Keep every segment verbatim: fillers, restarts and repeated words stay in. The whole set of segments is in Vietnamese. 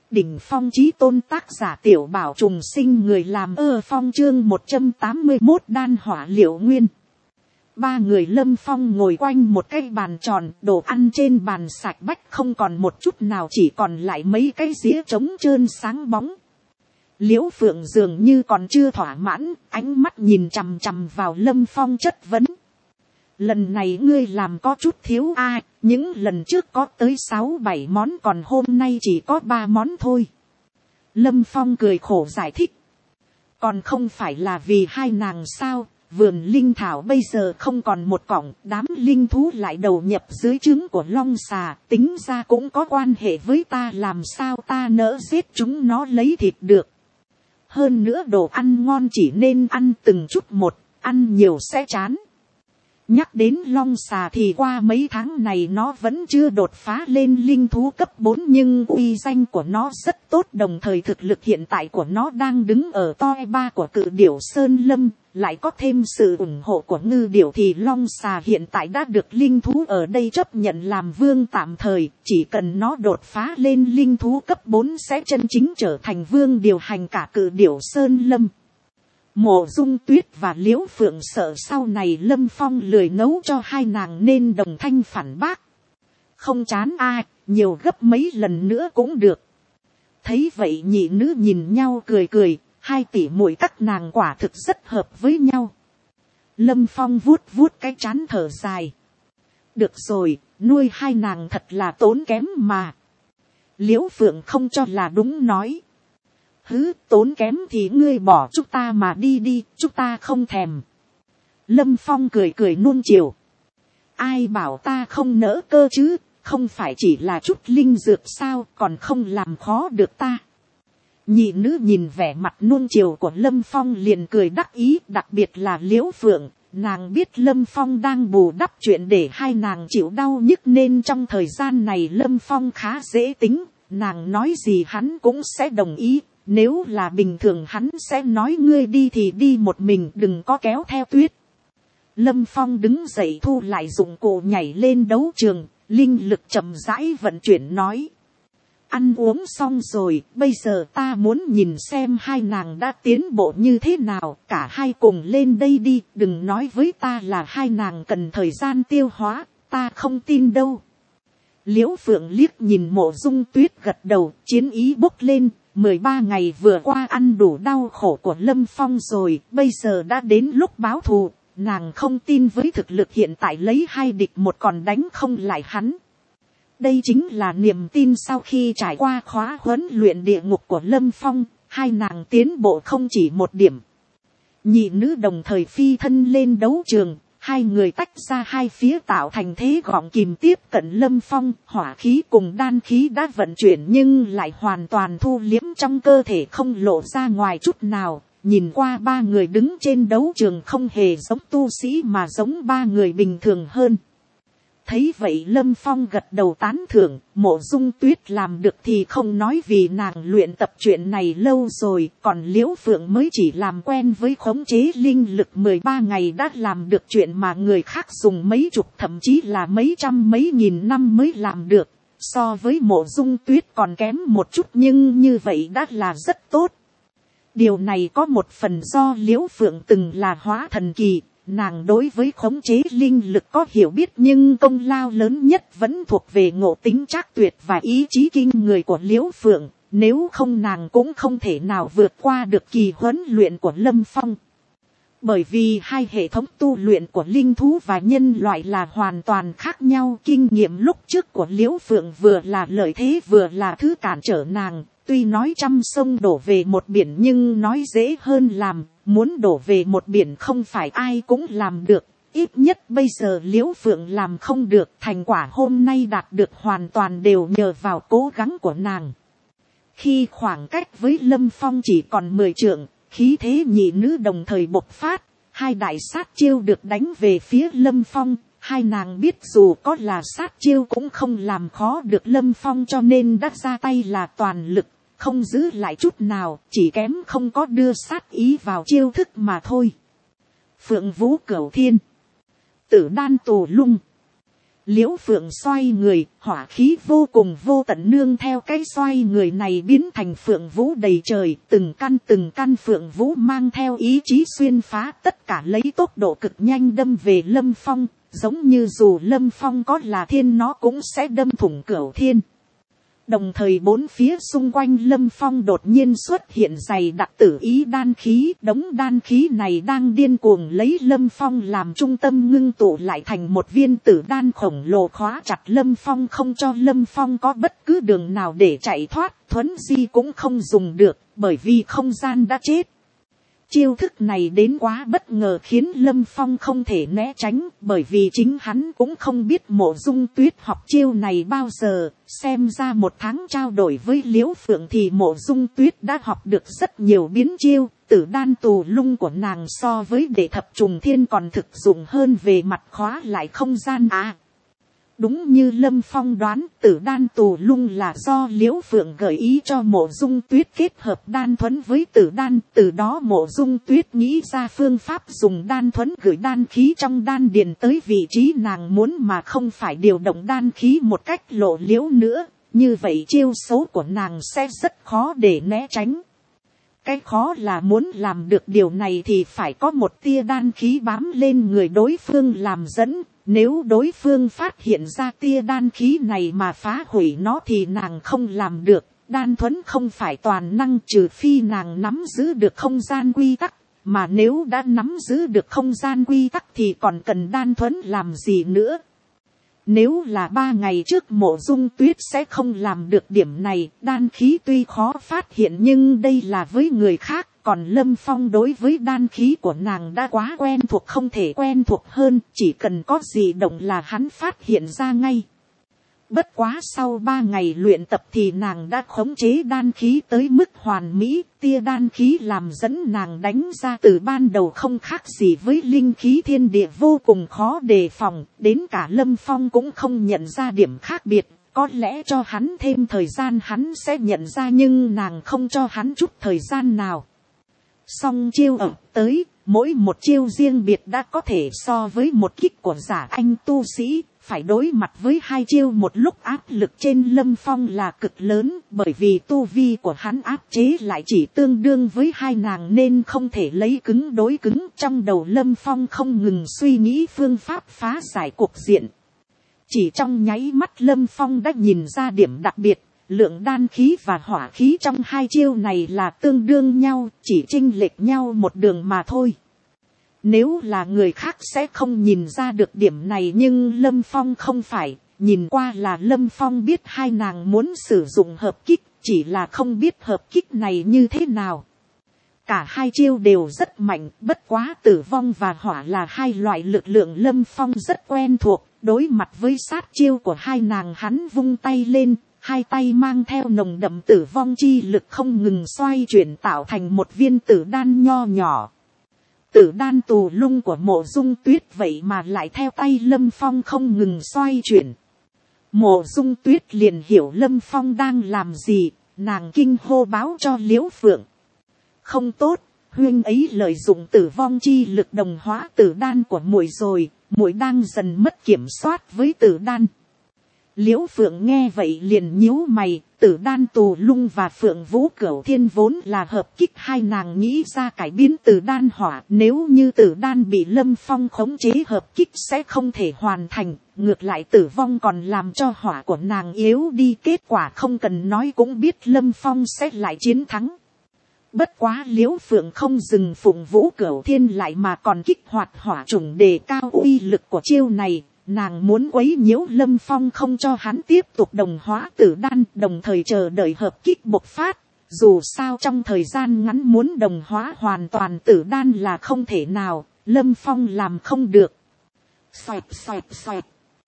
Đỉnh phong chí tôn tác giả tiểu bảo trùng sinh người làm ơ phong chương một trăm tám mươi một đan hỏa liệu nguyên. Ba người Lâm Phong ngồi quanh một cái bàn tròn, đồ ăn trên bàn sạch bách không còn một chút nào, chỉ còn lại mấy cái dĩa trống trơn sáng bóng. Liễu Phượng dường như còn chưa thỏa mãn, ánh mắt nhìn chằm chằm vào Lâm Phong chất vấn. Lần này ngươi làm có chút thiếu a, à, những lần trước có tới sáu bảy món, còn hôm nay chỉ có ba món thôi. Lâm Phong cười khổ giải thích. Còn không phải là vì hai nàng sao, vườn linh thảo bây giờ không còn một cọng, đám linh thú lại đầu nhập dưới trướng của long xà, tính ra cũng có quan hệ với ta, làm sao ta nỡ giết chúng nó lấy thịt được. Hơn nữa đồ ăn ngon chỉ nên ăn từng chút một, ăn nhiều sẽ chán. Nhắc đến long xà thì qua mấy tháng này nó vẫn chưa đột phá lên linh thú cấp bốn, nhưng uy danh của nó rất tốt, đồng thời thực lực hiện tại của nó đang đứng ở toi ba của cự điểu Sơn Lâm, lại có thêm sự ủng hộ của ngư điểu thì long xà hiện tại đã được linh thú ở đây chấp nhận làm vương tạm thời, chỉ cần nó đột phá lên linh thú cấp bốn sẽ chân chính trở thành vương điều hành cả cự điểu Sơn Lâm. Mộ Dung Tuyết và Liễu Phượng sợ sau này Lâm Phong lười nấu cho hai nàng nên đồng thanh phản bác. Không chán a, à, nhiều gấp mấy lần nữa cũng được. Thấy vậy nhị nữ nhìn nhau cười cười, hai tỷ muội các nàng quả thực rất hợp với nhau. Lâm Phong vuốt vuốt cái trán thở dài. Được rồi, nuôi hai nàng thật là tốn kém mà. Liễu Phượng không cho là đúng nói. Hứ, tốn kém thì ngươi bỏ chúng ta mà đi đi, chúng ta không thèm. Lâm Phong cười cười nuông chiều. Ai bảo ta không nỡ cơ chứ, không phải chỉ là chút linh dược sao, còn không làm khó được ta. Nhị nữ nhìn vẻ mặt nuông chiều của Lâm Phong liền cười đắc ý, đặc biệt là Liễu Phượng, nàng biết Lâm Phong đang bù đắp chuyện để hai nàng chịu đau nhức nên trong thời gian này Lâm Phong khá dễ tính, nàng nói gì hắn cũng sẽ đồng ý. Nếu là bình thường hắn sẽ nói ngươi đi thì đi một mình, đừng có kéo theo Tuyết. Lâm Phong đứng dậy thu lại dụng cụ nhảy lên đấu trường, linh lực chậm rãi vận chuyển nói. Ăn uống xong rồi, bây giờ ta muốn nhìn xem hai nàng đã tiến bộ như thế nào, cả hai cùng lên đây đi, đừng nói với ta là hai nàng cần thời gian tiêu hóa, ta không tin đâu. Liễu Phượng liếc nhìn Mộ Dung Tuyết gật đầu, chiến ý bốc lên. Mười ba ngày vừa qua ăn đủ đau khổ của Lâm Phong rồi, bây giờ đã đến lúc báo thù, nàng không tin với thực lực hiện tại lấy hai địch một còn đánh không lại hắn. Đây chính là niềm tin sau khi trải qua khóa huấn luyện địa ngục của Lâm Phong, hai nàng tiến bộ không chỉ một điểm. Nhị nữ đồng thời phi thân lên đấu trường. Hai người tách ra hai phía tạo thành thế gọng kìm tiếp cận Lâm Phong, hỏa khí cùng đan khí đã vận chuyển nhưng lại hoàn toàn thu liếm trong cơ thể không lộ ra ngoài chút nào. Nhìn qua ba người đứng trên đấu trường không hề giống tu sĩ mà giống ba người bình thường hơn. Thấy vậy Lâm Phong gật đầu tán thưởng, Mộ Dung Tuyết làm được thì không nói vì nàng luyện tập chuyện này lâu rồi, còn Liễu Phượng mới chỉ làm quen với khống chế linh lực mười ba ngày đã làm được chuyện mà người khác dùng mấy chục thậm chí là mấy trăm mấy nghìn năm mới làm được, so với Mộ Dung Tuyết còn kém một chút nhưng như vậy đã là rất tốt. Điều này có một phần do Liễu Phượng từng là hóa thần kỳ. Nàng đối với khống chế linh lực có hiểu biết nhưng công lao lớn nhất vẫn thuộc về ngộ tính trác tuyệt và ý chí kinh người của Liễu Phượng. Nếu không nàng cũng không thể nào vượt qua được kỳ huấn luyện của Lâm Phong. Bởi vì hai hệ thống tu luyện của linh thú và nhân loại là hoàn toàn khác nhau. Kinh nghiệm lúc trước của Liễu Phượng vừa là lợi thế vừa là thứ cản trở nàng. Tuy nói trăm sông đổ về một biển nhưng nói dễ hơn làm. Muốn đổ về một biển không phải ai cũng làm được. Ít nhất bây giờ Liễu Phượng làm không được. Thành quả hôm nay đạt được hoàn toàn đều nhờ vào cố gắng của nàng. Khi khoảng cách với Lâm Phong chỉ còn mười trượng, khí thế nhị nữ đồng thời bộc phát. Hai đại sát chiêu được đánh về phía Lâm Phong. Hai nàng biết dù có là sát chiêu cũng không làm khó được Lâm Phong cho nên đã ra tay là toàn lực. Không giữ lại chút nào, chỉ kém không có đưa sát ý vào chiêu thức mà thôi. Phượng Vũ Cửu Thiên, Tử Đan Tù Lung, Liễu phượng xoay người, hỏa khí vô cùng vô tận nương theo cái xoay người này biến thành phượng vũ đầy trời, từng căn từng căn phượng vũ mang theo ý chí xuyên phá tất cả, lấy tốc độ cực nhanh đâm về Lâm Phong, giống như dù Lâm Phong có là thiên nó cũng sẽ đâm thủng cửu thiên. Đồng thời bốn phía xung quanh Lâm Phong đột nhiên xuất hiện dày đặc tử ý đan khí. Đống đan khí này đang điên cuồng lấy Lâm Phong làm trung tâm ngưng tụ lại thành một viên tử đan khổng lồ khóa chặt Lâm Phong, không cho Lâm Phong có bất cứ đường nào để chạy thoát. Thuấn di cũng không dùng được, bởi vì không gian đã chết. Chiêu thức này đến quá bất ngờ khiến Lâm Phong không thể né tránh, bởi vì chính hắn cũng không biết Mộ Dung Tuyết học chiêu này bao giờ. Xem ra một tháng trao đổi với Liễu Phượng thì Mộ Dung Tuyết đã học được rất nhiều biến chiêu. Tử đan tù lung của nàng so với đệ thập trùng thiên còn thực dụng hơn về mặt khóa lại không gian à. Đúng như Lâm Phong đoán, tử đan tù lung là do Liễu Phượng gợi ý cho Mộ Dung Tuyết kết hợp đan thuẫn với tử đan. Từ đó Mộ Dung Tuyết nghĩ ra phương pháp dùng đan thuẫn gửi đan khí trong đan điền tới vị trí nàng muốn mà không phải điều động đan khí một cách lộ liễu nữa. Như vậy chiêu số của nàng sẽ rất khó để né tránh. Cái khó là muốn làm được điều này thì phải có một tia đan khí bám lên người đối phương làm dẫn. Nếu đối phương phát hiện ra tia đan khí này mà phá hủy nó thì nàng không làm được. Đan thuẫn không phải toàn năng, trừ phi nàng nắm giữ được không gian quy tắc. Mà nếu đã nắm giữ được không gian quy tắc thì còn cần đan thuẫn làm gì nữa. Nếu là ba ngày trước Mộ Dung Tuyết sẽ không làm được điểm này. Đan khí tuy khó phát hiện nhưng đây là với người khác. Còn Lâm Phong đối với đan khí của nàng đã quá quen thuộc, không thể quen thuộc hơn. Chỉ cần có gì động là hắn phát hiện ra ngay. Bất quá sau ba ngày luyện tập thì nàng đã khống chế đan khí tới mức hoàn mỹ. Tia đan khí làm dẫn nàng đánh ra từ ban đầu không khác gì với linh khí thiên địa, vô cùng khó đề phòng. Đến cả Lâm Phong cũng không nhận ra điểm khác biệt. Có lẽ cho hắn thêm thời gian hắn sẽ nhận ra, nhưng nàng không cho hắn chút thời gian nào. Song chiêu ập tới, mỗi một chiêu riêng biệt đã có thể so với một kích của giả anh tu sĩ. Phải đối mặt với hai chiêu một lúc, áp lực trên Lâm Phong là cực lớn, bởi vì tu vi của hắn áp chế lại chỉ tương đương với hai nàng nên không thể lấy cứng đối cứng. Trong đầu Lâm Phong không ngừng suy nghĩ phương pháp phá giải cục diện. Chỉ trong nháy mắt Lâm Phong đã nhìn ra điểm đặc biệt. Lượng đan khí và hỏa khí trong hai chiêu này là tương đương nhau, chỉ chênh lệch nhau một đường mà thôi. Nếu là người khác sẽ không nhìn ra được điểm này, nhưng Lâm Phong không phải. Nhìn qua là Lâm Phong biết hai nàng muốn sử dụng hợp kích, chỉ là không biết hợp kích này như thế nào. Cả hai chiêu đều rất mạnh, bất quá tử vong và hỏa là hai loại lực lượng Lâm Phong rất quen thuộc. Đối mặt với sát chiêu của hai nàng hắn vung tay lên. Hai tay mang theo nồng đậm tử vong chi lực không ngừng xoay chuyển tạo thành một viên tử đan nho nhỏ. Tử đan tù lung của Mộ Dung Tuyết vậy mà lại theo tay Lâm Phong không ngừng xoay chuyển. Mộ Dung Tuyết liền hiểu Lâm Phong đang làm gì, nàng kinh hô báo cho Liễu Phượng. Không tốt, huynh ấy lợi dụng tử vong chi lực đồng hóa tử đan của muội rồi, muội đang dần mất kiểm soát với tử đan. Liễu Phượng nghe vậy liền nhíu mày, tử đan tù lung và Phượng Vũ Cửu Thiên vốn là hợp kích, hai nàng nghĩ ra cải biến tử đan hỏa. Nếu như tử đan bị Lâm Phong khống chế hợp kích sẽ không thể hoàn thành, ngược lại tử vong còn làm cho hỏa của nàng yếu đi. Kết quả không cần nói cũng biết Lâm Phong sẽ lại chiến thắng. Bất quá Liễu Phượng không dừng Phượng Vũ Cửu Thiên lại mà còn kích hoạt hỏa trùng đề cao uy lực của chiêu này. Nàng muốn quấy nhiễu Lâm Phong không cho hắn tiếp tục đồng hóa tử đan, đồng thời chờ đợi hợp kích bộc phát. Dù sao trong thời gian ngắn muốn đồng hóa hoàn toàn tử đan là không thể nào, Lâm Phong làm không được. Xoẹt xoẹt xoẹt.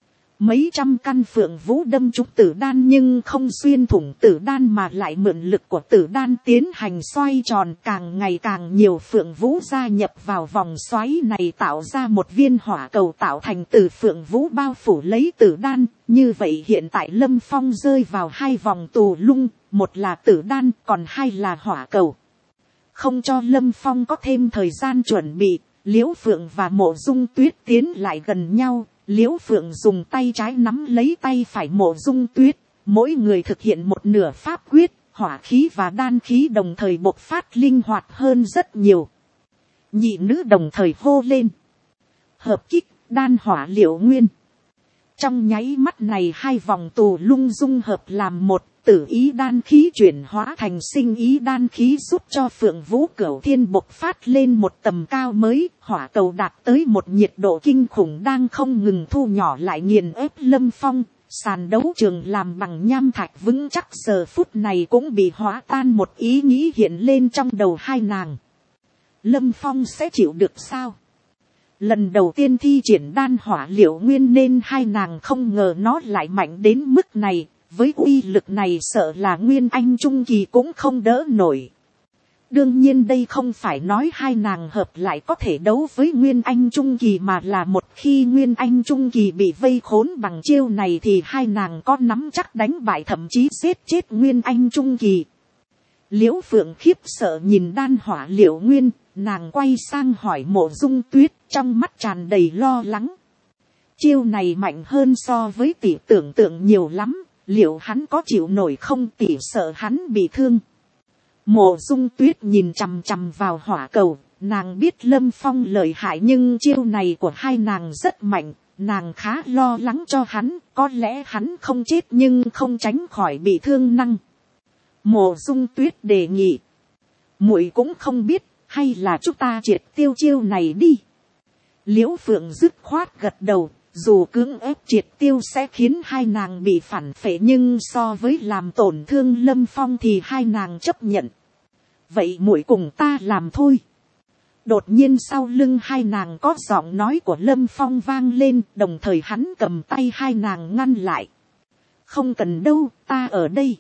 Mấy trăm căn phượng vũ đâm trúng tử đan nhưng không xuyên thủng tử đan mà lại mượn lực của tử đan tiến hành xoay tròn, càng ngày càng nhiều phượng vũ gia nhập vào vòng xoáy này tạo ra một viên hỏa cầu tạo thành từ phượng vũ bao phủ lấy tử đan. Như vậy hiện tại Lâm Phong rơi vào hai vòng tù lung, một là tử đan còn hai là hỏa cầu. Không cho Lâm Phong có thêm thời gian chuẩn bị, Liễu Phượng và Mộ Dung Tuyết tiến lại gần nhau. Liễu Phượng dùng tay trái nắm lấy tay phải Mộ Dung Tuyết, mỗi người thực hiện một nửa pháp quyết, hỏa khí và đan khí đồng thời bộc phát linh hoạt hơn rất nhiều. Nhị nữ đồng thời hô lên. Hợp kích, đan hỏa liệu nguyên. Trong nháy mắt này hai vòng tù lung dung hợp làm một, tử ý đan khí chuyển hóa thành sinh ý đan khí, giúp cho Phượng Vũ Cửu Thiên bộc phát lên một tầm cao mới, hỏa cầu đạt tới một nhiệt độ kinh khủng đang không ngừng thu nhỏ lại nghiền ép Lâm Phong. Sàn đấu trường làm bằng nham thạch vững chắc giờ phút này cũng bị hóa tan, một ý nghĩ hiện lên trong đầu hai nàng. Lâm Phong sẽ chịu được sao? Lần đầu tiên thi triển đan hỏa liệu nguyên nên hai nàng không ngờ nó lại mạnh đến mức này, với uy lực này sợ là Nguyên Anh Trung Kỳ cũng không đỡ nổi. Đương nhiên đây không phải nói hai nàng hợp lại có thể đấu với Nguyên Anh Trung Kỳ, mà là một khi Nguyên Anh Trung Kỳ bị vây khốn bằng chiêu này thì hai nàng có nắm chắc đánh bại thậm chí giết chết Nguyên Anh Trung Kỳ. Liễu Phượng khiếp sợ nhìn đan hỏa liệu nguyên, nàng quay sang hỏi Mộ Dung Tuyết, trong mắt tràn đầy lo lắng. Chiêu này mạnh hơn so với tỷ tưởng tượng nhiều lắm, liệu hắn có chịu nổi không? Tỷ sợ hắn bị thương. Mộ Dung Tuyết nhìn chằm chằm vào hỏa cầu, nàng biết Lâm Phong lợi hại nhưng chiêu này của hai nàng rất mạnh, nàng khá lo lắng cho hắn, có lẽ hắn không chết nhưng không tránh khỏi bị thương năng. Mộ Dung Tuyết đề nghị, muội cũng không biết, hay là chúng ta triệt tiêu chiêu này đi. Liễu Phượng dứt khoát gật đầu, dù cưỡng ép triệt tiêu sẽ khiến hai nàng bị phản phệ nhưng so với làm tổn thương Lâm Phong thì hai nàng chấp nhận. Vậy muội cùng ta làm thôi. Đột nhiên sau lưng hai nàng có giọng nói của Lâm Phong vang lên, đồng thời hắn cầm tay hai nàng ngăn lại. Không cần đâu, ta ở đây.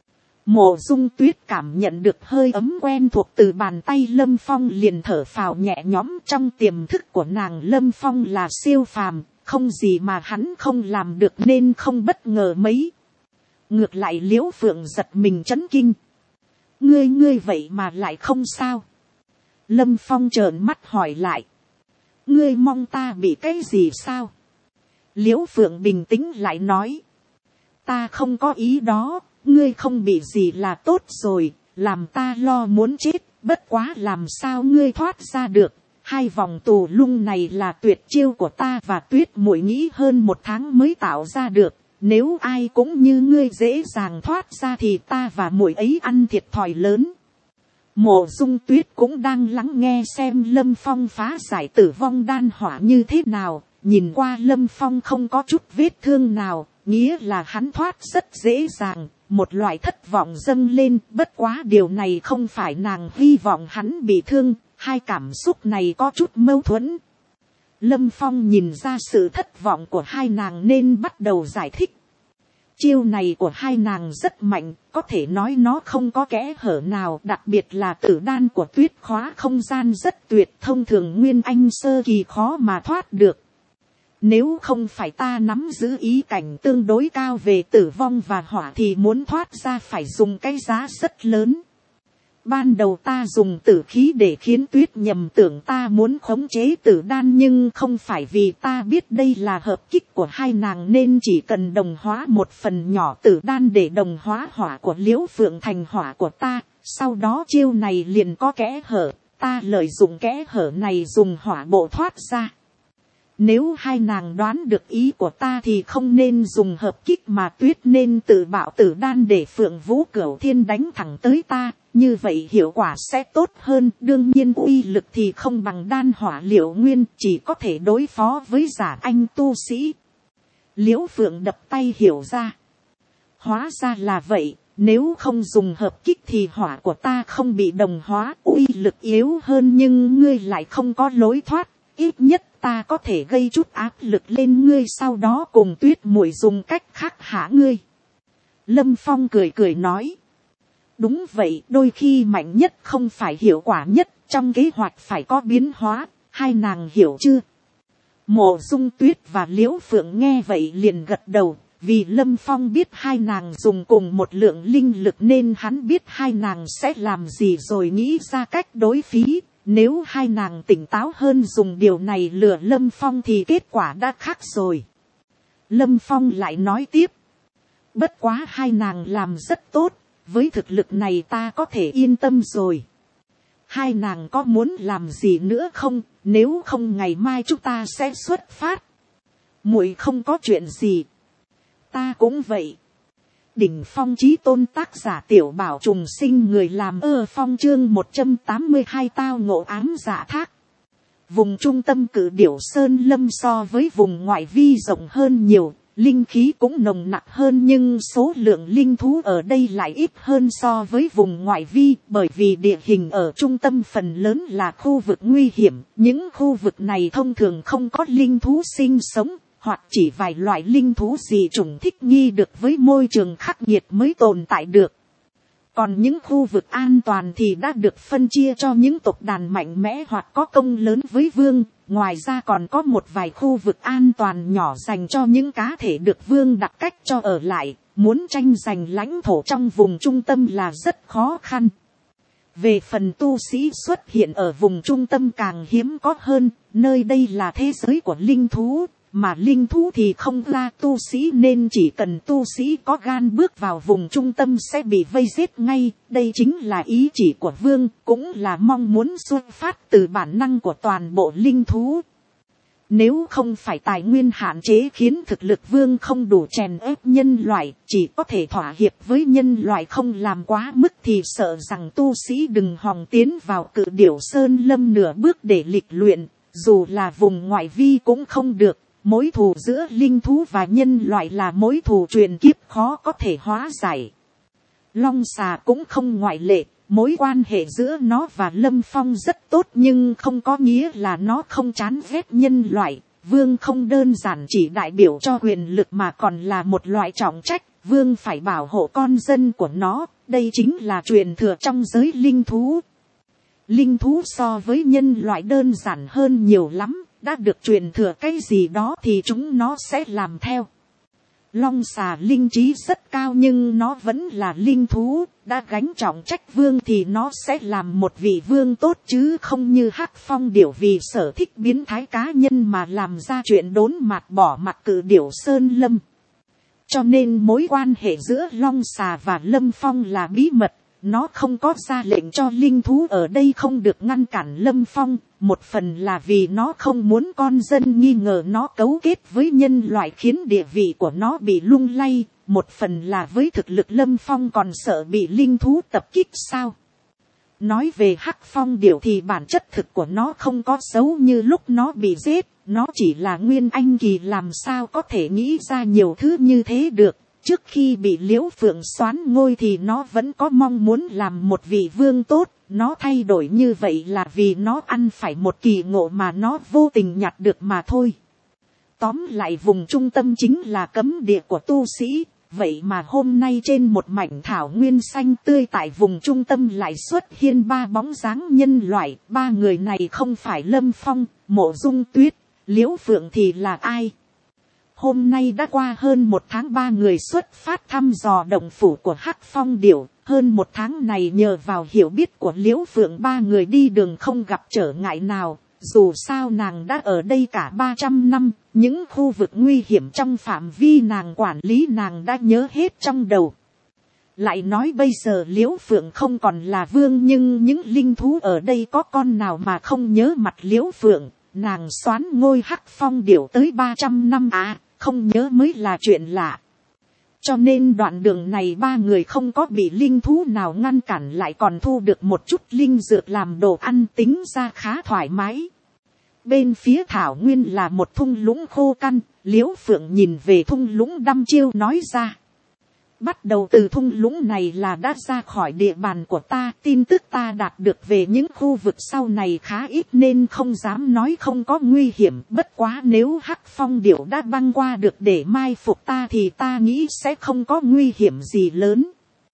Mộ Dung Tuyết cảm nhận được hơi ấm quen thuộc từ bàn tay Lâm Phong liền thở phào nhẹ nhõm. Trong tiềm thức của nàng Lâm Phong là siêu phàm, không gì mà hắn không làm được nên không bất ngờ mấy. Ngược lại Liễu Phượng giật mình chấn kinh. Ngươi ngươi vậy mà lại không sao? Lâm Phong trợn mắt hỏi lại. Ngươi mong ta bị cái gì sao? Liễu Phượng bình tĩnh lại nói. Ta không có ý đó, ngươi không bị gì là tốt rồi, làm ta lo muốn chết, bất quá làm sao ngươi thoát ra được. Hai vòng tù lung này là tuyệt chiêu của ta và Tuyết muội nghĩ hơn một tháng mới tạo ra được. Nếu ai cũng như ngươi dễ dàng thoát ra thì ta và muội ấy ăn thiệt thòi lớn. Mộ Dung Tuyết cũng đang lắng nghe xem Lâm Phong phá giải tử vong đan hỏa như thế nào. Nhìn qua Lâm Phong không có chút vết thương nào, nghĩa là hắn thoát rất dễ dàng. Một loại thất vọng dâng lên, bất quá điều này không phải nàng hy vọng hắn bị thương. Hai cảm xúc này có chút mâu thuẫn. Lâm Phong nhìn ra sự thất vọng của hai nàng nên bắt đầu giải thích. Chiêu này của hai nàng rất mạnh, có thể nói nó không có kẽ hở nào, đặc biệt là tử đan của Tuyết khóa không gian rất tuyệt, thông thường Nguyên Anh sơ kỳ khó mà thoát được. Nếu không phải ta nắm giữ ý cảnh tương đối cao về tử vong và hỏa thì muốn thoát ra phải dùng cái giá rất lớn. Ban đầu ta dùng tử khí để khiến Tuyết nhầm tưởng ta muốn khống chế tử đan, nhưng không phải vì ta biết đây là hợp kích của hai nàng nên chỉ cần đồng hóa một phần nhỏ tử đan để đồng hóa hỏa của Liễu Phượng thành hỏa của ta. Sau đó chiêu này liền có kẽ hở, ta lợi dụng kẽ hở này dùng hỏa bộ thoát ra. Nếu hai nàng đoán được ý của ta thì không nên dùng hợp kích mà Tuyết nên tự bạo tử đan để Phượng Vũ Cửu Thiên đánh thẳng tới ta. Như vậy hiệu quả sẽ tốt hơn, đương nhiên uy lực thì không bằng đan hỏa liệu nguyên, chỉ có thể đối phó với giả anh tu sĩ. Liễu Phượng đập tay hiểu ra. Hóa ra là vậy, nếu không dùng hợp kích thì hỏa của ta không bị đồng hóa, uy lực yếu hơn nhưng ngươi lại không có lối thoát, ít nhất ta có thể gây chút áp lực lên ngươi, sau đó cùng Tuyết muội dùng cách khác hạ ngươi. Lâm Phong cười cười nói. Đúng vậy, đôi khi mạnh nhất không phải hiệu quả nhất, trong kế hoạch phải có biến hóa, hai nàng hiểu chưa? Mộ Dung Tuyết và Liễu Phượng nghe vậy liền gật đầu, vì Lâm Phong biết hai nàng dùng cùng một lượng linh lực nên hắn biết hai nàng sẽ làm gì rồi nghĩ ra cách đối phí, nếu hai nàng tỉnh táo hơn dùng điều này lừa Lâm Phong thì kết quả đã khác rồi. Lâm Phong lại nói tiếp. Bất quá hai nàng làm rất tốt, với thực lực này ta có thể yên tâm rồi. Hai nàng có muốn làm gì nữa không, nếu không ngày mai chúng ta sẽ xuất phát. Muội không có chuyện gì. Ta cũng vậy. Đỉnh phong chí tôn tác giả Tiểu Bảo trùng sinh, người làm ơ phong chương một trăm tám mươi hai tao ngộ ám dạ thác. Vùng trung tâm cử điểu Sơn Lâm so với vùng ngoại vi rộng hơn nhiều, linh khí cũng nồng nặc hơn, nhưng số lượng linh thú ở đây lại ít hơn so với vùng ngoại vi, bởi vì địa hình ở trung tâm phần lớn là khu vực nguy hiểm. Những khu vực này thông thường không có linh thú sinh sống, hoặc chỉ vài loại linh thú dị chủng thích nghi được với môi trường khắc nghiệt mới tồn tại được. Còn những khu vực an toàn thì đã được phân chia cho những tộc đàn mạnh mẽ hoặc có công lớn với vương. Ngoài ra còn có một vài khu vực an toàn nhỏ dành cho những cá thể được vương đặt cách cho ở lại. Muốn tranh giành lãnh thổ trong vùng trung tâm là rất khó khăn. Về phần tu sĩ xuất hiện ở vùng trung tâm càng hiếm có hơn, nơi đây là thế giới của linh thú. Mà linh thú thì không ra tu sĩ, nên chỉ cần tu sĩ có gan bước vào vùng trung tâm sẽ bị vây giết ngay. Đây chính là ý chỉ của vương, cũng là mong muốn xuất phát từ bản năng của toàn bộ linh thú. Nếu không phải tài nguyên hạn chế khiến thực lực vương không đủ chèn ép nhân loại, chỉ có thể thỏa hiệp với nhân loại không làm quá mức, thì sợ rằng tu sĩ đừng hòng tiến vào cự điểu Sơn Lâm nửa bước để lịch luyện, dù là vùng ngoại vi cũng không được. Mối thù giữa linh thú và nhân loại là mối thù truyền kiếp khó có thể hóa giải. Long xà cũng không ngoại lệ, mối quan hệ giữa nó và Lâm Phong rất tốt, nhưng không có nghĩa là nó không chán ghét nhân loại. Vương không đơn giản chỉ đại biểu cho quyền lực mà còn là một loại trọng trách, vương phải bảo hộ con dân của nó, đây chính là truyền thừa trong giới linh thú. Linh thú so với nhân loại đơn giản hơn nhiều lắm. Đã được truyền thừa cái gì đó thì chúng nó sẽ làm theo. Long xà linh trí rất cao nhưng nó vẫn là linh thú. Đã gánh trọng trách vương thì nó sẽ làm một vị vương tốt, chứ không như Hắc Phong điểu vì sở thích biến thái cá nhân mà làm ra chuyện đốn mặt bỏ mặt cự điểu Sơn Lâm. Cho nên mối quan hệ giữa Long xà và Lâm Phong là bí mật. Nó không có ra lệnh cho linh thú ở đây không được ngăn cản Lâm Phong. Một phần là vì nó không muốn con dân nghi ngờ nó cấu kết với nhân loại khiến địa vị của nó bị lung lay. Một phần là với thực lực Lâm Phong còn sợ bị linh thú tập kích sao. Nói về Hắc Phong điểu thì bản chất thực của nó không có xấu như lúc nó bị giết. Nó chỉ là nguyên anh kỳ, làm sao có thể nghĩ ra nhiều thứ như thế được. Trước khi bị Liễu Phượng soán ngôi thì nó vẫn có mong muốn làm một vị vương tốt. Nó thay đổi như vậy là vì nó ăn phải một kỳ ngộ mà nó vô tình nhặt được mà thôi. Tóm lại vùng trung tâm chính là cấm địa của tu sĩ. Vậy mà hôm nay trên một mảnh thảo nguyên xanh tươi tại vùng trung tâm lại xuất hiện ba bóng dáng nhân loại. Ba người này không phải Lâm Phong, Mộ Dung Tuyết, Liễu Phượng thì là ai? Hôm nay đã qua hơn một tháng ba người xuất phát thăm dò động phủ của Hắc Phong điểu. Hơn một tháng này nhờ vào hiểu biết của Liễu Phượng ba người đi đường không gặp trở ngại nào. Dù sao nàng đã ở đây cả ba trăm năm, những khu vực nguy hiểm trong phạm vi nàng quản lý nàng đã nhớ hết trong đầu. Lại nói bây giờ Liễu Phượng không còn là vương, nhưng những linh thú ở đây có con nào mà không nhớ mặt Liễu Phượng. Nàng soán ngôi Hắc Phong điểu tới ba trăm năm à, không nhớ mới là chuyện lạ. Cho nên đoạn đường này ba người không có bị linh thú nào ngăn cản, lại còn thu được một chút linh dược làm đồ ăn, tính ra khá thoải mái. Bên phía thảo nguyên là một thung lũng khô căn, Liễu Phượng nhìn về thung lũng đăm chiêu nói ra. Bắt đầu từ thung lũng này là đã ra khỏi địa bàn của ta, tin tức ta đạt được về những khu vực sau này khá ít nên không dám nói không có nguy hiểm. Bất quá nếu Hắc Phong điểu đã băng qua được để mai phục ta thì ta nghĩ sẽ không có nguy hiểm gì lớn.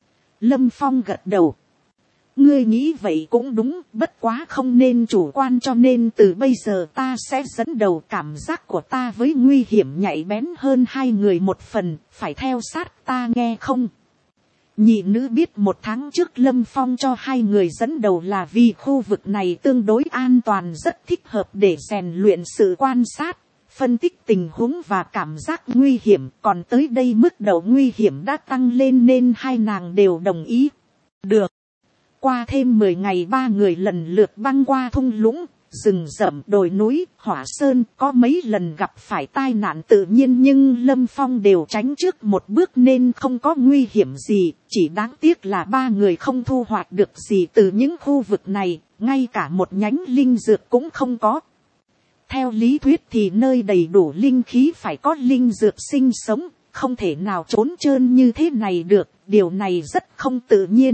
Lâm Phong gật đầu. Ngươi nghĩ vậy cũng đúng, bất quá không nên chủ quan, cho nên từ bây giờ ta sẽ dẫn đầu. Cảm giác của ta với nguy hiểm nhạy bén hơn hai người một phần, phải theo sát ta nghe không? Nhị nữ biết một tháng trước Lâm Phong cho hai người dẫn đầu là vì khu vực này tương đối an toàn, rất thích hợp để rèn luyện sự quan sát, phân tích tình huống và cảm giác nguy hiểm. Còn tới đây mức độ nguy hiểm đã tăng lên nên hai nàng đều đồng ý. Được. Qua thêm mười ngày ba người lần lượt băng qua thung lũng, rừng rậm, đồi núi, hỏa sơn, có mấy lần gặp phải tai nạn tự nhiên nhưng Lâm Phong đều tránh trước một bước nên không có nguy hiểm gì. Chỉ đáng tiếc là ba người không thu hoạch được gì từ những khu vực này, ngay cả một nhánh linh dược cũng không có. Theo lý thuyết thì nơi đầy đủ linh khí phải có linh dược sinh sống, không thể nào trốn trơn như thế này được, điều này rất không tự nhiên.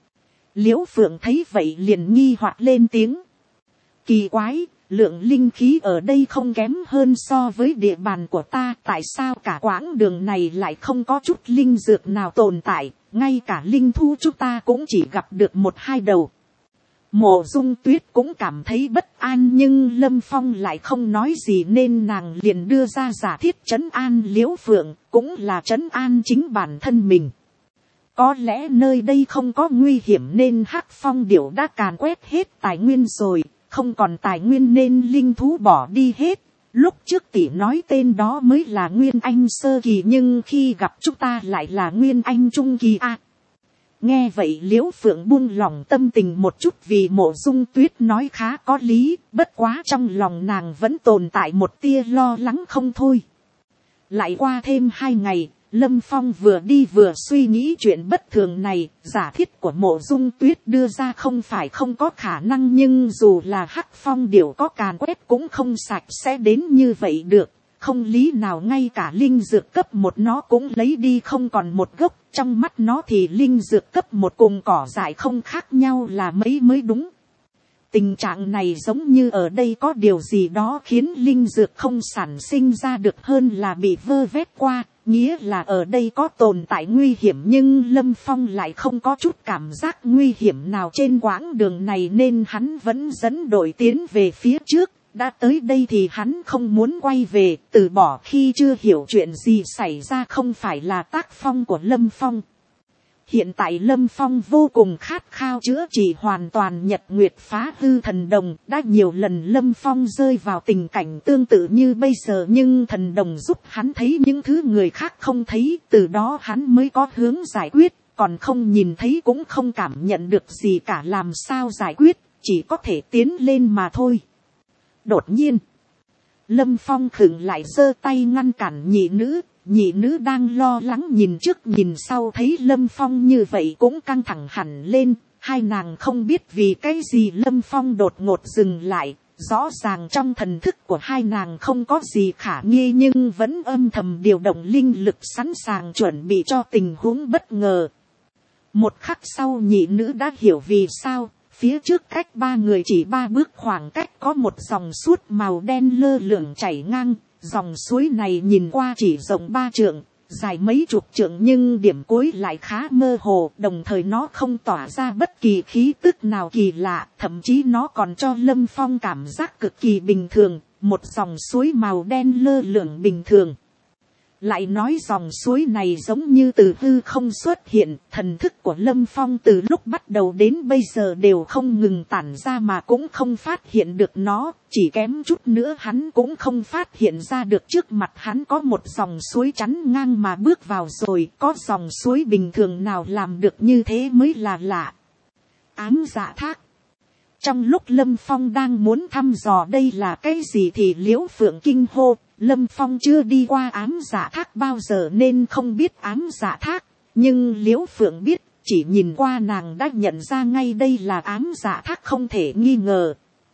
Liễu Phượng thấy vậy liền nghi hoặc lên tiếng. Kỳ quái, lượng linh khí ở đây không kém hơn so với địa bàn của ta, tại sao cả quãng đường này lại không có chút linh dược nào tồn tại, ngay cả linh thú chúng ta cũng chỉ gặp được một hai đầu. Mộ Dung Tuyết cũng cảm thấy bất an nhưng Lâm Phong lại không nói gì nên nàng liền đưa ra giả thiết trấn an Liễu Phượng, cũng là trấn an chính bản thân mình. Có lẽ nơi đây không có nguy hiểm nên Hắc Phong Điểu đã càn quét hết tài nguyên rồi, không còn tài nguyên nên linh thú bỏ đi hết. Lúc trước tỷ nói tên đó mới là Nguyên Anh sơ kỳ nhưng khi gặp chúng ta lại là Nguyên Anh trung kỳ à. Nghe vậy Liễu Phượng buông lòng tâm tình một chút vì Mộ Dung Tuyết nói khá có lý, bất quá trong lòng nàng vẫn tồn tại một tia lo lắng không thôi. Lại qua thêm hai ngày, Lâm Phong vừa đi vừa suy nghĩ chuyện bất thường này, giả thiết của Mộ Dung Tuyết đưa ra không phải không có khả năng nhưng dù là Hắc Phong Điểu có càn quét cũng không sạch sẽ đến như vậy được. Không lý nào ngay cả linh dược cấp một nó cũng lấy đi không còn một gốc, trong mắt nó thì linh dược cấp một cùng cỏ dại không khác nhau là mấy mới đúng. Tình trạng này giống như ở đây có điều gì đó khiến linh dược không sản sinh ra được hơn là bị vơ vét qua, nghĩa là ở đây có tồn tại nguy hiểm nhưng Lâm Phong lại không có chút cảm giác nguy hiểm nào trên quãng đường này nên hắn vẫn dẫn đội tiến về phía trước. Đã tới đây thì hắn không muốn quay về, từ bỏ khi chưa hiểu chuyện gì xảy ra không phải là tác phong của Lâm Phong. Hiện tại Lâm Phong vô cùng khát khao chữa trị hoàn toàn nhật nguyệt phá hư thần đồng. Đã nhiều lần Lâm Phong rơi vào tình cảnh tương tự như bây giờ nhưng thần đồng giúp hắn thấy những thứ người khác không thấy. Từ đó hắn mới có hướng giải quyết, còn không nhìn thấy cũng không cảm nhận được gì cả, làm sao giải quyết, chỉ có thể tiến lên mà thôi. Đột nhiên, Lâm Phong khựng lại giơ tay ngăn cản nhị nữ. Nhị nữ đang lo lắng nhìn trước nhìn sau thấy Lâm Phong như vậy cũng căng thẳng hẳn lên. Hai nàng không biết vì cái gì Lâm Phong đột ngột dừng lại. Rõ ràng trong thần thức của hai nàng không có gì khả nghi nhưng vẫn âm thầm điều động linh lực sẵn sàng chuẩn bị cho tình huống bất ngờ. Một khắc sau nhị nữ đã hiểu vì sao. Phía trước cách ba người chỉ ba bước khoảng cách có một dòng suốt màu đen lơ lửng chảy ngang. Dòng suối này nhìn qua chỉ rộng ba trượng, dài mấy chục trượng nhưng điểm cuối lại khá mơ hồ. Đồng thời nó không tỏa ra bất kỳ khí tức nào kỳ lạ, thậm chí nó còn cho Lâm Phong cảm giác cực kỳ bình thường. Một dòng suối màu đen lơ lửng bình thường. Lại nói dòng suối này giống như từ hư không xuất hiện, thần thức của Lâm Phong từ lúc bắt đầu đến bây giờ đều không ngừng tản ra mà cũng không phát hiện được nó, chỉ kém chút nữa hắn cũng không phát hiện ra được trước mặt hắn có một dòng suối chắn ngang mà bước vào rồi, có dòng suối bình thường nào làm được như thế mới là lạ. Ám dạ thác. Trong lúc Lâm Phong đang muốn thăm dò đây là cái gì thì Liễu Phượng kinh hô. Lâm Phong chưa đi qua ám dạ thác bao giờ nên không biết ám dạ thác. Nhưng Liễu Phượng biết, chỉ nhìn qua nàng đã nhận ra ngay đây là ám dạ thác không thể nghi ngờ.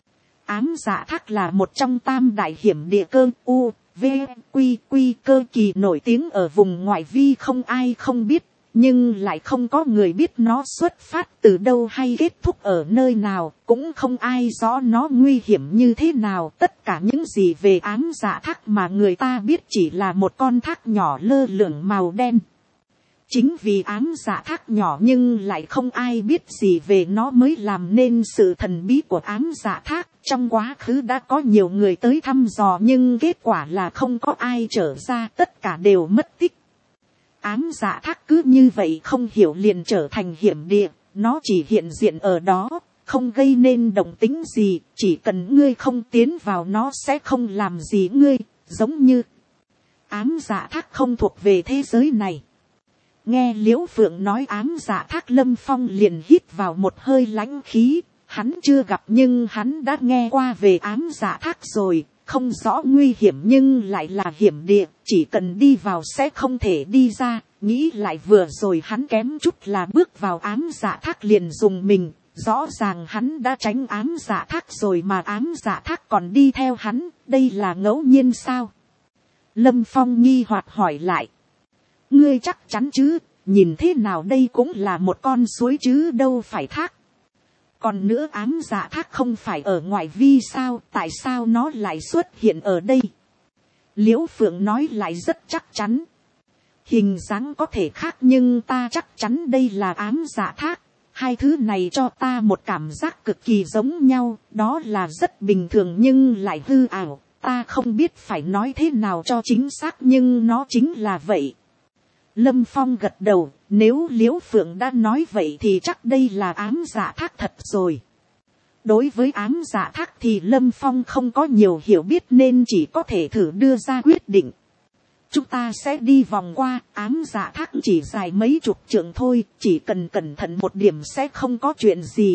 Ám dạ thác là một trong tam đại hiểm địa cơ U, V, Quy, Quy cơ kỳ nổi tiếng ở vùng ngoại vi không ai không biết. Nhưng lại không có người biết nó xuất phát từ đâu hay kết thúc ở nơi nào, cũng không ai rõ nó nguy hiểm như thế nào. Tất cả những gì về ám dạ thác mà người ta biết chỉ là một con thác nhỏ lơ lửng màu đen. Chính vì ám dạ thác nhỏ nhưng lại không ai biết gì về nó mới làm nên sự thần bí của ám dạ thác. Trong quá khứ đã có nhiều người tới thăm dò nhưng kết quả là không có ai trở ra, tất cả đều mất tích. Ám dạ thác cứ như vậy không hiểu liền trở thành hiểm địa, nó chỉ hiện diện ở đó, không gây nên động tĩnh gì, chỉ cần ngươi không tiến vào nó sẽ không làm gì ngươi, giống như ám dạ thác không thuộc về thế giới này. Nghe Liễu Phượng nói ám dạ thác, Lâm Phong liền hít vào một hơi lãnh khí, hắn chưa gặp nhưng hắn đã nghe qua về ám dạ thác rồi, không rõ nguy hiểm nhưng lại là hiểm địa, chỉ cần đi vào sẽ không thể đi ra, nghĩ lại vừa rồi hắn kém chút là bước vào ám dạ thác liền dùng mình, rõ ràng hắn đã tránh ám dạ thác rồi mà ám dạ thác còn đi theo hắn, đây là ngẫu nhiên sao? Lâm Phong nghi hoặc hỏi lại. Ngươi chắc chắn chứ, nhìn thế nào đây cũng là một con suối chứ đâu phải thác. Còn nữa ám dạ thác không phải ở ngoại vi sao, tại sao nó lại xuất hiện ở đây? Liễu Phượng nói lại rất chắc chắn. Hình dáng có thể khác nhưng ta chắc chắn đây là ám dạ thác. Hai thứ này cho ta một cảm giác cực kỳ giống nhau, đó là rất bình thường nhưng lại hư ảo. Ta không biết phải nói thế nào cho chính xác nhưng nó chính là vậy. Lâm Phong gật đầu, nếu Liễu Phượng đã nói vậy thì chắc đây là ám dạ thác thật rồi. Đối với ám dạ thác thì Lâm Phong không có nhiều hiểu biết nên chỉ có thể thử đưa ra quyết định. Chúng ta sẽ đi vòng qua, ám dạ thác chỉ dài mấy chục trượng thôi, chỉ cần cẩn thận một điểm sẽ không có chuyện gì.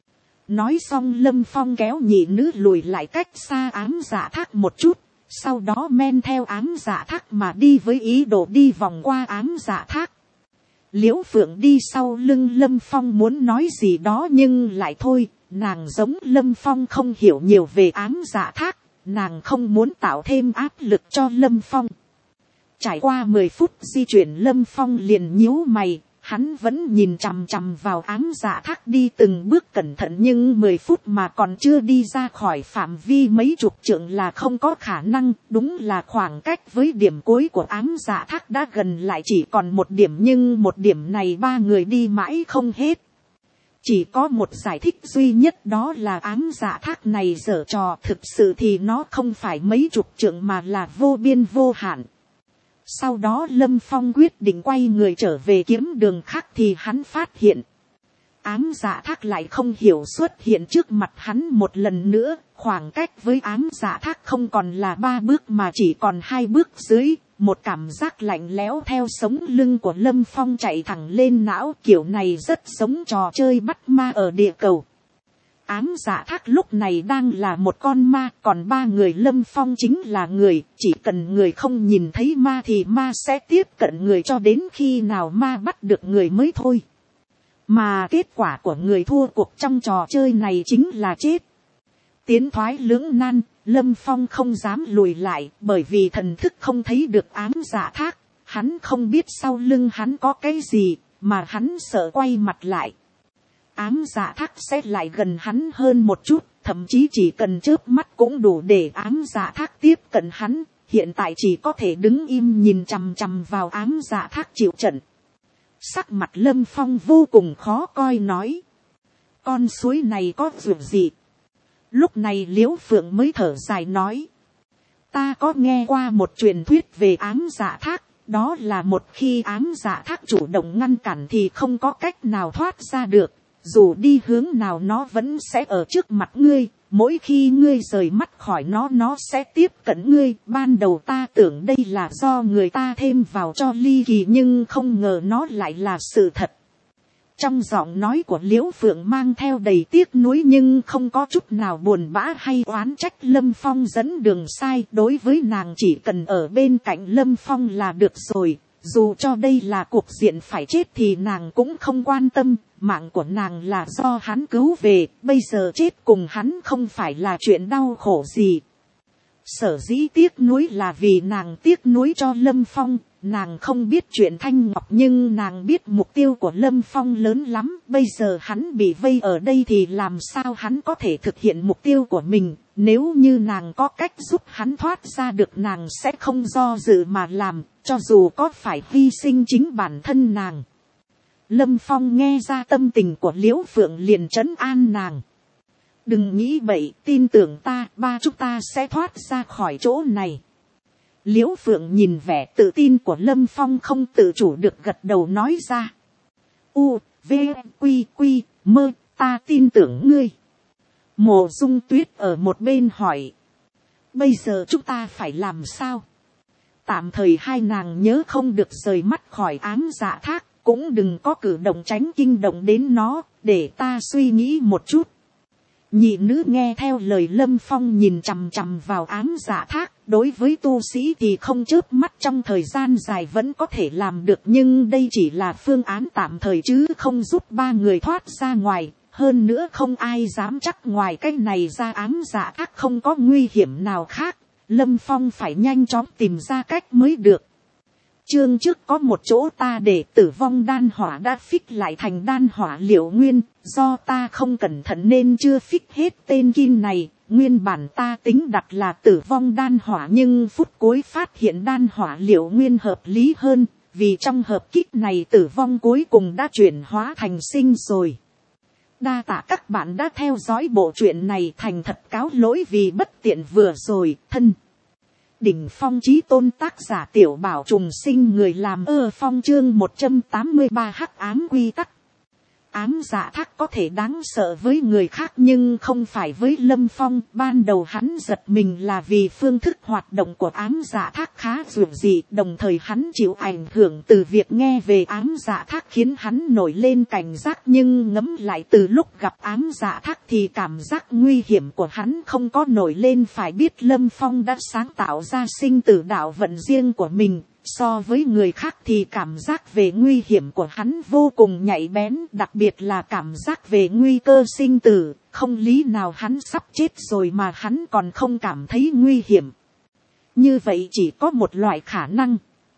Nói xong Lâm Phong kéo nhị nữ lùi lại cách xa ám dạ thác một chút. Sau đó men theo ám dạ thác mà đi với ý đồ đi vòng qua ám dạ thác. Liễu Phượng đi sau lưng Lâm Phong muốn nói gì đó nhưng lại thôi, nàng giống Lâm Phong không hiểu nhiều về ám dạ thác, nàng không muốn tạo thêm áp lực cho Lâm Phong. Trải qua mười phút di chuyển Lâm Phong liền nhíu mày, hắn vẫn nhìn chằm chằm vào ám dạ thác đi từng bước cẩn thận nhưng mười phút mà còn chưa đi ra khỏi phạm vi mấy chục trượng là không có khả năng, đúng là khoảng cách với điểm cuối của ám dạ thác đã gần lại chỉ còn một điểm nhưng một điểm này ba người đi mãi không hết. Chỉ có một giải thích duy nhất đó là ám dạ thác này giở trò, thực sự thì nó không phải mấy chục trượng mà là vô biên vô hạn. Sau đó Lâm Phong quyết định quay người trở về kiếm đường khác thì hắn phát hiện. Ám dạ thác lại không hiểu xuất hiện trước mặt hắn một lần nữa, khoảng cách với ám dạ thác không còn là ba bước mà chỉ còn hai bước dưới, một cảm giác lạnh lẽo theo sống lưng của Lâm Phong chạy thẳng lên não, kiểu này rất giống trò chơi bắt ma ở địa cầu. Ám dạ thác lúc này đang là một con ma, còn ba người Lâm Phong chính là người, chỉ cần người không nhìn thấy ma thì ma sẽ tiếp cận người cho đến khi nào ma bắt được người mới thôi. Mà kết quả của người thua cuộc trong trò chơi này chính là chết. Tiến thoái lưỡng nan, Lâm Phong không dám lùi lại bởi vì thần thức không thấy được ám dạ thác, hắn không biết sau lưng hắn có cái gì mà hắn sợ quay mặt lại. Ám dạ thác sẽ lại gần hắn hơn một chút, thậm chí chỉ cần chớp mắt cũng đủ để ám dạ thác tiếp cận hắn, hiện tại chỉ có thể đứng im nhìn chằm chằm vào ám dạ thác chịu trận. Sắc mặt Lâm Phong vô cùng khó coi nói. Con suối này có việc gì? Lúc này Liễu Phượng mới thở dài nói. Ta có nghe qua một truyền thuyết về ám dạ thác, đó là một khi ám dạ thác chủ động ngăn cản thì không có cách nào thoát ra được. Dù đi hướng nào nó vẫn sẽ ở trước mặt ngươi, mỗi khi ngươi rời mắt khỏi nó nó sẽ tiếp cận ngươi. Ban đầu ta tưởng đây là do người ta thêm vào cho ly kỳ nhưng không ngờ nó lại là sự thật. Trong giọng nói của Liễu Phượng mang theo đầy tiếc nuối nhưng không có chút nào buồn bã hay oán trách Lâm Phong dẫn đường sai. Đối với nàng chỉ cần ở bên cạnh Lâm Phong là được rồi. Dù cho đây là cuộc diện phải chết thì nàng cũng không quan tâm, mạng của nàng là do hắn cứu về, bây giờ chết cùng hắn không phải là chuyện đau khổ gì. Sở dĩ tiếc nuối là vì nàng tiếc nuối cho Lâm Phong, nàng không biết chuyện Thanh Ngọc nhưng nàng biết mục tiêu của Lâm Phong lớn lắm, bây giờ hắn bị vây ở đây thì làm sao hắn có thể thực hiện mục tiêu của mình, nếu như nàng có cách giúp hắn thoát ra được nàng sẽ không do dự mà làm, cho dù có phải hy sinh chính bản thân nàng. Lâm Phong nghe ra tâm tình của Liễu Phượng liền trấn an nàng. Đừng nghĩ bậy, tin tưởng ta, ba chúng ta sẽ thoát ra khỏi chỗ này. Liễu Phượng nhìn vẻ tự tin của Lâm Phong không tự chủ được gật đầu nói ra. U, V, Quy, Quy, Mơ, ta tin tưởng ngươi. Mộ Dung Tuyết ở một bên hỏi. Bây giờ chúng ta phải làm sao? Tạm thời hai nàng nhớ không được rời mắt khỏi Ám Dạ Thác. Cũng đừng có cử động tránh kinh động đến nó, để ta suy nghĩ một chút. Nhị nữ nghe theo lời Lâm Phong nhìn chằm chằm vào Ám Dạ Thác. Đối với tu sĩ thì không chớp mắt trong thời gian dài vẫn có thể làm được. Nhưng đây chỉ là phương án tạm thời chứ không giúp ba người thoát ra ngoài. Hơn nữa không ai dám chắc ngoài cái này ra Ám Dạ Thác không có nguy hiểm nào khác. Lâm Phong phải nhanh chóng tìm ra cách mới được. Chương trước có một chỗ ta để tử vong đan hỏa đã phích lại thành đan hỏa liệu nguyên, do ta không cẩn thận nên chưa phích hết tên kim này. Nguyên bản ta tính đặt là tử vong đan hỏa nhưng phút cuối phát hiện đan hỏa liệu nguyên hợp lý hơn, vì trong hợp kích này tử vong cuối cùng đã chuyển hóa thành sinh rồi. Đa tạ các bạn đã theo dõi bộ truyện này, thành thật cáo lỗi vì bất tiện vừa rồi. Thân Đỉnh Phong Chí Tôn, tác giả Tiểu Bảo Trùng Sinh, người làm ơ phong. Chương một trăm tám mươi ba hắc ám quy tắc. Ám Dạ Thác có thể đáng sợ với người khác nhưng không phải với Lâm Phong. Ban đầu hắn giật mình là vì phương thức hoạt động của Ám Dạ Thác khá dữ dị, đồng thời hắn chịu ảnh hưởng từ việc nghe về Ám Dạ Thác khiến hắn nổi lên cảnh giác, nhưng ngẫm lại từ lúc gặp Ám Dạ Thác thì cảm giác nguy hiểm của hắn không có nổi lên. Phải biết Lâm Phong đã sáng tạo ra sinh tử đạo vận riêng của mình. So với người khác thì cảm giác về nguy hiểm của hắn vô cùng nhạy bén, đặc biệt là cảm giác về nguy cơ sinh tử. Không lý nào hắn sắp chết rồi mà hắn còn không cảm thấy nguy hiểm. Như vậy chỉ có một loại khả năng.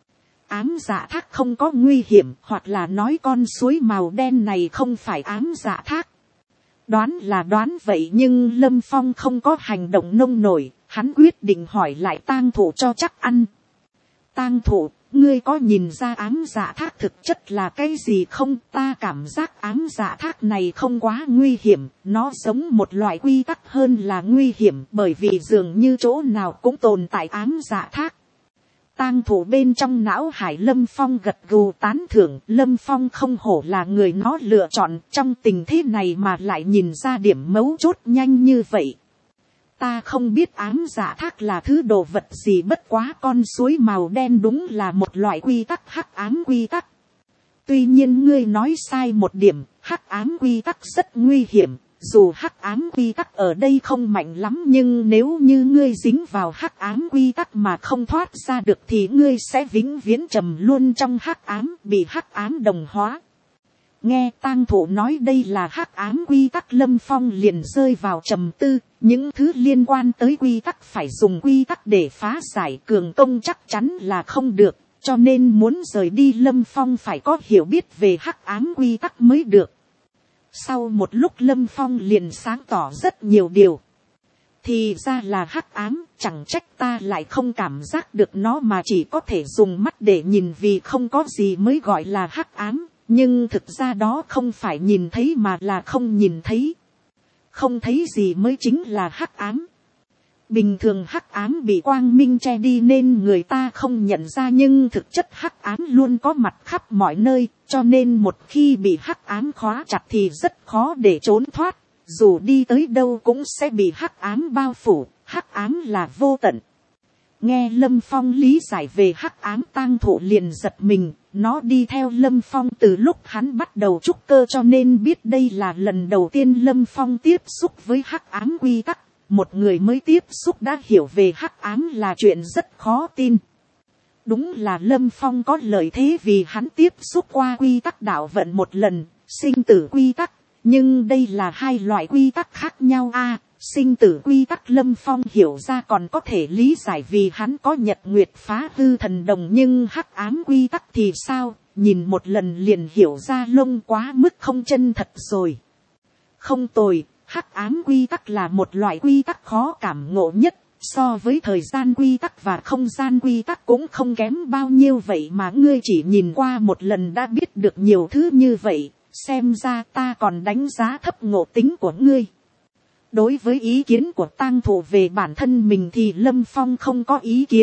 Ám Dạ Thác không có nguy hiểm, hoặc là nói con suối màu đen này không phải Ám Dạ Thác. Đoán là đoán vậy nhưng Lâm Phong không có hành động nông nổi, hắn quyết định hỏi lại Tang Thụ cho chắc ăn. Tang Thụ, ngươi có nhìn ra Ám Dạ Thác thực chất là cái gì không? Ta cảm giác Ám Dạ Thác này không quá nguy hiểm, nó giống một loại quy tắc hơn là nguy hiểm, bởi vì dường như chỗ nào cũng tồn tại Ám Dạ Thác. Tang Thụ bên trong não hải Lâm Phong gật gù tán thưởng. Lâm Phong không hổ là người nó lựa chọn, trong tình thế này mà lại nhìn ra điểm mấu chốt nhanh như vậy. Ta không biết Ám Dạ Thác là thứ đồ vật gì, bất quá con suối màu đen đúng là một loại quy tắc, hắc ám quy tắc. Tuy nhiên ngươi nói sai một điểm, hắc ám quy tắc rất nguy hiểm. Dù hắc ám quy tắc ở đây không mạnh lắm nhưng nếu như ngươi dính vào hắc ám quy tắc mà không thoát ra được thì ngươi sẽ vĩnh viễn trầm luôn trong hắc ám, bị hắc ám đồng hóa. Nghe Tang Thụ nói đây là hắc ám quy tắc, Lâm Phong liền rơi vào trầm tư. Những thứ liên quan tới quy tắc phải dùng quy tắc để phá giải, cường công chắc chắn là không được, cho nên muốn rời đi Lâm Phong phải có hiểu biết về hắc ám quy tắc mới được. Sau một lúc Lâm Phong liền sáng tỏ rất nhiều điều. Thì ra là hắc ám, chẳng trách ta lại không cảm giác được nó mà chỉ có thể dùng mắt để nhìn, vì không có gì mới gọi là hắc ám. Nhưng thực ra đó không phải nhìn thấy mà là không nhìn thấy. Không thấy gì mới chính là hắc ám. Bình thường hắc ám bị quang minh che đi nên người ta không nhận ra, nhưng thực chất hắc ám luôn có mặt khắp mọi nơi, cho nên một khi bị hắc ám khóa chặt thì rất khó để trốn thoát. Dù đi tới đâu cũng sẽ bị hắc ám bao phủ, hắc ám là vô tận. Nghe Lâm Phong lý giải về hắc ám, Tang Thụ liền giật mình. Nó đi theo Lâm Phong từ lúc hắn bắt đầu trúc cơ, cho nên biết đây là lần đầu tiên Lâm Phong tiếp xúc với hắc ám quy tắc. Một người mới tiếp xúc đã hiểu về hắc ám là chuyện rất khó tin. Đúng là Lâm Phong có lợi thế vì hắn tiếp xúc qua quy tắc đạo vận một lần, sinh tử quy tắc. Nhưng đây là hai loại quy tắc khác nhau a. Sinh tử quy tắc Lâm Phong hiểu ra còn có thể lý giải vì hắn có nhật nguyệt phá hư thần đồng, nhưng hắc ám quy tắc thì sao, nhìn một lần liền hiểu ra lông quá mức không chân thật rồi. Không tồi, hắc ám quy tắc là một loại quy tắc khó cảm ngộ nhất, so với thời gian quy tắc và không gian quy tắc cũng không kém bao nhiêu, vậy mà ngươi chỉ nhìn qua một lần đã biết được nhiều thứ như vậy, xem ra ta còn đánh giá thấp ngộ tính của ngươi. Đối với ý kiến của Tang Thụ về bản thân mình thì Lâm Phong không có ý kiến,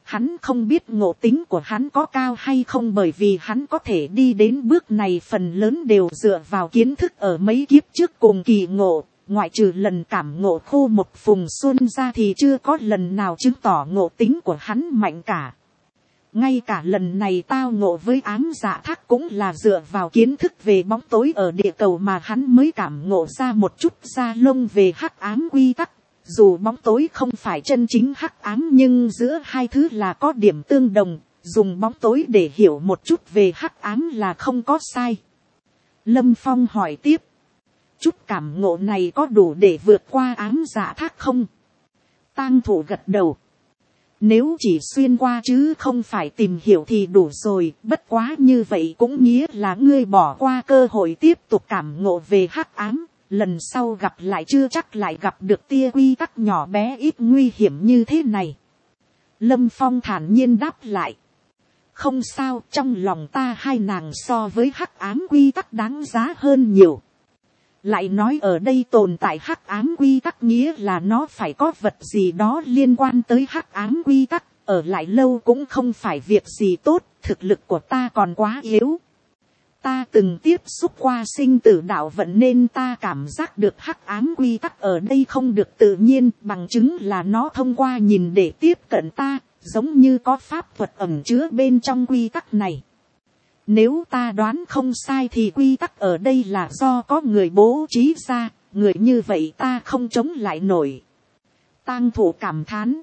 Hắn không biết ngộ tính của hắn có cao hay không, bởi vì hắn có thể đi đến bước này phần lớn đều dựa vào kiến thức ở mấy kiếp trước cùng kỳ ngộ. Ngoại trừ lần cảm ngộ khô một phùng xuân ra thì chưa có lần nào chứng tỏ ngộ tính của hắn mạnh cả. Ngay cả lần này tao ngộ với ám dạ thác cũng là dựa vào kiến thức về bóng tối ở địa cầu mà hắn mới cảm ngộ ra một chút da lông về hắc ám quy tắc. Dù bóng tối không phải chân chính hắc ám nhưng giữa hai thứ là có điểm tương đồng, dùng bóng tối để hiểu một chút về hắc ám là không có sai. Lâm Phong hỏi tiếp, chút cảm ngộ này có đủ để vượt qua ám dạ thác không? Tang Thụ gật đầu. Nếu chỉ xuyên qua chứ không phải tìm hiểu thì đủ rồi, bất quá như vậy cũng nghĩa là ngươi bỏ qua cơ hội tiếp tục cảm ngộ về hắc ám. Lần sau gặp lại chưa chắc lại gặp được tia quy tắc nhỏ bé ít nguy hiểm như thế này. Lâm Phong thản nhiên đáp lại. Không sao, trong lòng ta hai nàng so với hắc ám quy tắc đáng giá hơn nhiều. Lại nói ở đây tồn tại hắc ám quy tắc nghĩa là nó phải có vật gì đó liên quan tới hắc ám quy tắc. Ở lại lâu cũng không phải việc gì tốt, thực lực của ta còn quá yếu. Ta từng tiếp xúc qua sinh tử đạo vận nên ta cảm giác được hắc ám quy tắc ở đây không được tự nhiên, bằng chứng là nó thông qua nhìn để tiếp cận ta, giống như có pháp thuật ẩn chứa bên trong quy tắc này. Nếu ta đoán không sai thì quy tắc ở đây là do có người bố trí ra, người như vậy ta không chống lại nổi. Tang Thụ cảm thán.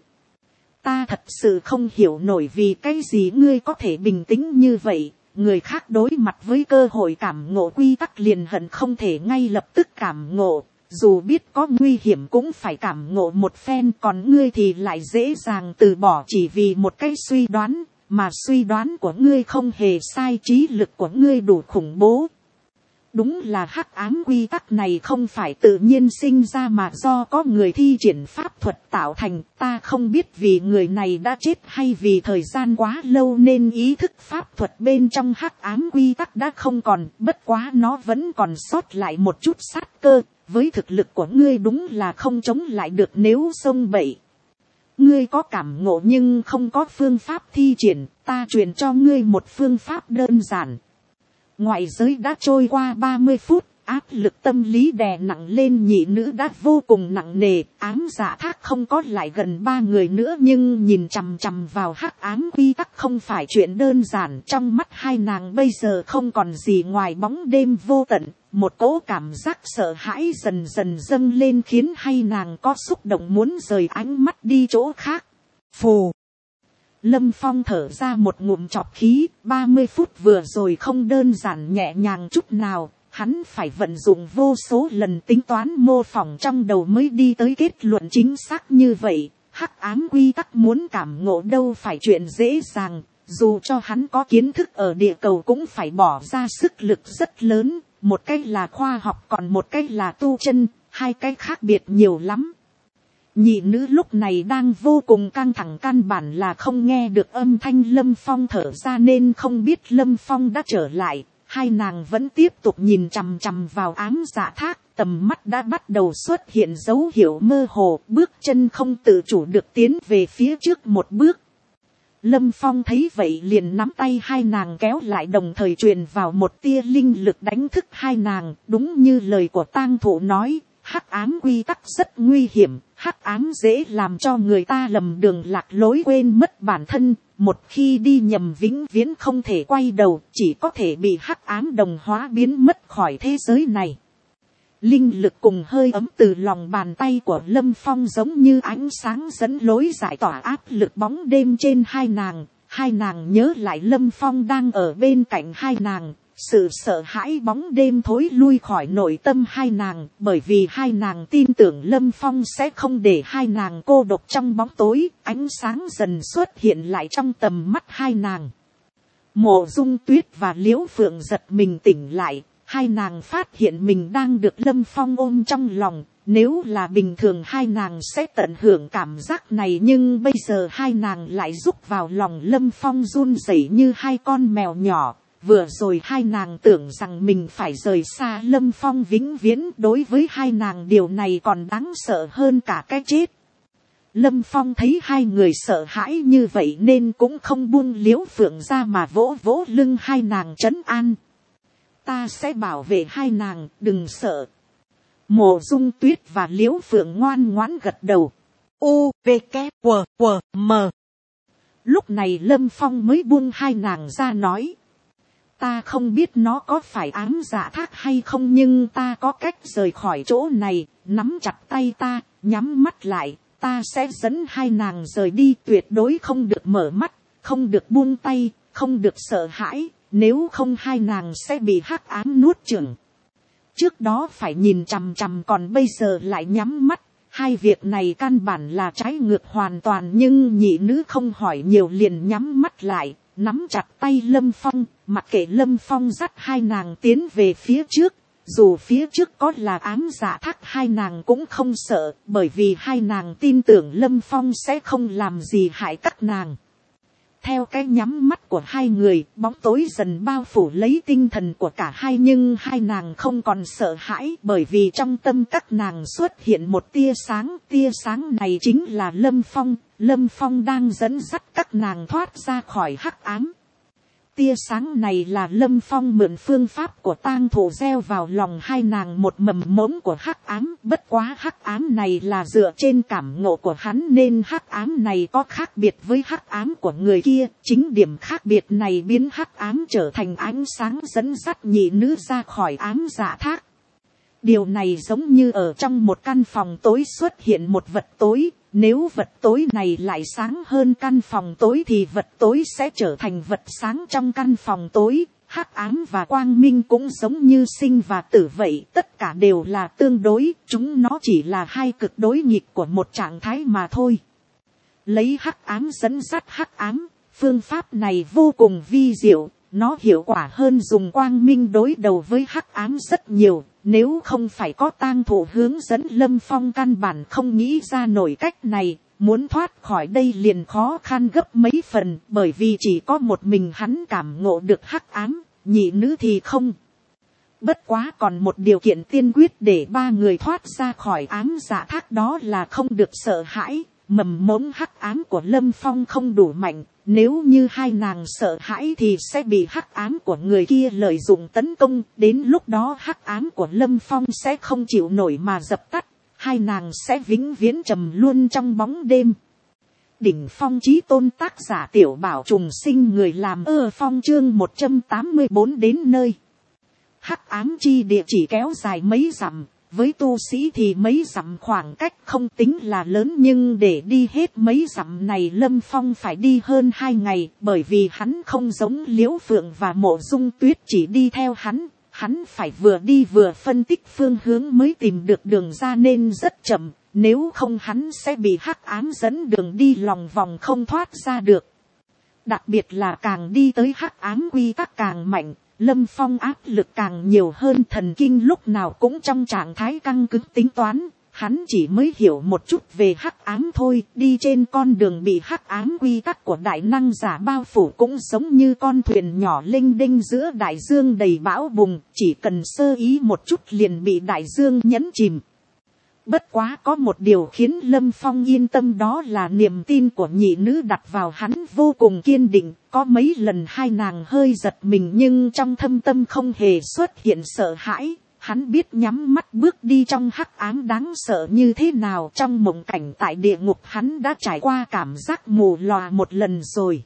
Ta thật sự không hiểu nổi vì cái gì ngươi có thể bình tĩnh như vậy. Người khác đối mặt với cơ hội cảm ngộ quy tắc liền hận không thể ngay lập tức cảm ngộ, dù biết có nguy hiểm cũng phải cảm ngộ một phen, còn ngươi thì lại dễ dàng từ bỏ chỉ vì một cái suy đoán, mà suy đoán của ngươi không hề sai, trí lực của ngươi đủ khủng bố. Đúng là hắc ám quy tắc này không phải tự nhiên sinh ra mà do có người thi triển pháp thuật tạo thành. Ta không biết vì người này đã chết hay vì thời gian quá lâu nên ý thức pháp thuật bên trong hắc ám quy tắc đã không còn. Bất quá nó vẫn còn sót lại một chút sát cơ. Với thực lực của ngươi đúng là không chống lại được nếu xông bậy. Ngươi có cảm ngộ nhưng không có phương pháp thi triển. Ta truyền cho ngươi một phương pháp đơn giản. Ngoại giới đã trôi qua ba mươi phút, áp lực tâm lý đè nặng lên nhị nữ đã vô cùng nặng nề. Ám dạ thác không có lại gần ba người nữa nhưng nhìn chằm chằm vào hắc ám quy tắc không phải chuyện đơn giản. Trong mắt hai nàng bây giờ không còn gì ngoài bóng đêm vô tận. Một cỗ cảm giác sợ hãi dần dần dâng lên khiến hai nàng có xúc động muốn rời ánh mắt đi chỗ khác. Phù! Lâm Phong thở ra một ngụm trọc khí, ba mươi phút vừa rồi không đơn giản nhẹ nhàng chút nào, hắn phải vận dụng vô số lần tính toán mô phỏng trong đầu mới đi tới kết luận chính xác như vậy. Hắc ám quy tắc muốn cảm ngộ đâu phải chuyện dễ dàng, dù cho hắn có kiến thức ở địa cầu cũng phải bỏ ra sức lực rất lớn, một cách là khoa học còn một cách là tu chân, hai cái khác biệt nhiều lắm. Nhị nữ lúc này đang vô cùng căng thẳng, căn bản là không nghe được âm thanh Lâm Phong thở ra nên không biết Lâm Phong đã trở lại. Hai nàng vẫn tiếp tục nhìn chằm chằm vào ám dạ thác, tầm mắt đã bắt đầu xuất hiện dấu hiệu mơ hồ, bước chân không tự chủ được tiến về phía trước một bước. Lâm Phong thấy vậy liền nắm tay hai nàng kéo lại, đồng thời truyền vào một tia linh lực đánh thức hai nàng. Đúng như lời của Tang Thụ nói, hắc ám quy tắc rất nguy hiểm, hắc ám dễ làm cho người ta lầm đường lạc lối quên mất bản thân, một khi đi nhầm vĩnh viễn không thể quay đầu, chỉ có thể bị hắc ám đồng hóa biến mất khỏi thế giới này. Linh lực cùng hơi ấm từ lòng bàn tay của Lâm Phong giống như ánh sáng dẫn lối giải tỏa áp lực bóng đêm trên hai nàng. Hai nàng nhớ lại Lâm Phong đang ở bên cạnh hai nàng. Sự sợ hãi bóng đêm thối lui khỏi nội tâm hai nàng, bởi vì hai nàng tin tưởng Lâm Phong sẽ không để hai nàng cô độc trong bóng tối. Ánh sáng dần xuất hiện lại trong tầm mắt hai nàng. Mộ Dung Tuyết và Liễu Phượng giật mình tỉnh lại. Hai nàng phát hiện mình đang được Lâm Phong ôm trong lòng. Nếu là bình thường hai nàng sẽ tận hưởng cảm giác này, nhưng bây giờ hai nàng lại rúc vào lòng Lâm Phong run rẩy như hai con mèo nhỏ. Vừa rồi hai nàng tưởng rằng mình phải rời xa Lâm Phong vĩnh viễn, đối với hai nàng điều này còn đáng sợ hơn cả cái chết. Lâm Phong thấy hai người sợ hãi như vậy nên cũng không buông Liễu Phượng ra mà vỗ vỗ lưng hai nàng trấn an. Ta sẽ bảo vệ hai nàng, đừng sợ. Mộ Dung Tuyết và Liễu Phượng ngoan ngoãn gật đầu. U, V, K, W, W, M. Lúc này Lâm Phong mới buông hai nàng ra nói. Ta không biết nó có phải ám dạ thác hay không, nhưng ta có cách rời khỏi chỗ này. Nắm chặt tay ta, nhắm mắt lại, ta sẽ dẫn hai nàng rời đi, tuyệt đối không được mở mắt, không được buông tay, không được sợ hãi, nếu không hai nàng sẽ bị hắc ám nuốt chửng. Trước đó phải nhìn chằm chằm, còn bây giờ lại nhắm mắt, hai việc này căn bản là trái ngược hoàn toàn, nhưng nhị nữ không hỏi nhiều liền nhắm mắt lại, nắm chặt tay Lâm Phong, mặc kệ Lâm Phong dắt hai nàng tiến về phía trước. Dù phía trước có là ám dạ thác, hai nàng cũng không sợ, bởi vì hai nàng tin tưởng Lâm Phong sẽ không làm gì hại các nàng. Theo cái nhắm mắt của hai người, bóng tối dần bao phủ lấy tinh thần của cả hai, nhưng hai nàng không còn sợ hãi, bởi vì trong tâm các nàng xuất hiện một tia sáng. Tia sáng này chính là Lâm Phong. Lâm Phong đang dẫn dắt các nàng thoát ra khỏi hắc ám. Tia sáng này là Lâm Phong mượn phương pháp của tang thổ gieo vào lòng hai nàng một mầm mống của hắc ám. Bất quá hắc ám này là dựa trên cảm ngộ của hắn, nên hắc ám này có khác biệt với hắc ám của người kia. Chính điểm khác biệt này biến hắc ám trở thành ánh sáng dẫn dắt nhị nữ ra khỏi ám dạ thác. Điều này giống như ở trong một căn phòng tối xuất hiện một vật tối. Nếu vật tối này lại sáng hơn căn phòng tối thì vật tối sẽ trở thành vật sáng trong căn phòng tối. Hắc ám và quang minh cũng giống như sinh và tử vậy, tất cả đều là tương đối, chúng nó chỉ là hai cực đối nghịch của một trạng thái mà thôi. Lấy hắc ám dẫn dắt hắc ám, phương pháp này vô cùng vi diệu, nó hiệu quả hơn dùng quang minh đối đầu với hắc ám rất nhiều. Nếu không phải có tang thổ hướng dẫn, Lâm Phong căn bản không nghĩ ra nổi cách này. Muốn thoát khỏi đây liền khó khăn gấp mấy phần, bởi vì chỉ có một mình hắn cảm ngộ được hắc ám, nhị nữ thì không. Bất quá còn một điều kiện tiên quyết để ba người thoát ra khỏi ám dạ thác, đó là không được sợ hãi. Mầm mống hắc ám của Lâm Phong không đủ mạnh, nếu như hai nàng sợ hãi thì sẽ bị hắc ám của người kia lợi dụng tấn công, đến lúc đó hắc ám của Lâm Phong sẽ không chịu nổi mà dập tắt, hai nàng sẽ vĩnh viễn trầm luôn trong bóng đêm. Đỉnh phong chí tôn, tác giả Tiểu Bảo Trùng Sinh, người làm Ơ Phong, chương một trăm tám mươi bốn đến nơi. Hắc ám chi địa chỉ kéo dài mấy dặm. Với tu sĩ thì mấy dặm khoảng cách không tính là lớn, nhưng để đi hết mấy dặm này Lâm Phong phải đi hơn hai ngày, bởi vì hắn không giống Liễu Phượng và Mộ Dung Tuyết chỉ đi theo hắn, hắn phải vừa đi vừa phân tích phương hướng mới tìm được đường ra, nên rất chậm, nếu không hắn sẽ bị hắc ám dẫn đường đi lòng vòng không thoát ra được. Đặc biệt là càng đi tới hắc ám quy tắc càng mạnh, Lâm Phong áp lực càng nhiều hơn, thần kinh lúc nào cũng trong trạng thái căng cứng tính toán. Hắn chỉ mới hiểu một chút về hắc ám thôi, đi trên con đường bị hắc ám quy tắc của đại năng giả bao phủ cũng giống như con thuyền nhỏ lênh đênh giữa đại dương đầy bão bùng, chỉ cần sơ ý một chút liền bị đại dương nhấn chìm. Bất quá có một điều khiến Lâm Phong yên tâm, đó là niềm tin của nhị nữ đặt vào hắn vô cùng kiên định. Có mấy lần hai nàng hơi giật mình nhưng trong thâm tâm không hề xuất hiện sợ hãi. Hắn biết nhắm mắt bước đi trong hắc ám đáng sợ như thế nào. Trong mộng cảnh tại địa ngục hắn đã trải qua cảm giác mù lòa một lần rồi.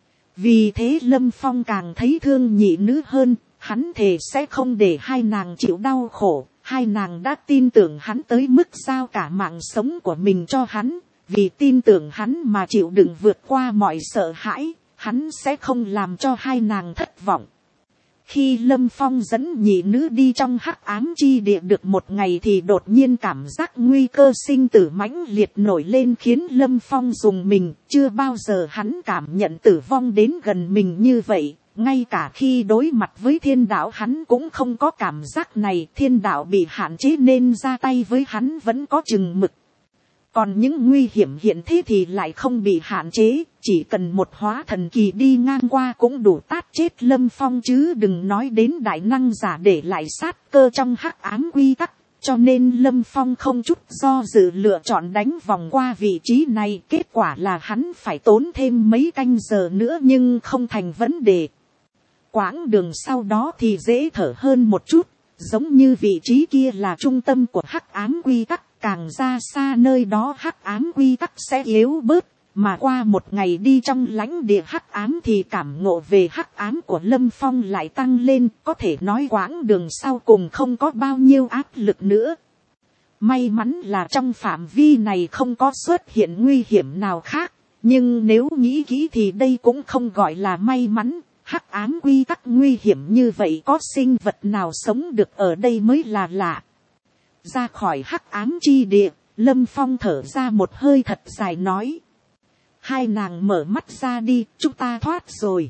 Vì thế Lâm Phong càng thấy thương nhị nữ hơn. Hắn thề sẽ không để hai nàng chịu đau khổ. Hai nàng đã tin tưởng hắn tới mức giao cả mạng sống của mình cho hắn. Vì tin tưởng hắn mà chịu đựng vượt qua mọi sợ hãi. Hắn sẽ không làm cho hai nàng thất vọng. Khi Lâm Phong dẫn nhị nữ đi trong hắc ám chi địa được một ngày thì đột nhiên cảm giác nguy cơ sinh tử mãnh liệt nổi lên, khiến Lâm Phong rùng mình. Chưa bao giờ hắn cảm nhận tử vong đến gần mình như vậy. Ngay cả khi đối mặt với thiên đạo hắn cũng không có cảm giác này. Thiên đạo bị hạn chế nên ra tay với hắn vẫn có chừng mực. Còn những nguy hiểm hiện thế thì lại không bị hạn chế. Chỉ cần một hóa thần kỳ đi ngang qua cũng đủ tát chết Lâm Phong, chứ đừng nói đến đại năng giả để lại sát cơ trong hắc ám quy tắc. cho nên Lâm Phong không chút do dự lựa chọn đánh vòng qua vị trí này. Kết quả là hắn phải tốn thêm mấy canh giờ nữa nhưng không thành vấn đề. Quãng đường sau đó thì dễ thở hơn một chút, giống như vị trí kia là trung tâm của hắc ám quy tắc, càng ra xa nơi đó hắc ám quy tắc sẽ yếu bớt. Mà qua một ngày đi trong lãnh địa hắc ám thì cảm ngộ về hắc ám của Lâm Phong lại tăng lên, có thể nói quãng đường sau cùng không có bao nhiêu áp lực nữa. May mắn là trong phạm vi này không có xuất hiện nguy hiểm nào khác, nhưng nếu nghĩ kỹ thì đây cũng không gọi là may mắn. Hắc ám quy tắc nguy hiểm như vậy, có sinh vật nào sống được ở đây mới là lạ. Ra khỏi hắc ám chi địa, Lâm Phong thở ra một hơi thật dài nói. Hai nàng mở mắt ra đi, chúng ta thoát rồi.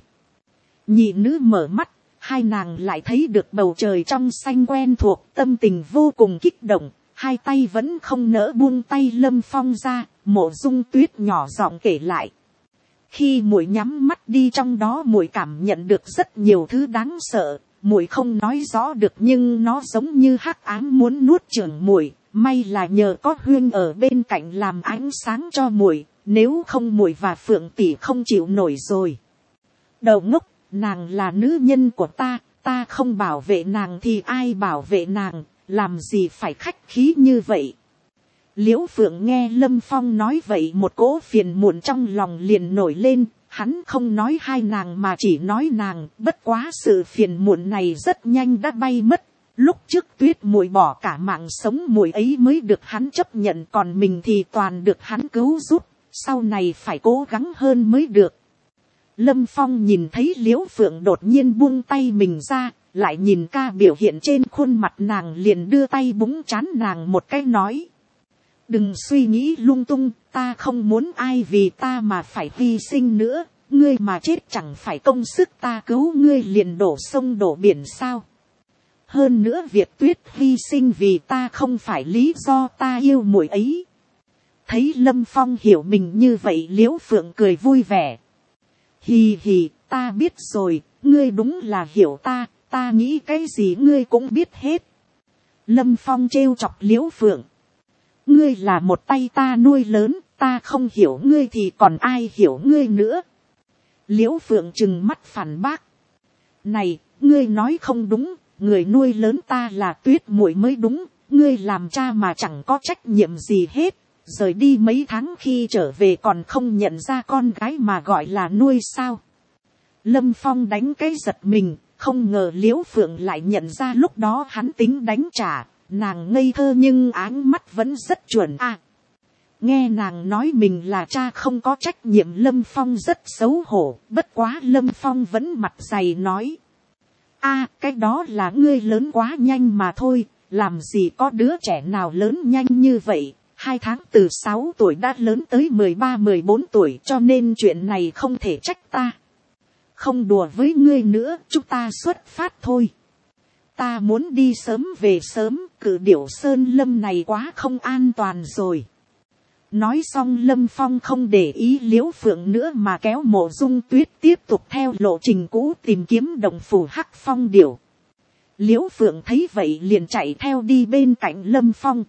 Nhị nữ mở mắt, hai nàng lại thấy được bầu trời trong xanh quen thuộc, tâm tình vô cùng kích động, hai tay vẫn không nỡ buông tay Lâm Phong ra. Mộ Dung Tuyết nhỏ giọng kể lại. Khi muội nhắm mắt đi trong đó, muội cảm nhận được rất nhiều thứ đáng sợ, muội không nói rõ được nhưng nó giống như hắc ám muốn nuốt chửng muội. May là nhờ có Huyên ở bên cạnh làm ánh sáng cho muội, nếu không muội và Phượng tỷ không chịu nổi rồi. Đầu ngốc, nàng là nữ nhân của ta, ta không bảo vệ nàng thì ai bảo vệ nàng, làm gì phải khách khí như vậy. Liễu Phượng nghe Lâm Phong nói vậy, một cỗ phiền muộn trong lòng liền nổi lên. Hắn không nói hai nàng mà chỉ nói nàng, bất quá sự phiền muộn này rất nhanh đã bay mất. Lúc trước Tuyết muội bỏ cả mạng sống muội ấy mới được hắn chấp nhận, còn mình thì toàn được hắn cứu giúp, sau này phải cố gắng hơn mới được. Lâm Phong nhìn thấy Liễu Phượng đột nhiên buông tay mình ra, lại nhìn ca biểu hiện trên khuôn mặt nàng, liền đưa tay búng trán nàng một cái nói. Đừng suy nghĩ lung tung, ta không muốn ai vì ta mà phải hy sinh nữa, ngươi mà chết chẳng phải công sức ta cứu ngươi liền đổ sông đổ biển sao. Hơn nữa việc Tuyết hy sinh vì ta không phải lý do ta yêu muội ấy. Thấy Lâm Phong hiểu mình như vậy, Liễu Phượng cười vui vẻ. Hì hì, ta biết rồi, ngươi đúng là hiểu ta, ta nghĩ cái gì ngươi cũng biết hết. Lâm Phong trêu chọc Liễu Phượng. Ngươi là một tay ta nuôi lớn, ta không hiểu ngươi thì còn ai hiểu ngươi nữa. Liễu Phượng trừng mắt phản bác. Này, ngươi nói không đúng, người nuôi lớn ta là Tuyết muội mới đúng, ngươi làm cha mà chẳng có trách nhiệm gì hết. Rời đi mấy tháng khi trở về còn không nhận ra con gái mà gọi là nuôi sao. Lâm Phong đánh cái giật mình, không ngờ Liễu Phượng lại nhận ra lúc đó hắn tính đánh trả. Nàng ngây thơ nhưng áng mắt vẫn rất chuẩn à. Nghe nàng nói mình là cha không có trách nhiệm, Lâm Phong rất xấu hổ, bất quá Lâm Phong vẫn mặt dày nói. A, cái đó là ngươi lớn quá nhanh mà thôi, làm gì có đứa trẻ nào lớn nhanh như vậy. Hai tháng từ sáu tuổi đã lớn tới mười ba mười bốn tuổi, cho nên chuyện này không thể trách ta. Không đùa với ngươi nữa, chúng ta xuất phát thôi. Ta muốn đi sớm về sớm, Cử Điểu Sơn Lâm này quá không an toàn rồi. Nói xong Lâm Phong không để ý Liễu Phượng nữa mà kéo Mộ Dung Tuyết tiếp tục theo lộ trình cũ tìm kiếm động phủ Hắc Phong Điểu. Liễu Phượng thấy vậy liền chạy theo đi bên cạnh Lâm Phong.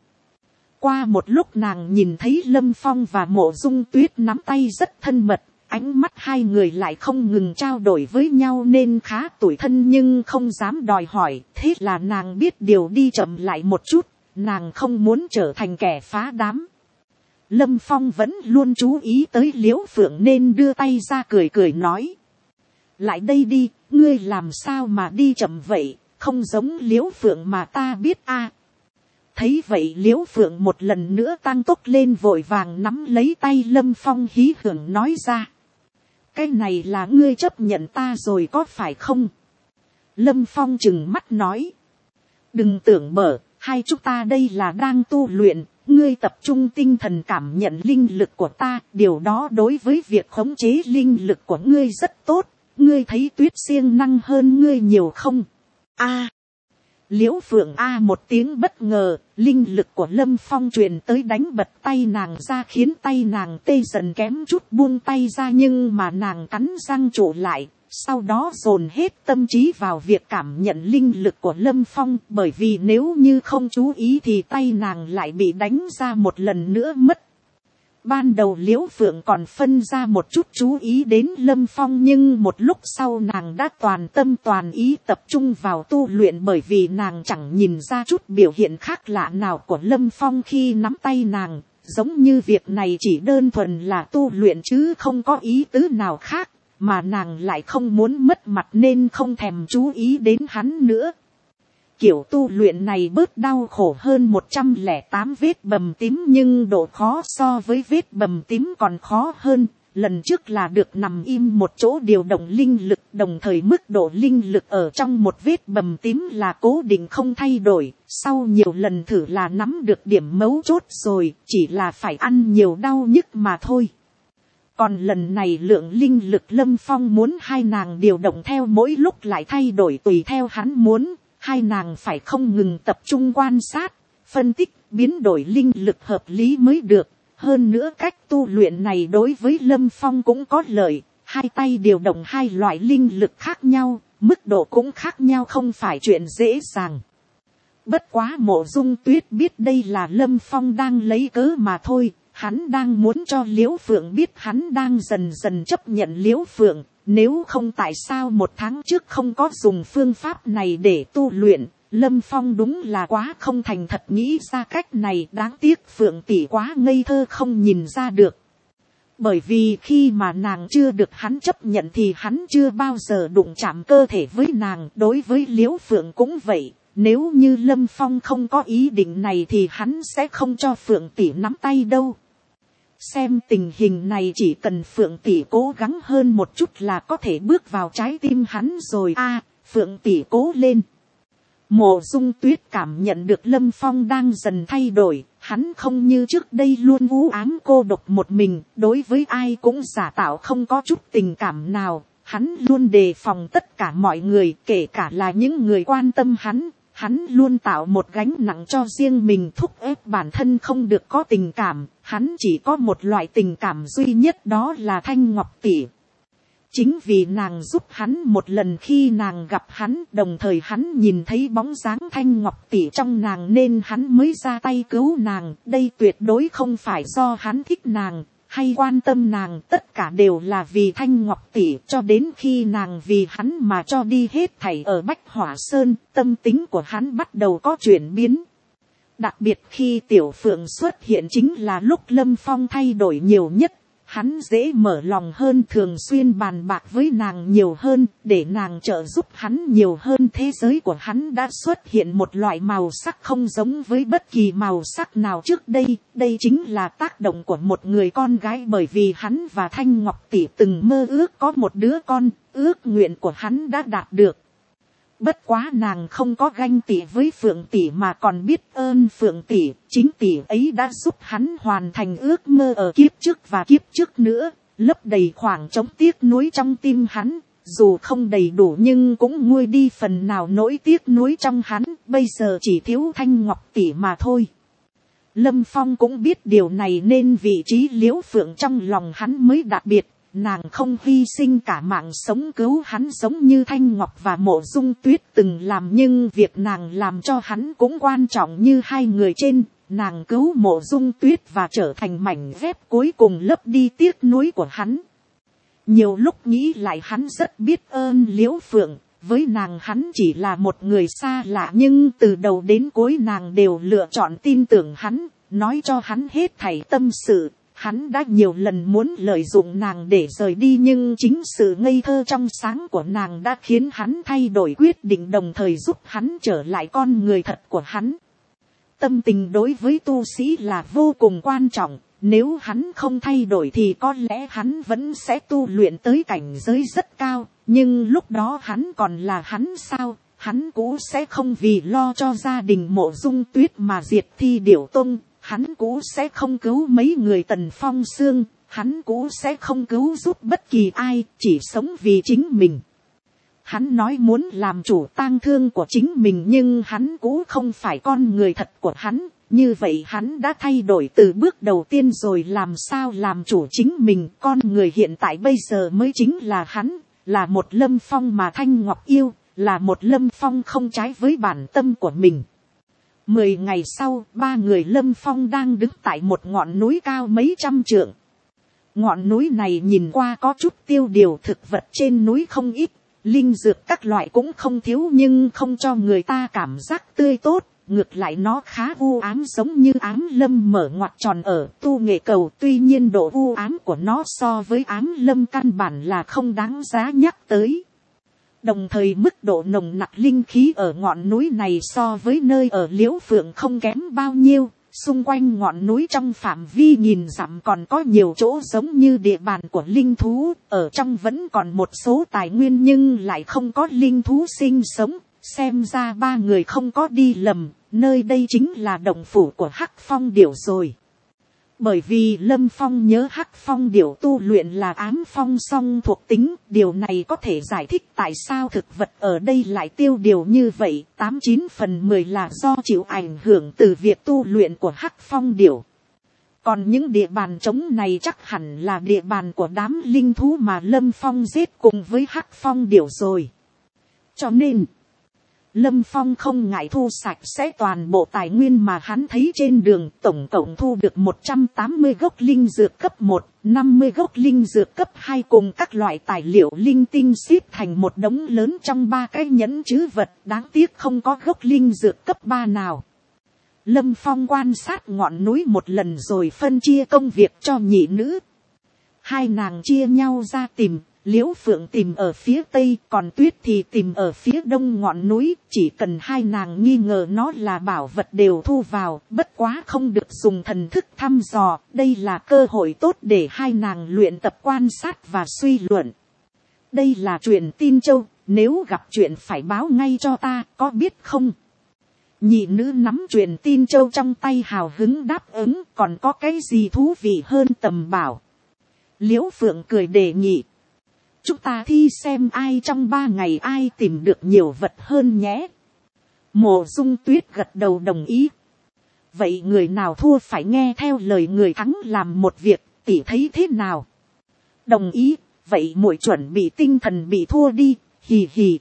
Qua một lúc nàng nhìn thấy Lâm Phong và Mộ Dung Tuyết nắm tay rất thân mật, ánh mắt hai người lại không ngừng trao đổi với nhau nên khá tủi thân nhưng không dám đòi hỏi. Thế là nàng biết điều đi chậm lại một chút, nàng không muốn trở thành kẻ phá đám. Lâm Phong vẫn luôn chú ý tới Liễu Phượng nên đưa tay ra cười cười nói. Lại đây đi, ngươi làm sao mà đi chậm vậy, không giống Liễu Phượng mà ta biết a. À. Thấy vậy Liễu Phượng một lần nữa tăng tốc lên, vội vàng nắm lấy tay Lâm Phong hí hưởng nói ra. Cái này là ngươi chấp nhận ta rồi có phải không? Lâm Phong trừng mắt nói. Đừng tưởng bở, hai chúng ta đây là đang tu luyện, ngươi tập trung tinh thần cảm nhận linh lực của ta, điều đó đối với việc khống chế linh lực của ngươi rất tốt, ngươi thấy Tuyết siêng năng hơn ngươi nhiều không? A. À. Liễu Phượng a một tiếng bất ngờ, linh lực của Lâm Phong truyền tới đánh bật tay nàng ra khiến tay nàng tê dần kém chút buông tay ra, nhưng mà nàng cắn răng trụ lại, sau đó dồn hết tâm trí vào việc cảm nhận linh lực của Lâm Phong, bởi vì nếu như không chú ý thì tay nàng lại bị đánh ra một lần nữa mất. Ban đầu Liễu Phượng còn phân ra một chút chú ý đến Lâm Phong, nhưng một lúc sau nàng đã toàn tâm toàn ý tập trung vào tu luyện, bởi vì nàng chẳng nhìn ra chút biểu hiện khác lạ nào của Lâm Phong khi nắm tay nàng, giống như việc này chỉ đơn thuần là tu luyện chứ không có ý tứ nào khác, mà nàng lại không muốn mất mặt nên không thèm chú ý đến hắn nữa. Kiểu tu luyện này bớt đau khổ hơn một trăm lẻ tám vết bầm tím, nhưng độ khó so với vết bầm tím còn khó hơn. Lần trước là được nằm im một chỗ điều động linh lực, đồng thời mức độ linh lực ở trong một vết bầm tím là cố định không thay đổi. Sau nhiều lần thử là nắm được điểm mấu chốt rồi, chỉ là phải ăn nhiều đau nhức mà thôi. Còn lần này lượng linh lực Lâm Phong muốn hai nàng điều động theo mỗi lúc lại thay đổi tùy theo hắn muốn. Hai nàng phải không ngừng tập trung quan sát, phân tích, biến đổi linh lực hợp lý mới được. Hơn nữa cách tu luyện này đối với Lâm Phong cũng có lợi. Hai tay điều động hai loại linh lực khác nhau, mức độ cũng khác nhau, không phải chuyện dễ dàng. Bất quá Mộ Dung Tuyết biết đây là Lâm Phong đang lấy cớ mà thôi. Hắn đang muốn cho Liễu Phượng biết hắn đang dần dần chấp nhận Liễu Phượng. Nếu không tại sao một tháng trước không có dùng phương pháp này để tu luyện. Lâm Phong đúng là quá không thành thật nghĩ ra cách này, đáng tiếc Phượng tỷ quá ngây thơ không nhìn ra được. Bởi vì khi mà nàng chưa được hắn chấp nhận thì hắn chưa bao giờ đụng chạm cơ thể với nàng, đối với Liễu Phượng cũng vậy. Nếu như Lâm Phong không có ý định này thì hắn sẽ không cho Phượng tỷ nắm tay đâu. Xem tình hình này chỉ cần Phượng tỷ cố gắng hơn một chút là có thể bước vào trái tim hắn rồi. A, à, Phượng tỷ cố lên. Mộ Dung Tuyết cảm nhận được Lâm Phong đang dần thay đổi, hắn không như trước đây luôn u ám cô độc một mình, đối với ai cũng giả tạo không có chút tình cảm nào, hắn luôn đề phòng tất cả mọi người, kể cả là những người quan tâm hắn, hắn luôn tạo một gánh nặng cho riêng mình, thúc ép bản thân không được có tình cảm, hắn chỉ có một loại tình cảm duy nhất, đó là Thanh Ngọc tỷ. Chính vì nàng giúp hắn một lần khi nàng gặp hắn, đồng thời hắn nhìn thấy bóng dáng Thanh Ngọc tỷ trong nàng nên hắn mới ra tay cứu nàng. Đây tuyệt đối không phải do hắn thích nàng hay quan tâm nàng, tất cả đều là vì Thanh Ngọc tỷ. Cho đến khi nàng vì hắn mà cho đi hết thảy ở Bách Hỏa Sơn, tâm tính của hắn bắt đầu có chuyển biến. Đặc biệt khi Tiểu Phượng xuất hiện chính là lúc Lâm Phong thay đổi nhiều nhất. Hắn dễ mở lòng hơn, thường xuyên bàn bạc với nàng nhiều hơn, để nàng trợ giúp hắn nhiều hơn. Thế giới của hắn đã xuất hiện một loại màu sắc không giống với bất kỳ màu sắc nào trước đây. Đây chính là tác động của một người con gái, bởi vì hắn và Thanh Ngọc tỷ từng mơ ước có một đứa con, ước nguyện của hắn đã đạt được. Bất quá nàng không có ganh tị với Phượng tỷ mà còn biết ơn Phượng tỷ, chính tỷ ấy đã giúp hắn hoàn thành ước mơ ở kiếp trước và kiếp trước nữa, lấp đầy khoảng trống tiếc nuối trong tim hắn, dù không đầy đủ nhưng cũng nguôi đi phần nào nỗi tiếc nuối trong hắn, bây giờ chỉ thiếu Thanh Ngọc tỷ mà thôi. Lâm Phong cũng biết điều này nên vị trí Liễu Phượng trong lòng hắn mới đặc biệt. Nàng không hy sinh cả mạng sống cứu hắn giống như Thanh Ngọc và Mộ Dung Tuyết từng làm, nhưng việc nàng làm cho hắn cũng quan trọng như hai người trên. Nàng cứu Mộ Dung Tuyết và trở thành mảnh ghép cuối cùng lấp đi tiếc nuối của hắn. Nhiều lúc nghĩ lại hắn rất biết ơn Liễu Phượng, với nàng hắn chỉ là một người xa lạ nhưng từ đầu đến cuối nàng đều lựa chọn tin tưởng hắn, nói cho hắn hết thảy tâm sự. Hắn đã nhiều lần muốn lợi dụng nàng để rời đi nhưng chính sự ngây thơ trong sáng của nàng đã khiến hắn thay đổi quyết định, đồng thời giúp hắn trở lại con người thật của hắn. Tâm tình đối với tu sĩ là vô cùng quan trọng, nếu hắn không thay đổi thì có lẽ hắn vẫn sẽ tu luyện tới cảnh giới rất cao, nhưng lúc đó hắn còn là hắn sao? Hắn cũng sẽ không vì lo cho gia đình Mộ Dung Tuyết mà diệt Thi Điểu Tông. Hắn cũng sẽ không cứu mấy người Tần Phong Xương, hắn cũng sẽ không cứu giúp bất kỳ ai, chỉ sống vì chính mình. Hắn nói muốn làm chủ tang thương của chính mình nhưng hắn cũng không phải con người thật của hắn, như vậy hắn đã thay đổi từ bước đầu tiên rồi, làm sao làm chủ chính mình, con người hiện tại bây giờ mới chính là hắn, là một Lâm Phong mà Thanh Ngọc yêu, là một Lâm Phong không trái với bản tâm của mình. Mười ngày sau, ba người Lâm Phong đang đứng tại một ngọn núi cao mấy trăm trượng. Ngọn núi này nhìn qua có chút tiêu điều, thực vật trên núi không ít, linh dược các loại cũng không thiếu, nhưng không cho người ta cảm giác tươi tốt. Ngược lại nó khá u ám, giống như ám lâm mở ngoặt tròn ở tu nghệ cầu. Tuy nhiên độ u ám của nó so với ám lâm căn bản là không đáng giá nhắc tới. Đồng thời mức độ nồng nặc linh khí ở ngọn núi này so với nơi ở Liễu Phượng không kém bao nhiêu. Xung quanh ngọn núi trong phạm vi nghìn dặm còn có nhiều chỗ giống như địa bàn của linh thú. Ở trong vẫn còn một số tài nguyên nhưng lại không có linh thú sinh sống. Xem ra ba người không có đi lầm, nơi đây chính là động phủ của Hắc Phong Điểu rồi. Bởi vì Lâm Phong nhớ Hắc Phong Điểu tu luyện là ám phong song thuộc tính, điều này có thể giải thích tại sao thực vật ở đây lại tiêu điều như vậy. Tám chín phần mười là do chịu ảnh hưởng từ việc tu luyện của Hắc Phong Điểu. Còn những địa bàn trống này chắc hẳn là địa bàn của đám linh thú mà Lâm Phong giết cùng với Hắc Phong Điểu rồi. Cho nên Lâm Phong không ngại thu sạch sẽ toàn bộ tài nguyên mà hắn thấy trên đường, tổng cộng thu được một trăm tám mươi gốc linh dược cấp một, năm mươi gốc linh dược cấp hai cùng các loại tài liệu linh tinh xếp thành một đống lớn trong ba cái nhẫn trữ vật, đáng tiếc không có gốc linh dược cấp ba nào. Lâm Phong quan sát ngọn núi một lần rồi phân chia công việc cho nhị nữ. Hai nàng chia nhau ra tìm. Liễu Phượng tìm ở phía tây, còn Tuyết thì tìm ở phía đông ngọn núi. Chỉ cần hai nàng nghi ngờ nó là bảo vật đều thu vào, bất quá không được dùng thần thức thăm dò. Đây là cơ hội tốt để hai nàng luyện tập quan sát và suy luận. Đây là truyền tin châu, nếu gặp chuyện phải báo ngay cho ta, có biết không? Nhị nữ nắm truyền tin châu trong tay hào hứng đáp ứng. Còn có cái gì thú vị hơn tầm bảo? Liễu Phượng cười đề nghị. Chúng ta thi xem ai trong ba ngày ai tìm được nhiều vật hơn nhé. Mộ Dung Tuyết gật đầu đồng ý. Vậy người nào thua phải nghe theo lời người thắng làm một việc, tỷ thấy thế nào? Đồng ý, vậy muội chuẩn bị tinh thần bị thua đi, hì hì.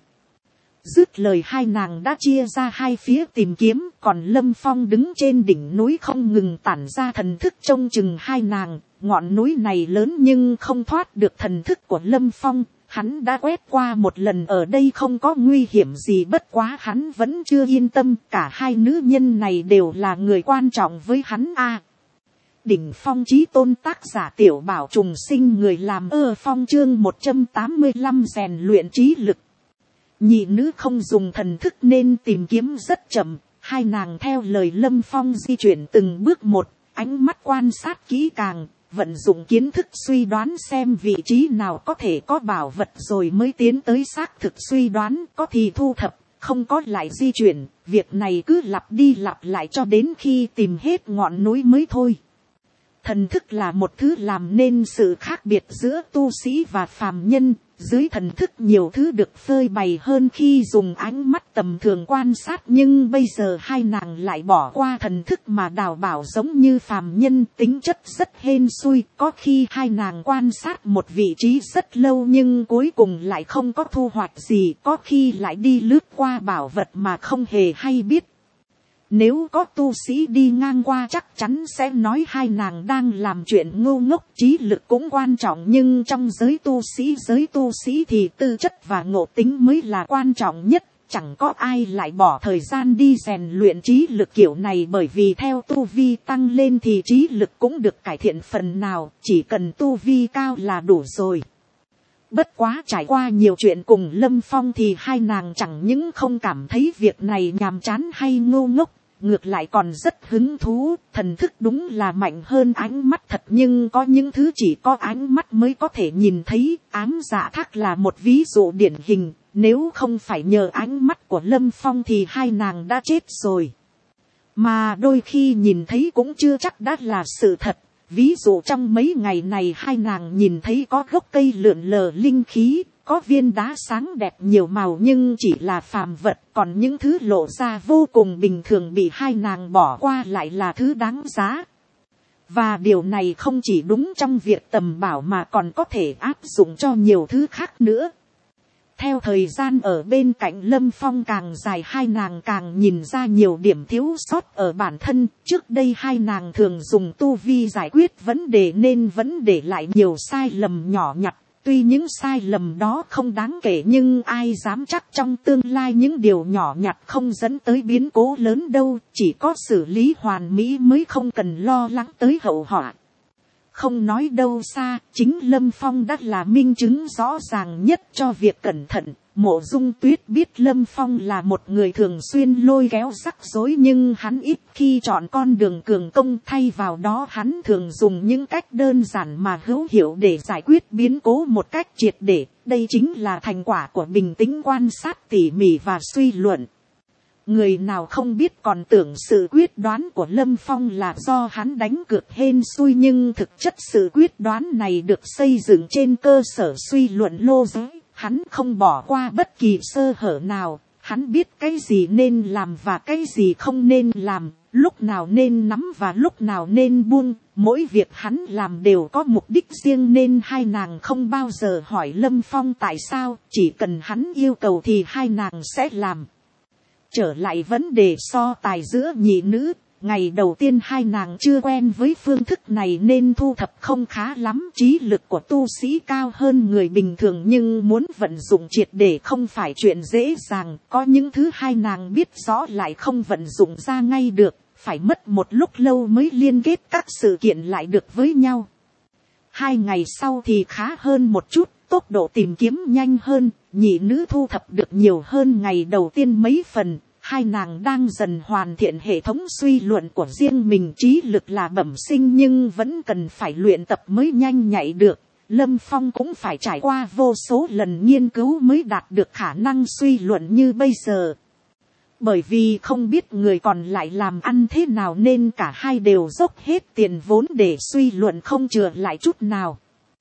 Dứt lời hai nàng đã chia ra hai phía tìm kiếm, còn Lâm Phong đứng trên đỉnh núi không ngừng tản ra thần thức trông chừng hai nàng. Ngọn núi này lớn nhưng không thoát được thần thức của Lâm Phong, hắn đã quét qua một lần ở đây không có nguy hiểm gì, bất quá hắn vẫn chưa yên tâm, cả hai nữ nhân này đều là người quan trọng với hắn a. À, Đỉnh Phong Chí Tôn, tác giả Tiểu Bảo Trùng Sinh, người làm ơ phong, chương một trăm tám mươi lăm rèn luyện trí lực. Nhị nữ không dùng thần thức nên tìm kiếm rất chậm, hai nàng theo lời Lâm Phong di chuyển từng bước một, ánh mắt quan sát kỹ càng, vận dụng kiến thức suy đoán xem vị trí nào có thể có bảo vật rồi mới tiến tới xác thực suy đoán, có thì thu thập, không có lại di chuyển, việc này cứ lặp đi lặp lại cho đến khi tìm hết ngọn núi mới thôi. Thần thức là một thứ làm nên sự khác biệt giữa tu sĩ và phàm nhân, dưới thần thức nhiều thứ được phơi bày hơn khi dùng ánh mắt tầm thường quan sát, nhưng bây giờ hai nàng lại bỏ qua thần thức mà đào bảo giống như phàm nhân, tính chất rất hên xui, có khi hai nàng quan sát một vị trí rất lâu nhưng cuối cùng lại không có thu hoạch gì, có khi lại đi lướt qua bảo vật mà không hề hay biết. Nếu có tu sĩ đi ngang qua chắc chắn sẽ nói hai nàng đang làm chuyện ngu ngốc, trí lực cũng quan trọng nhưng trong giới tu sĩ giới tu sĩ thì tư chất và ngộ tính mới là quan trọng nhất. Chẳng có ai lại bỏ thời gian đi rèn luyện trí lực kiểu này, bởi vì theo tu vi tăng lên thì trí lực cũng được cải thiện phần nào, chỉ cần tu vi cao là đủ rồi. Bất quá trải qua nhiều chuyện cùng Lâm Phong thì hai nàng chẳng những không cảm thấy việc này nhàm chán hay ngu ngốc, ngược lại còn rất hứng thú. Thần thức đúng là mạnh hơn ánh mắt thật, nhưng có những thứ chỉ có ánh mắt mới có thể nhìn thấy. Ám dạ thác là một ví dụ điển hình, nếu không phải nhờ ánh mắt của Lâm Phong thì hai nàng đã chết rồi. Mà đôi khi nhìn thấy cũng chưa chắc đã là sự thật. Ví dụ trong mấy ngày này hai nàng nhìn thấy có gốc cây lượn lờ linh khí, có viên đá sáng đẹp nhiều màu nhưng chỉ là phàm vật, còn những thứ lộ ra vô cùng bình thường bị hai nàng bỏ qua lại là thứ đáng giá. Và điều này không chỉ đúng trong việc tầm bảo mà còn có thể áp dụng cho nhiều thứ khác nữa. theo thời gian ở bên cạnh Lâm Phong càng dài, hai nàng càng nhìn ra nhiều điểm thiếu sót ở bản thân. Trước đây hai nàng thường dùng tu vi giải quyết vấn đề nên vẫn để lại nhiều sai lầm nhỏ nhặt. Tuy những sai lầm đó không đáng kể nhưng ai dám chắc trong tương lai những điều nhỏ nhặt không dẫn tới biến cố lớn đâu. Chỉ có xử lý hoàn mỹ mới không cần lo lắng tới hậu họa. Không nói đâu xa, chính Lâm Phong đã là minh chứng rõ ràng nhất cho việc cẩn thận. Mộ Dung Tuyết biết Lâm Phong là một người thường xuyên lôi kéo rắc rối nhưng hắn ít khi chọn con đường cường công, thay vào đó hắn thường dùng những cách đơn giản mà hữu hiệu để giải quyết biến cố một cách triệt để. Đây chính là thành quả của bình tĩnh quan sát tỉ mỉ và suy luận. Người nào không biết còn tưởng sự quyết đoán của Lâm Phong là do hắn đánh cược hên xui, nhưng thực chất sự quyết đoán này được xây dựng trên cơ sở suy luận lô giới. Hắn không bỏ qua bất kỳ sơ hở nào, hắn biết cái gì nên làm và cái gì không nên làm, lúc nào nên nắm và lúc nào nên buông. Mỗi việc hắn làm đều có mục đích riêng nên hai nàng không bao giờ hỏi Lâm Phong tại sao, chỉ cần hắn yêu cầu thì hai nàng sẽ làm. Trở lại vấn đề so tài giữa nhị nữ, ngày đầu tiên hai nàng chưa quen với phương thức này nên thu thập không khá lắm. Trí lực của tu sĩ cao hơn người bình thường nhưng muốn vận dụng triệt để không phải chuyện dễ dàng. Có những thứ hai nàng biết rõ lại không vận dụng ra ngay được, phải mất một lúc lâu mới liên kết các sự kiện lại được với nhau. Hai ngày sau thì khá hơn một chút, tốc độ tìm kiếm nhanh hơn, nhị nữ thu thập được nhiều hơn ngày đầu tiên mấy phần. Hai nàng đang dần hoàn thiện hệ thống suy luận của riêng mình. Trí lực là bẩm sinh nhưng vẫn cần phải luyện tập mới nhanh nhạy được. Lâm Phong cũng phải trải qua vô số lần nghiên cứu mới đạt được khả năng suy luận như bây giờ. Bởi vì không biết người còn lại làm ăn thế nào nên cả hai đều dốc hết tiền vốn để suy luận không chừa lại chút nào.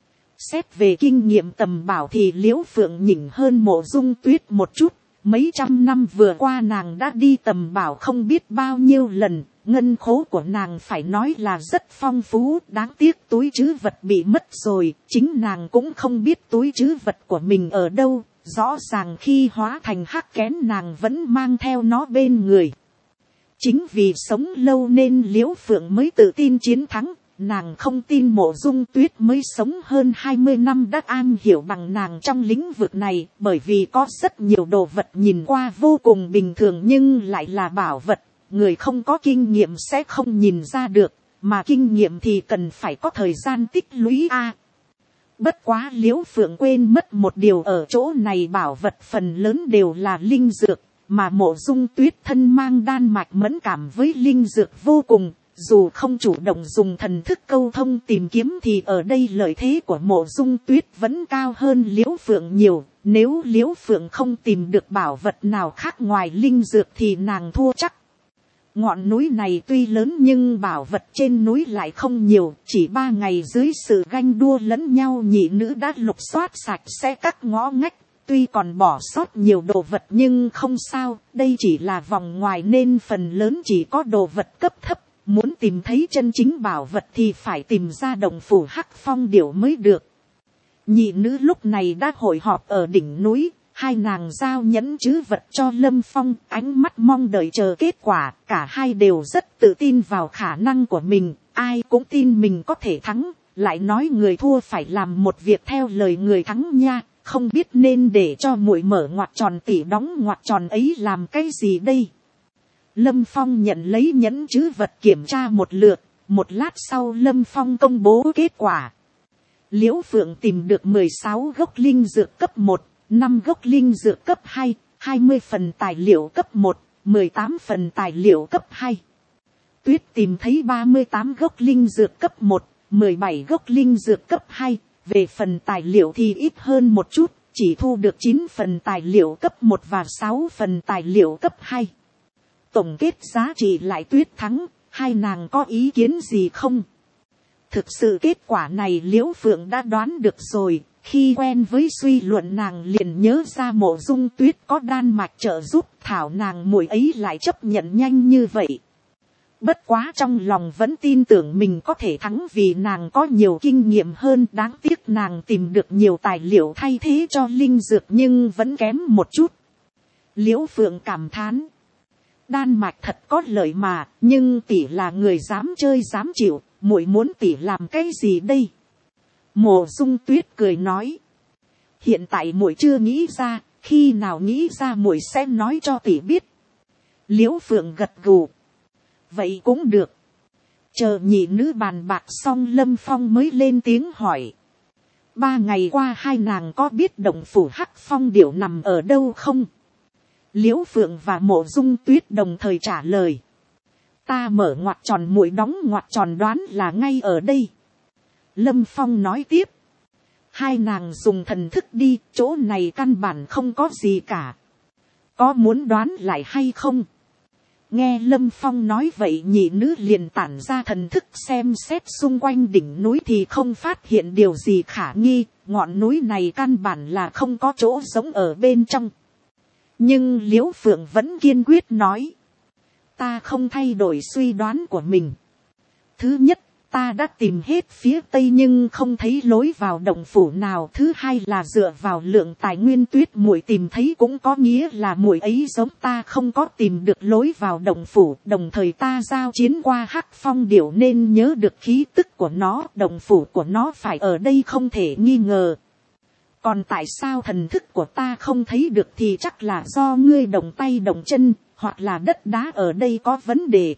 Xét về kinh nghiệm tầm bảo thì Liễu Phượng nhỉnh hơn Mộ Dung Tuyết một chút. Mấy trăm năm vừa qua nàng đã đi tầm bảo không biết bao nhiêu lần, ngân khố của nàng phải nói là rất phong phú, đáng tiếc túi trữ vật bị mất rồi, chính nàng cũng không biết túi trữ vật của mình ở đâu, rõ ràng khi hóa thành hắc kén nàng vẫn mang theo nó bên người. Chính vì sống lâu nên Liễu Phượng mới tự tin chiến thắng. Nàng không tin Mộ Dung Tuyết mới sống hơn hai mươi năm đã am hiểu bằng nàng trong lĩnh vực này, bởi vì có rất nhiều đồ vật nhìn qua vô cùng bình thường nhưng lại là bảo vật, người không có kinh nghiệm sẽ không nhìn ra được, mà kinh nghiệm thì cần phải có thời gian tích lũy a. Bất quá Liễu Phượng quên mất một điều ở chỗ này, bảo vật phần lớn đều là linh dược, mà Mộ Dung Tuyết thân mang đan mạch mẫn cảm với linh dược vô cùng. Dù không chủ động dùng thần thức câu thông tìm kiếm thì ở đây lợi thế của Mộ Dung Tuyết vẫn cao hơn Liễu Phượng nhiều. Nếu Liễu Phượng không tìm được bảo vật nào khác ngoài linh dược thì nàng thua chắc. Ngọn núi này tuy lớn nhưng bảo vật trên núi lại không nhiều. Chỉ ba ngày dưới sự ganh đua lẫn nhau nhị nữ đã lục soát sạch sẽ các ngõ ngách. Tuy còn bỏ sót nhiều đồ vật nhưng không sao, đây chỉ là vòng ngoài nên phần lớn chỉ có đồ vật cấp thấp. Muốn tìm thấy chân chính bảo vật thì phải tìm ra động phủ Hắc Phong Điểu mới được. Nhị nữ lúc này đã hội họp ở đỉnh núi, hai nàng giao nhẫn trữ vật cho Lâm Phong, ánh mắt mong đợi chờ kết quả, cả hai đều rất tự tin vào khả năng của mình, ai cũng tin mình có thể thắng, lại nói người thua phải làm một việc theo lời người thắng nha, không biết nên để cho muội mở ngoặc tròn tỉ đóng ngoặc tròn ấy làm cái gì đây. Lâm Phong nhận lấy nhẫn trữ vật kiểm tra một lượt, một lát sau Lâm Phong công bố kết quả. Liễu Phượng tìm được mười sáu gốc linh dược cấp một, năm gốc linh dược cấp hai, hai mươi phần tài liệu cấp một, mười tám phần tài liệu cấp hai. Tuyết tìm thấy ba mươi tám gốc linh dược cấp một, mười bảy gốc linh dược cấp hai, về phần tài liệu thì ít hơn một chút, chỉ thu được chín phần tài liệu cấp một và sáu phần tài liệu cấp hai. Tổng kết giá trị lại Tuyết thắng, hai nàng có ý kiến gì không? Thực sự kết quả này Liễu Phượng đã đoán được rồi, khi quen với suy luận nàng liền nhớ ra Mộ Dung Tuyết có đan mạch trợ giúp, thảo nàng muội ấy lại chấp nhận nhanh như vậy. Bất quá trong lòng vẫn tin tưởng mình có thể thắng vì nàng có nhiều kinh nghiệm hơn. Đáng tiếc nàng tìm được nhiều tài liệu thay thế cho linh dược nhưng vẫn kém một chút. Liễu Phượng cảm thán. Đan mạch thật có lợi mà, nhưng tỷ là người dám chơi dám chịu, muội muốn tỷ làm cái gì đây? Mộ Dung Tuyết cười nói. Hiện tại muội chưa nghĩ ra, khi nào nghĩ ra muội sẽ nói cho tỷ biết. Liễu Phượng gật gù. Vậy cũng được. Chờ nhị nữ bàn bạc xong Lâm Phong mới lên tiếng hỏi. Ba ngày qua hai nàng có biết động phủ Hắc Phong Điểu nằm ở đâu không? Liễu Phượng và Mộ Dung Tuyết đồng thời trả lời. Ta mở ngoặc tròn muội đóng ngoặc tròn đoán là ngay ở đây. Lâm Phong nói tiếp. Hai nàng dùng thần thức đi, chỗ này căn bản không có gì cả. Có muốn đoán lại hay không? Nghe Lâm Phong nói vậy nhị nữ liền tản ra thần thức xem xét xung quanh đỉnh núi thì không phát hiện điều gì khả nghi. Ngọn núi này căn bản là không có chỗ giống ở bên trong. Nhưng Liễu Phượng vẫn kiên quyết nói. Ta không thay đổi suy đoán của mình. Thứ nhất, ta đã tìm hết phía tây nhưng không thấy lối vào động phủ nào. Thứ hai là dựa vào lượng tài nguyên tuyết muội tìm thấy cũng có nghĩa là muội ấy giống ta không có tìm được lối vào động phủ. Đồng thời ta giao chiến qua Hắc Phong Điểu nên nhớ được khí tức của nó. Động phủ của nó phải ở đây không thể nghi ngờ. Còn tại sao thần thức của ta không thấy được thì chắc là do ngươi động tay động chân, hoặc là đất đá ở đây có vấn đề.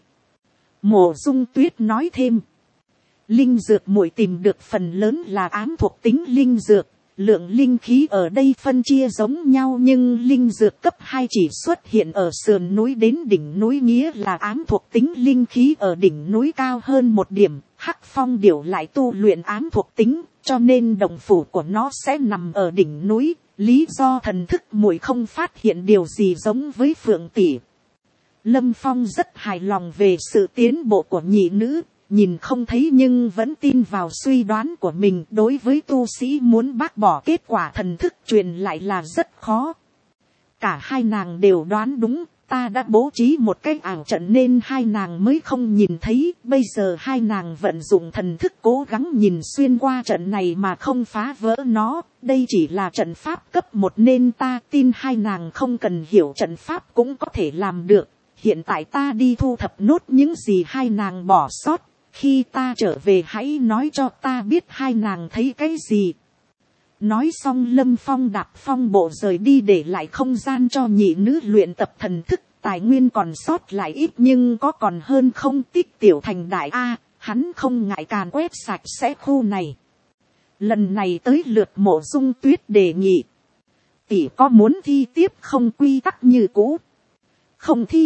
Mộ Dung Tuyết nói thêm. Linh dược muội tìm được phần lớn là ám thuộc tính linh dược. Lượng linh khí ở đây phân chia giống nhau nhưng linh dược cấp hai chỉ xuất hiện ở sườn núi đến đỉnh núi nghĩa là ám thuộc tính linh khí ở đỉnh núi cao hơn một điểm. Hắc Phong Điểu lại tu luyện ám thuộc tính, cho nên động phủ của nó sẽ nằm ở đỉnh núi. Lý do thần thức muội không phát hiện điều gì giống với Phượng tỷ. Lâm Phong rất hài lòng về sự tiến bộ của nhị nữ. Nhìn không thấy nhưng vẫn tin vào suy đoán của mình. Đối với tu sĩ muốn bác bỏ kết quả thần thức truyền lại là rất khó. Cả hai nàng đều đoán đúng. Ta đã bố trí một cái ảo trận nên hai nàng mới không nhìn thấy. Bây giờ hai nàng vận dụng thần thức cố gắng nhìn xuyên qua trận này mà không phá vỡ nó. Đây chỉ là trận pháp cấp một nên ta tin hai nàng không cần hiểu trận pháp cũng có thể làm được. Hiện tại ta đi thu thập nốt những gì hai nàng bỏ sót. Khi ta trở về hãy nói cho ta biết hai nàng thấy cái gì. Nói xong Lâm Phong đạp phong bộ rời đi để lại không gian cho nhị nữ luyện tập thần thức. Tài nguyên còn sót lại ít nhưng có còn hơn không tích tiểu thành đại A. Hắn không ngại càn quét sạch sẽ khu này. Lần này tới lượt Mộ Dung Tuyết đề nghị. Tỷ có muốn thi tiếp không quy tắc như cũ? Không thi.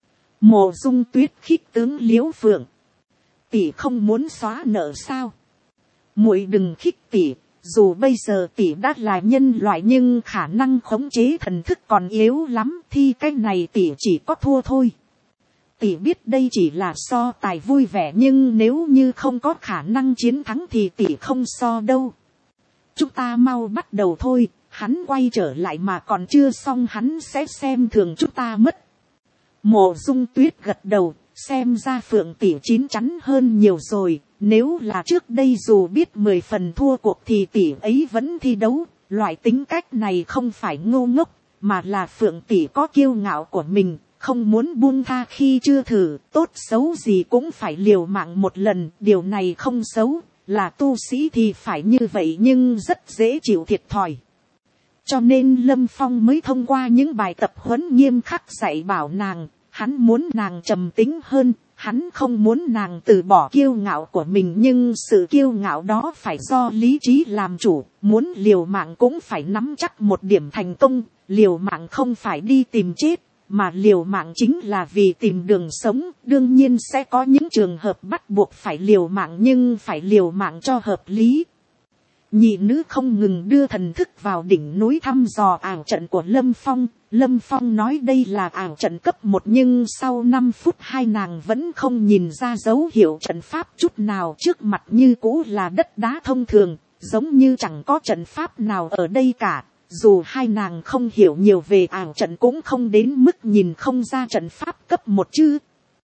Mộ Dung Tuyết khích tướng Liễu Phượng. Tỷ không muốn xóa nợ sao? Muội đừng khích tỷ. Dù bây giờ tỷ đã là nhân loại nhưng khả năng khống chế thần thức còn yếu lắm. Thì cái này tỷ chỉ có thua thôi. Tỷ biết đây chỉ là so tài vui vẻ nhưng nếu như không có khả năng chiến thắng thì tỷ không so đâu. Chúng ta mau bắt đầu thôi. Hắn quay trở lại mà còn chưa xong hắn sẽ xem thường chúng ta mất. Mộ Dung Tuyết gật đầu. Xem ra Phượng tỷ chín chắn hơn nhiều rồi. Nếu là trước đây dù biết mười phần thua cuộc thì tỷ ấy vẫn thi đấu. Loại tính cách này không phải ngu ngốc. Mà là Phượng tỷ có kiêu ngạo của mình. Không muốn buông tha khi chưa thử. Tốt xấu gì cũng phải liều mạng một lần. Điều này không xấu. Là tu sĩ thì phải như vậy nhưng rất dễ chịu thiệt thòi. Cho nên Lâm Phong mới thông qua những bài tập huấn nghiêm khắc dạy bảo nàng. Hắn muốn nàng trầm tính hơn, hắn không muốn nàng từ bỏ kiêu ngạo của mình nhưng sự kiêu ngạo đó phải do lý trí làm chủ, muốn liều mạng cũng phải nắm chắc một điểm thành công, liều mạng không phải đi tìm chết, mà liều mạng chính là vì tìm đường sống, đương nhiên sẽ có những trường hợp bắt buộc phải liều mạng nhưng phải liều mạng cho hợp lý. Nhị nữ không ngừng đưa thần thức vào đỉnh núi thăm dò ảo trận của Lâm Phong. Lâm Phong nói đây là ảo trận cấp một nhưng sau năm phút hai nàng vẫn không nhìn ra dấu hiệu trận pháp chút nào. Trước mặt như cũ là đất đá thông thường, giống như chẳng có trận pháp nào ở đây cả. Dù hai nàng không hiểu nhiều về ảo trận cũng không đến mức nhìn không ra trận pháp cấp một chứ.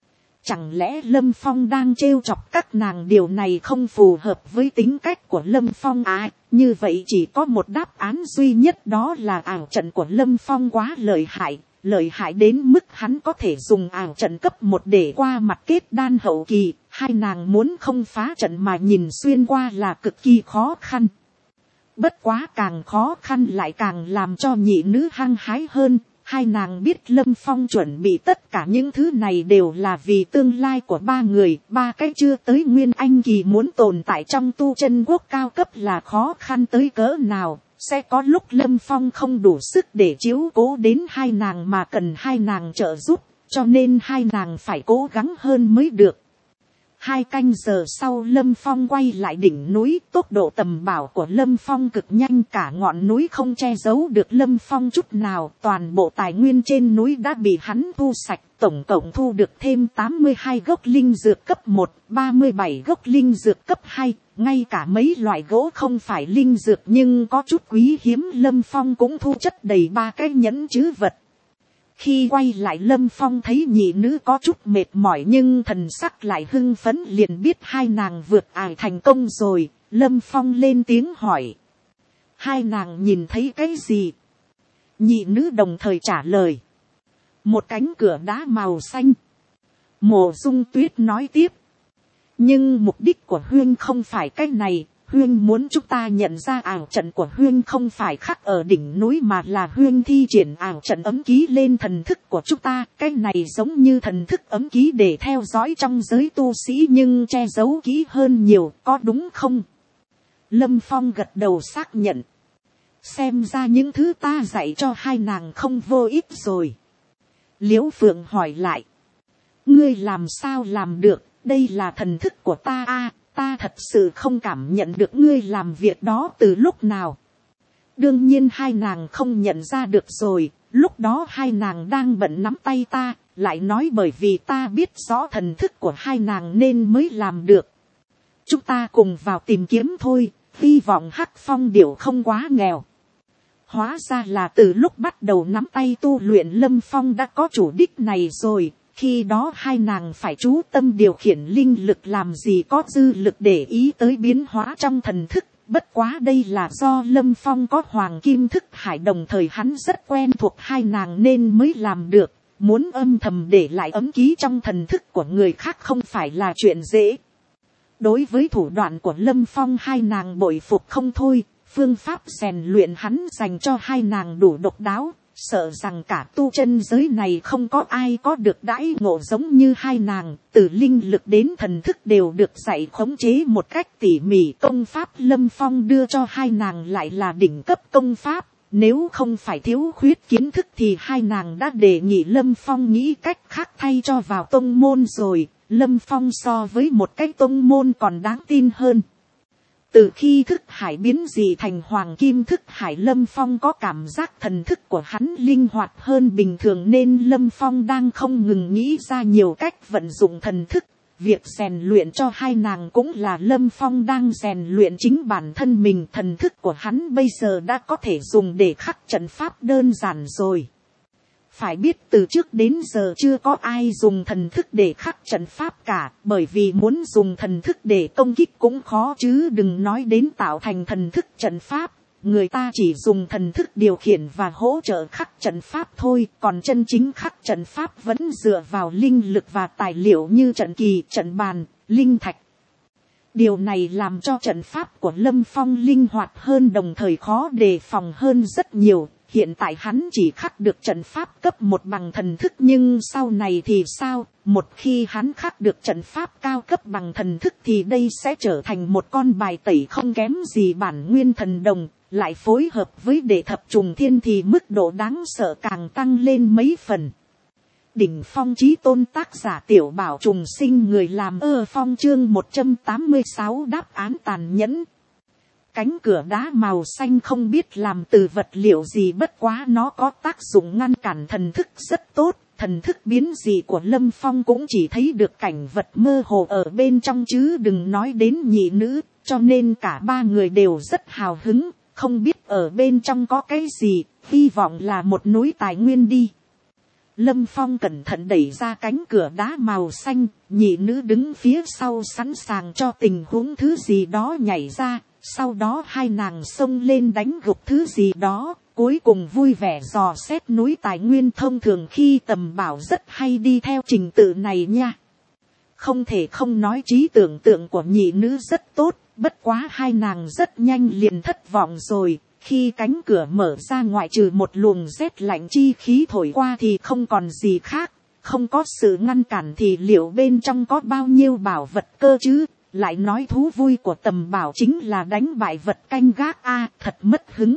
Chẳng lẽ Lâm Phong đang trêu chọc các nàng, điều này không phù hợp với tính cách của Lâm Phong à? Như vậy chỉ có một đáp án duy nhất, đó là ảo trận của Lâm Phong quá lợi hại. Lợi hại đến mức hắn có thể dùng ảo trận cấp một để qua mặt kết đan hậu kỳ. Hai nàng muốn không phá trận mà nhìn xuyên qua là cực kỳ khó khăn. Bất quá càng khó khăn lại càng làm cho nhị nữ hăng hái hơn. Hai nàng biết Lâm Phong chuẩn bị tất cả những thứ này đều là vì tương lai của ba người. Ba cái chưa tới nguyên anh kỳ muốn tồn tại trong tu chân quốc cao cấp là khó khăn tới cỡ nào. Sẽ có lúc Lâm Phong không đủ sức để chiếu cố đến hai nàng mà cần hai nàng trợ giúp. Cho nên hai nàng phải cố gắng hơn mới được. Hai canh giờ sau Lâm Phong quay lại đỉnh núi, tốc độ tầm bảo của Lâm Phong cực nhanh, cả ngọn núi không che giấu được Lâm Phong chút nào, toàn bộ tài nguyên trên núi đã bị hắn thu sạch, tổng cộng thu được thêm tám mươi hai gốc linh dược cấp một, ba mươi bảy gốc linh dược cấp hai, ngay cả mấy loại gỗ không phải linh dược nhưng có chút quý hiếm Lâm Phong cũng thu chất đầy ba cái nhẫn trữ vật. Khi quay lại Lâm Phong thấy nhị nữ có chút mệt mỏi nhưng thần sắc lại hưng phấn, liền biết hai nàng vượt ải thành công rồi. Lâm Phong lên tiếng hỏi. Hai nàng nhìn thấy cái gì? Nhị nữ đồng thời trả lời. Một cánh cửa đá màu xanh. Mộ Dung Tuyết nói tiếp. Nhưng mục đích của Huyên không phải cái này. Huyên muốn chúng ta nhận ra ảo trận của Huyên không phải khắc ở đỉnh núi mà là Huyên thi triển ảo trận ấm ký lên thần thức của chúng ta. Cái này giống như thần thức ấm ký để theo dõi trong giới tu sĩ nhưng che giấu kỹ hơn nhiều, có đúng không? Lâm Phong gật đầu xác nhận. Xem ra những thứ ta dạy cho hai nàng không vô ích rồi. Liễu Phượng hỏi lại. Ngươi làm sao làm được, đây là thần thức của ta a. Ta thật sự không cảm nhận được ngươi làm việc đó từ lúc nào. Đương nhiên hai nàng không nhận ra được rồi. Lúc đó hai nàng đang bận nắm tay ta. Lại nói bởi vì ta biết rõ thần thức của hai nàng nên mới làm được. Chúng ta cùng vào tìm kiếm thôi. Hy vọng Hắc Phong Điểu không quá nghèo. Hóa ra là từ lúc bắt đầu nắm tay tu luyện Lâm Phong đã có chủ đích này rồi. Khi đó hai nàng phải chú tâm điều khiển linh lực làm gì có dư lực để ý tới biến hóa trong thần thức. Bất quá đây là do Lâm Phong có hoàng kim thức hải, đồng thời hắn rất quen thuộc hai nàng nên mới làm được. Muốn âm thầm để lại ấm ký trong thần thức của người khác không phải là chuyện dễ. Đối với thủ đoạn của Lâm Phong hai nàng bội phục không thôi. Phương pháp rèn luyện hắn dành cho hai nàng đủ độc đáo. Sợ rằng cả tu chân giới này không có ai có được đãi ngộ giống như hai nàng, từ linh lực đến thần thức đều được dạy khống chế một cách tỉ mỉ. Công pháp Lâm Phong đưa cho hai nàng lại là đỉnh cấp công pháp, nếu không phải thiếu khuyết kiến thức thì hai nàng đã đề nghị Lâm Phong nghĩ cách khác thay cho vào tông môn rồi. Lâm Phong so với một cái tông môn còn đáng tin hơn. Từ khi thức hải biến dị thành hoàng kim thức hải, Lâm Phong có cảm giác thần thức của hắn linh hoạt hơn bình thường nên Lâm Phong đang không ngừng nghĩ ra nhiều cách vận dụng thần thức. Việc rèn luyện cho hai nàng cũng là Lâm Phong đang rèn luyện chính bản thân mình. Thần thức của hắn bây giờ đã có thể dùng để khắc trận pháp đơn giản rồi. Phải biết từ trước đến giờ chưa có ai dùng thần thức để khắc trận pháp cả, bởi vì muốn dùng thần thức để công kích cũng khó chứ đừng nói đến tạo thành thần thức trận pháp. Người ta chỉ dùng thần thức điều khiển và hỗ trợ khắc trận pháp thôi, còn chân chính khắc trận pháp vẫn dựa vào linh lực và tài liệu như trận kỳ, trận bàn, linh thạch. Điều này làm cho trận pháp của Lâm Phong linh hoạt hơn, đồng thời khó đề phòng hơn rất nhiều. Hiện tại hắn chỉ khắc được trận pháp cấp một bằng thần thức, nhưng sau này thì sao? Một khi hắn khắc được trận pháp cao cấp bằng thần thức thì đây sẽ trở thành một con bài tẩy không kém gì bản nguyên thần đồng. Lại phối hợp với đệ thập trùng thiên thì mức độ đáng sợ càng tăng lên mấy phần. Đỉnh phong chí tôn, tác giả Tiểu Bảo Trùng Sinh, người làm ơ phong, chương một trăm tám mươi sáu đáp án tàn nhẫn. Cánh cửa đá màu xanh không biết làm từ vật liệu gì, bất quá nó có tác dụng ngăn cản thần thức rất tốt. Thần thức biến dị của Lâm Phong cũng chỉ thấy được cảnh vật mơ hồ ở bên trong chứ đừng nói đến nhị nữ, cho nên cả ba người đều rất hào hứng, không biết ở bên trong có cái gì, hy vọng là một núi tài nguyên đi. Lâm Phong cẩn thận đẩy ra cánh cửa đá màu xanh, nhị nữ đứng phía sau sẵn sàng cho tình huống thứ gì đó nhảy ra, sau đó hai nàng xông lên đánh gục thứ gì đó, cuối cùng vui vẻ dò xét núi tài nguyên. Thông thường khi Tầm Bảo rất hay đi theo trình tự này nha. Không thể không nói trí tưởng tượng của nhị nữ rất tốt, bất quá hai nàng rất nhanh liền thất vọng rồi. Khi cánh cửa mở ra, ngoại trừ một luồng rét lạnh chi khí thổi qua thì không còn gì khác. Không có sự ngăn cản thì liệu bên trong có bao nhiêu bảo vật cơ chứ? Lại nói thú vui của Tầm Bảo chính là đánh bại vật canh gác a, thật mất hứng.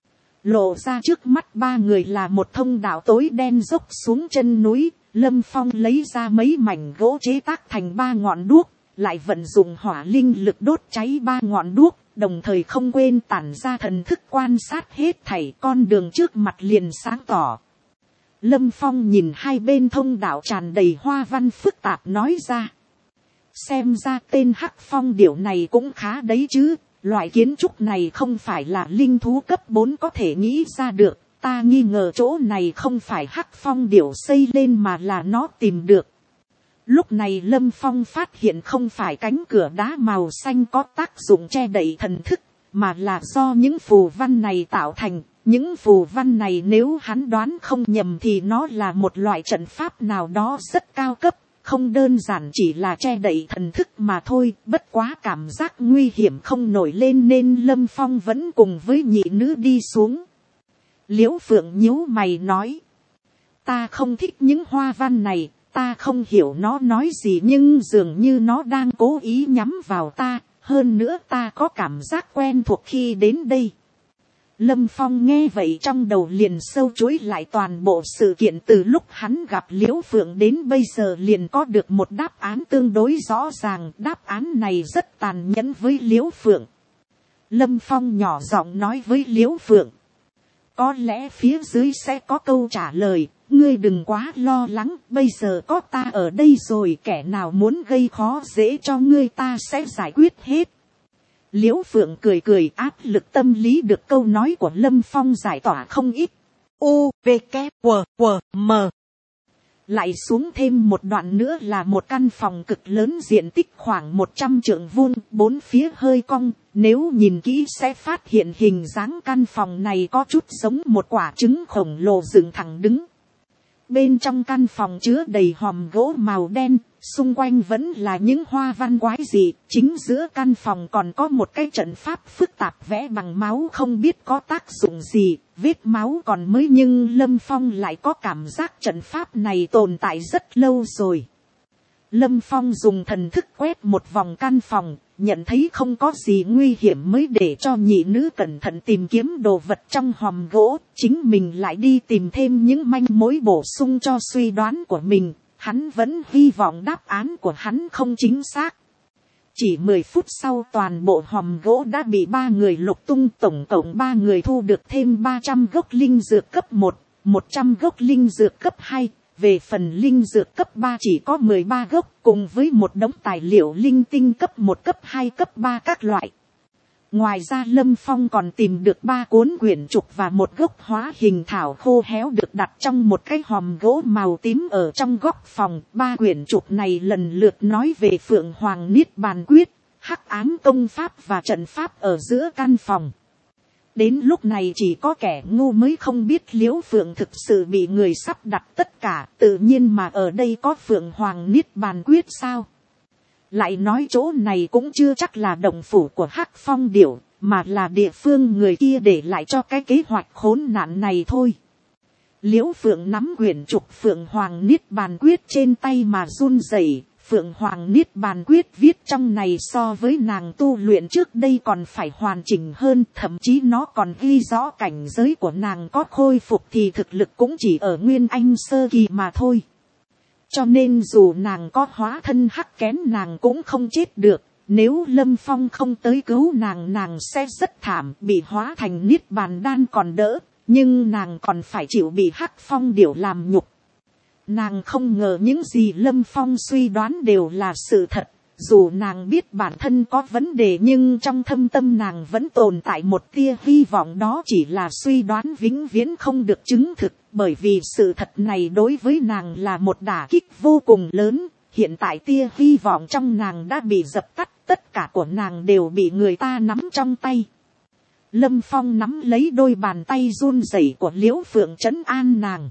Lộ ra trước mắt ba người là một thông đạo tối đen dốc xuống chân núi. Lâm Phong lấy ra mấy mảnh gỗ chế tác thành ba ngọn đuốc, lại vận dụng hỏa linh lực đốt cháy ba ngọn đuốc, đồng thời không quên tản ra thần thức quan sát hết thảy. Con đường trước mặt liền sáng tỏ. Lâm Phong nhìn hai bên thông đạo tràn đầy hoa văn phức tạp nói ra. Xem ra tên Hắc Phong điểu này cũng khá đấy chứ. Loại kiến trúc này không phải là linh thú cấp bốn có thể nghĩ ra được. Ta nghi ngờ chỗ này không phải Hắc Phong điểu xây lên mà là nó tìm được. Lúc này Lâm Phong phát hiện không phải cánh cửa đá màu xanh có tác dụng che đậy thần thức, mà là do những phù văn này tạo thành. Những phù văn này nếu hắn đoán không nhầm thì nó là một loại trận pháp nào đó rất cao cấp, không đơn giản chỉ là che đậy thần thức mà thôi. Bất quá cảm giác nguy hiểm không nổi lên nên Lâm Phong vẫn cùng với nhị nữ đi xuống. Liễu Phượng nhíu mày nói, ta không thích những hoa văn này, ta không hiểu nó nói gì nhưng dường như nó đang cố ý nhắm vào ta, hơn nữa ta có cảm giác quen thuộc khi đến đây. Lâm Phong nghe vậy trong đầu liền sâu chuỗi lại toàn bộ sự kiện từ lúc hắn gặp Liễu Phượng đến bây giờ, liền có được một đáp án tương đối rõ ràng. Đáp án này rất tàn nhẫn với Liễu Phượng. Lâm Phong nhỏ giọng nói với Liễu Phượng, có lẽ phía dưới sẽ có câu trả lời, ngươi đừng quá lo lắng, bây giờ có ta ở đây rồi, kẻ nào muốn gây khó dễ cho ngươi ta sẽ giải quyết hết. Liễu Phượng cười cười, áp lực tâm lý được câu nói của Lâm Phong giải tỏa không ít. U, V, K, W, W, M. Lại xuống thêm một đoạn nữa là một căn phòng cực lớn diện tích khoảng một trăm trượng vuông, bốn phía hơi cong. Nếu nhìn kỹ sẽ phát hiện hình dáng căn phòng này có chút giống một quả trứng khổng lồ dựng thẳng đứng. Bên trong căn phòng chứa đầy hòm gỗ màu đen, xung quanh vẫn là những hoa văn quái dị. Chính giữa căn phòng còn có một cái trận pháp phức tạp vẽ bằng máu, không biết có tác dụng gì. Vết máu còn mới nhưng Lâm Phong lại có cảm giác trận pháp này tồn tại rất lâu rồi. Lâm Phong dùng thần thức quét một vòng căn phòng, nhận thấy không có gì nguy hiểm mới để cho nhị nữ cẩn thận tìm kiếm đồ vật trong hòm gỗ. Chính mình lại đi tìm thêm những manh mối bổ sung cho suy đoán của mình. Hắn vẫn hy vọng đáp án của hắn không chính xác. Chỉ mười phút sau toàn bộ hòm gỗ đã bị ba người lục tung, tổng cộng ba người thu được thêm ba trăm gốc linh dược cấp một, một trăm gốc linh dược cấp hai. Về phần linh dược cấp ba chỉ có mười ba gốc, cùng với một đống tài liệu linh tinh cấp một, cấp hai, cấp ba các loại. Ngoài ra Lâm Phong còn tìm được ba cuốn quyển trục và một gốc hóa hình thảo khô héo được đặt trong một cái hòm gỗ màu tím ở trong góc phòng. Ba quyển trục này lần lượt nói về Phượng Hoàng Niết Bàn Quyết, hắc ám công pháp và trận pháp ở giữa căn phòng. Đến lúc này chỉ có kẻ ngu mới không biết Liễu Phượng thực sự bị người sắp đặt tất cả, tự nhiên mà ở đây có Phượng Hoàng Niết Bàn Quyết sao? Lại nói chỗ này cũng chưa chắc là động phủ của Hắc Phong điểu, mà là địa phương người kia để lại cho cái kế hoạch khốn nạn này thôi. Liễu Phượng nắm quyển trục Phượng Hoàng Niết Bàn Quyết trên tay mà run rẩy. Phượng Hoàng Niết Bàn Quyết viết trong này so với nàng tu luyện trước đây còn phải hoàn chỉnh hơn, thậm chí nó còn ghi rõ cảnh giới của nàng có khôi phục thì thực lực cũng chỉ ở Nguyên Anh sơ kỳ mà thôi. Cho nên dù nàng có hóa thân hắc kén nàng cũng không chết được, nếu Lâm Phong không tới cứu nàng nàng sẽ rất thảm, bị hóa thành Niết Bàn Đan còn đỡ, nhưng nàng còn phải chịu bị Hắc Phong điểu làm nhục. Nàng không ngờ những gì Lâm Phong suy đoán đều là sự thật, Dù nàng biết bản thân có vấn đề nhưng trong thâm tâm nàng vẫn tồn tại một tia hy vọng, đó chỉ là suy đoán vĩnh viễn không được chứng thực, bởi vì sự thật này đối với nàng là một đả kích vô cùng lớn. Hiện tại tia hy vọng trong nàng đã bị dập tắt, tất cả của nàng đều bị người ta nắm trong tay. Lâm Phong nắm lấy đôi bàn tay run rẩy của Liễu Phượng trấn an nàng.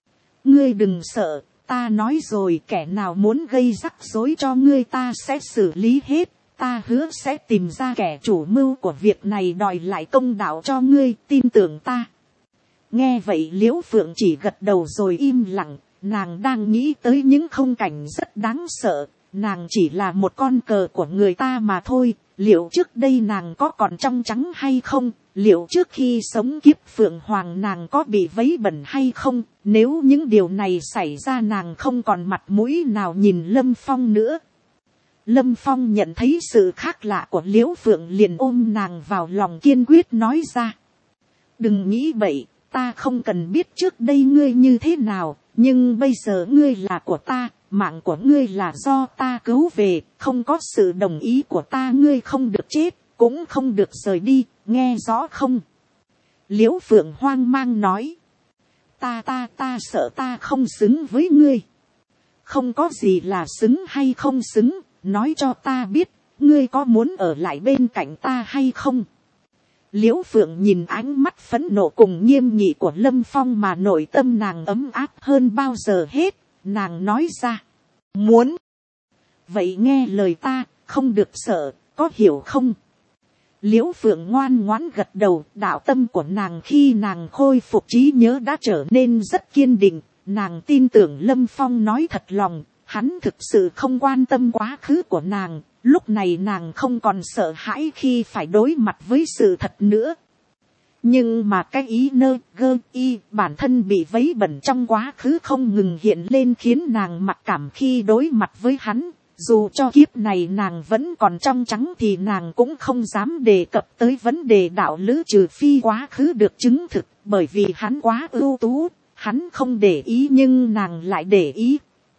Ngươi đừng sợ, ta nói rồi, kẻ nào muốn gây rắc rối cho ngươi ta sẽ xử lý hết, ta hứa sẽ tìm ra kẻ chủ mưu của việc này đòi lại công đạo cho ngươi, tin tưởng ta. Nghe vậy Liễu Phượng chỉ gật đầu rồi im lặng, nàng đang nghĩ tới những khung cảnh rất đáng sợ, nàng chỉ là một con cờ của người ta mà thôi. Liệu trước đây nàng có còn trong trắng hay không? Liệu trước khi sống kiếp Phượng Hoàng nàng có bị vấy bẩn hay không? Nếu những điều này xảy ra nàng không còn mặt mũi nào nhìn Lâm Phong nữa. Lâm Phong nhận thấy sự khác lạ của Liễu Phượng liền ôm nàng vào lòng kiên quyết nói ra. Đừng nghĩ bậy, ta không cần biết trước đây ngươi như thế nào, nhưng bây giờ ngươi là của ta. Mạng của ngươi là do ta cứu về, không có sự đồng ý của ta ngươi không được chết, cũng không được rời đi, nghe rõ không? Liễu Phượng hoang mang nói. Ta ta ta sợ ta không xứng với ngươi. Không có gì là xứng hay không xứng, nói cho ta biết, ngươi có muốn ở lại bên cạnh ta hay không? Liễu Phượng nhìn ánh mắt phẫn nộ cùng nghiêm nghị của Lâm Phong mà nội tâm nàng ấm áp hơn bao giờ hết. Nàng nói ra, muốn, vậy nghe lời ta, không được sợ, có hiểu không? Liễu Phượng ngoan ngoãn gật đầu, đạo tâm của nàng khi nàng khôi phục trí nhớ đã trở nên rất kiên định, nàng tin tưởng Lâm Phong nói thật lòng, hắn thực sự không quan tâm quá khứ của nàng, lúc này nàng không còn sợ hãi khi phải đối mặt với sự thật nữa. Nhưng mà cái ý nơ gơ y bản thân bị vấy bẩn trong quá khứ không ngừng hiện lên khiến nàng mặc cảm khi đối mặt với hắn. Dù cho kiếp này nàng vẫn còn trong trắng thì nàng cũng không dám đề cập tới vấn đề đạo lữ trừ phi quá khứ được chứng thực, bởi vì hắn quá ưu tú, hắn không để ý nhưng nàng lại để ý.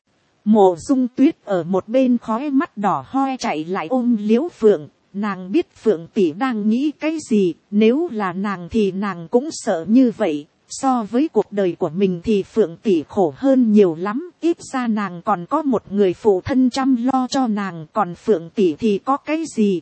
Mộ Dung Tuyết ở một bên khóe mắt đỏ hoe chạy lại ôm Liễu Phượng. Nàng biết Phượng tỷ đang nghĩ cái gì, nếu là nàng thì nàng cũng sợ như vậy. So với cuộc đời của mình thì Phượng tỷ khổ hơn nhiều lắm, ít ra nàng còn có một người phụ thân chăm lo cho nàng, còn Phượng tỷ thì có cái gì?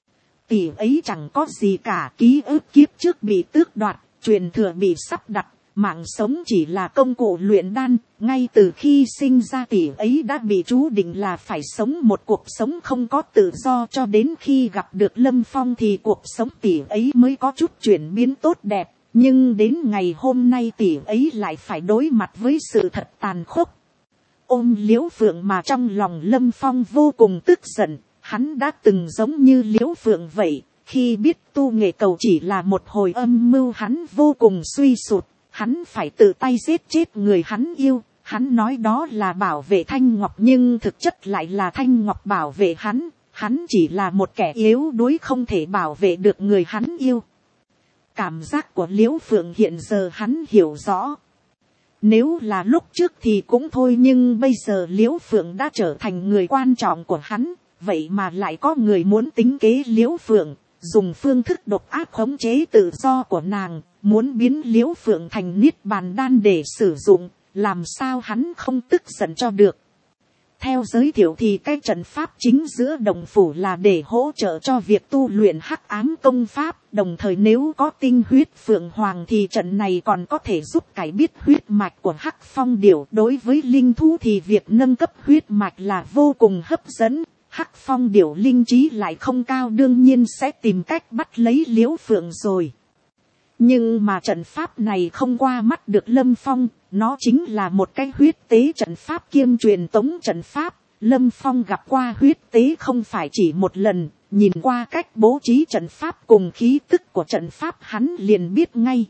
Tỷ ấy chẳng có gì cả, ký ức kiếp trước bị tước đoạt, truyền thừa bị sắp đặt, mạng sống chỉ là công cụ luyện đan, ngay từ khi sinh ra tỷ ấy đã bị chú định là phải sống một cuộc sống không có tự do, cho đến khi gặp được Lâm Phong thì cuộc sống tỷ ấy mới có chút chuyển biến tốt đẹp. Nhưng đến ngày hôm nay tỷ ấy lại phải đối mặt với sự thật tàn khốc. Ôm Liễu Phượng mà trong lòng Lâm Phong vô cùng tức giận, hắn đã từng giống như Liễu Phượng vậy, khi biết tu nghệ cầu chỉ là một hồi âm mưu hắn vô cùng suy sụt, hắn phải tự tay giết chết người hắn yêu, hắn nói đó là bảo vệ Thanh Ngọc nhưng thực chất lại là Thanh Ngọc bảo vệ hắn, hắn chỉ là một kẻ yếu đuối không thể bảo vệ được người hắn yêu. Cảm giác của Liễu Phượng hiện giờ hắn hiểu rõ. Nếu là lúc trước thì cũng thôi, nhưng bây giờ Liễu Phượng đã trở thành người quan trọng của hắn, vậy mà lại có người muốn tính kế Liễu Phượng, dùng phương thức độc ác khống chế tự do của nàng, muốn biến Liễu Phượng thành niết bàn đan để sử dụng, làm sao hắn không tức giận cho được. Theo giới thiệu thì cái trận pháp chính giữa đồng phủ là để hỗ trợ cho việc tu luyện hắc ám công pháp, đồng thời nếu có tinh huyết Phượng Hoàng thì trận này còn có thể giúp cải biết huyết mạch của hắc phong điểu. Đối với linh thú thì việc nâng cấp huyết mạch là vô cùng hấp dẫn, hắc phong điểu linh trí lại không cao, đương nhiên sẽ tìm cách bắt lấy Liễu Phượng rồi. Nhưng mà trận pháp này không qua mắt được Lâm Phong, nó chính là một cái huyết tế trận pháp kiêm truyền tống trận pháp. Lâm Phong gặp qua huyết tế không phải chỉ một lần, nhìn qua cách bố trí trận pháp cùng khí tức của trận pháp hắn liền biết ngay.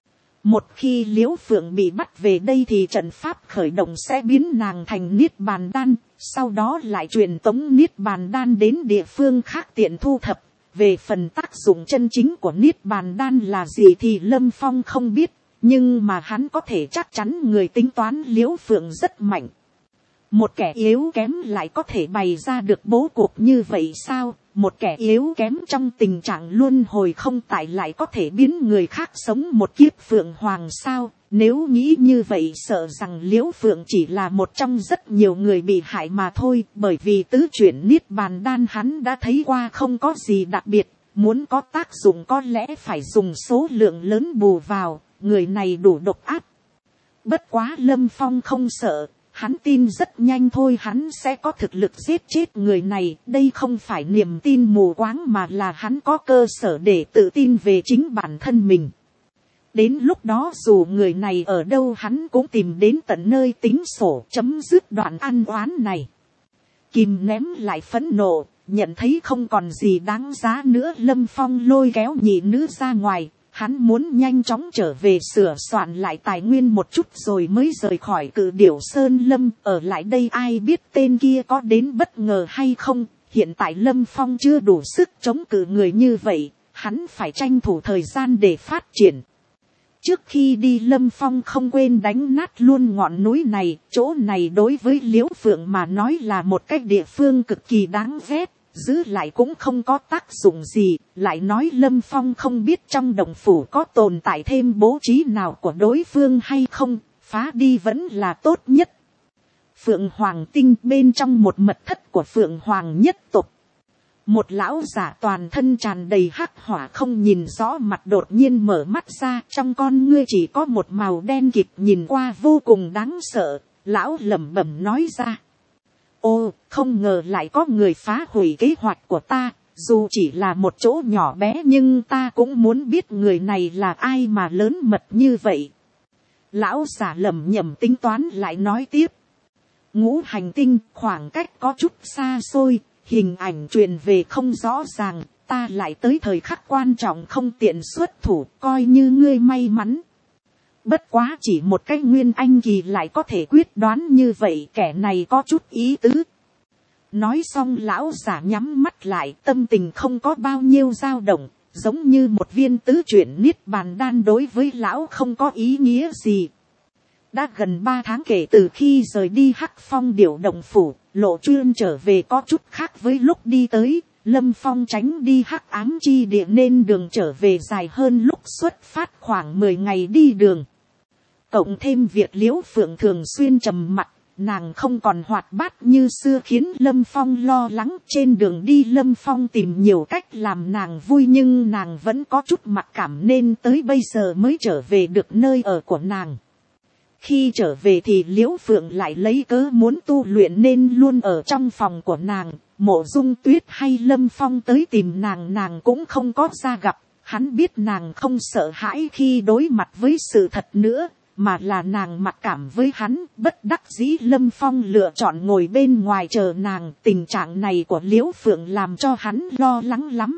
Một khi Liễu Phượng bị bắt về đây thì trận pháp khởi động sẽ biến nàng thành niết bàn đan, sau đó lại truyền tống niết bàn đan đến địa phương khác tiện thu thập. Về phần tác dụng chân chính của niết bàn đan là gì thì Lâm Phong không biết, nhưng mà hắn có thể chắc chắn người tính toán Liễu Phượng rất mạnh. Một kẻ yếu kém lại có thể bày ra được bố cục như vậy sao? Một kẻ yếu kém trong tình trạng luân hồi không tại lại có thể biến người khác sống một kiếp phượng hoàng sao? Nếu nghĩ như vậy sợ rằng Liễu Phượng chỉ là một trong rất nhiều người bị hại mà thôi. Bởi vì tứ chuyển niết bàn đan hắn đã thấy qua không có gì đặc biệt. Muốn có tác dụng có lẽ phải dùng số lượng lớn bù vào. Người này đủ độc ác. Bất quá Lâm Phong không sợ. Hắn tin rất nhanh thôi hắn sẽ có thực lực giết chết người này. Đây không phải niềm tin mù quáng mà là hắn có cơ sở để tự tin về chính bản thân mình. Đến lúc đó dù người này ở đâu hắn cũng tìm đến tận nơi tính sổ chấm dứt đoạn ăn oán này. Kìm ném lại phẫn nộ, nhận thấy không còn gì đáng giá nữa Lâm Phong lôi kéo nhị nữ ra ngoài. Hắn muốn nhanh chóng trở về sửa soạn lại tài nguyên một chút rồi mới rời khỏi Cự Điểu Sơn Lâm. Ở lại đây ai biết tên kia có đến bất ngờ hay không. Hiện tại Lâm Phong chưa đủ sức chống cự người như vậy. Hắn phải tranh thủ thời gian để phát triển. Trước khi đi Lâm Phong không quên đánh nát luôn ngọn núi này. Chỗ này đối với Liễu Phượng mà nói là một cái địa phương cực kỳ đáng ghét. Giữ lại cũng không có tác dụng gì. Lại nói Lâm Phong không biết trong động phủ có tồn tại thêm bố trí nào của đối phương hay không. Phá đi vẫn là tốt nhất. Phượng Hoàng Tinh bên trong một mật thất của Phượng Hoàng nhất tộc. Một lão giả toàn thân tràn đầy hắc hỏa không nhìn rõ mặt đột nhiên mở mắt ra. Trong con ngươi chỉ có một màu đen kịt nhìn qua vô cùng đáng sợ. Lão lẩm bẩm nói ra. Ô, không ngờ lại có người phá hủy kế hoạch của ta. Dù chỉ là một chỗ nhỏ bé nhưng ta cũng muốn biết người này là ai mà lớn mật như vậy. Lão giả lẩm nhẩm tính toán lại nói tiếp. Ngũ hành tinh khoảng cách có chút xa xôi. Hình ảnh truyền về không rõ ràng, ta lại tới thời khắc quan trọng không tiện xuất thủ, coi như ngươi may mắn. Bất quá chỉ một cái nguyên anh kỳ lại có thể quyết đoán như vậy, kẻ này có chút ý tứ. Nói xong lão giả nhắm mắt lại, tâm tình không có bao nhiêu dao động, giống như một viên tứ chuyển niết bàn đan đối với lão không có ý nghĩa gì. Đã gần ba tháng kể từ khi rời đi Hắc Phong Điểu Động Phủ, lộ chuyên trở về có chút khác với lúc đi tới. Lâm Phong tránh đi Hắc Ám Chi Địa nên đường trở về dài hơn lúc xuất phát khoảng mười ngày đi đường. Cộng thêm việc Liễu Phượng thường xuyên trầm mặc, nàng không còn hoạt bát như xưa khiến Lâm Phong lo lắng. Trên đường đi Lâm Phong tìm nhiều cách làm nàng vui nhưng nàng vẫn có chút mặc cảm nên tới bây giờ mới trở về được nơi ở của nàng. Khi trở về thì Liễu Phượng lại lấy cớ muốn tu luyện nên luôn ở trong phòng của nàng. Mộ Dung Tuyết hay Lâm Phong tới tìm nàng nàng cũng không có ra gặp. Hắn biết nàng không sợ hãi khi đối mặt với sự thật nữa, mà là nàng mặc cảm với hắn. Bất đắc dĩ Lâm Phong lựa chọn ngồi bên ngoài chờ nàng. Tình trạng này của Liễu Phượng làm cho hắn lo lắng lắm.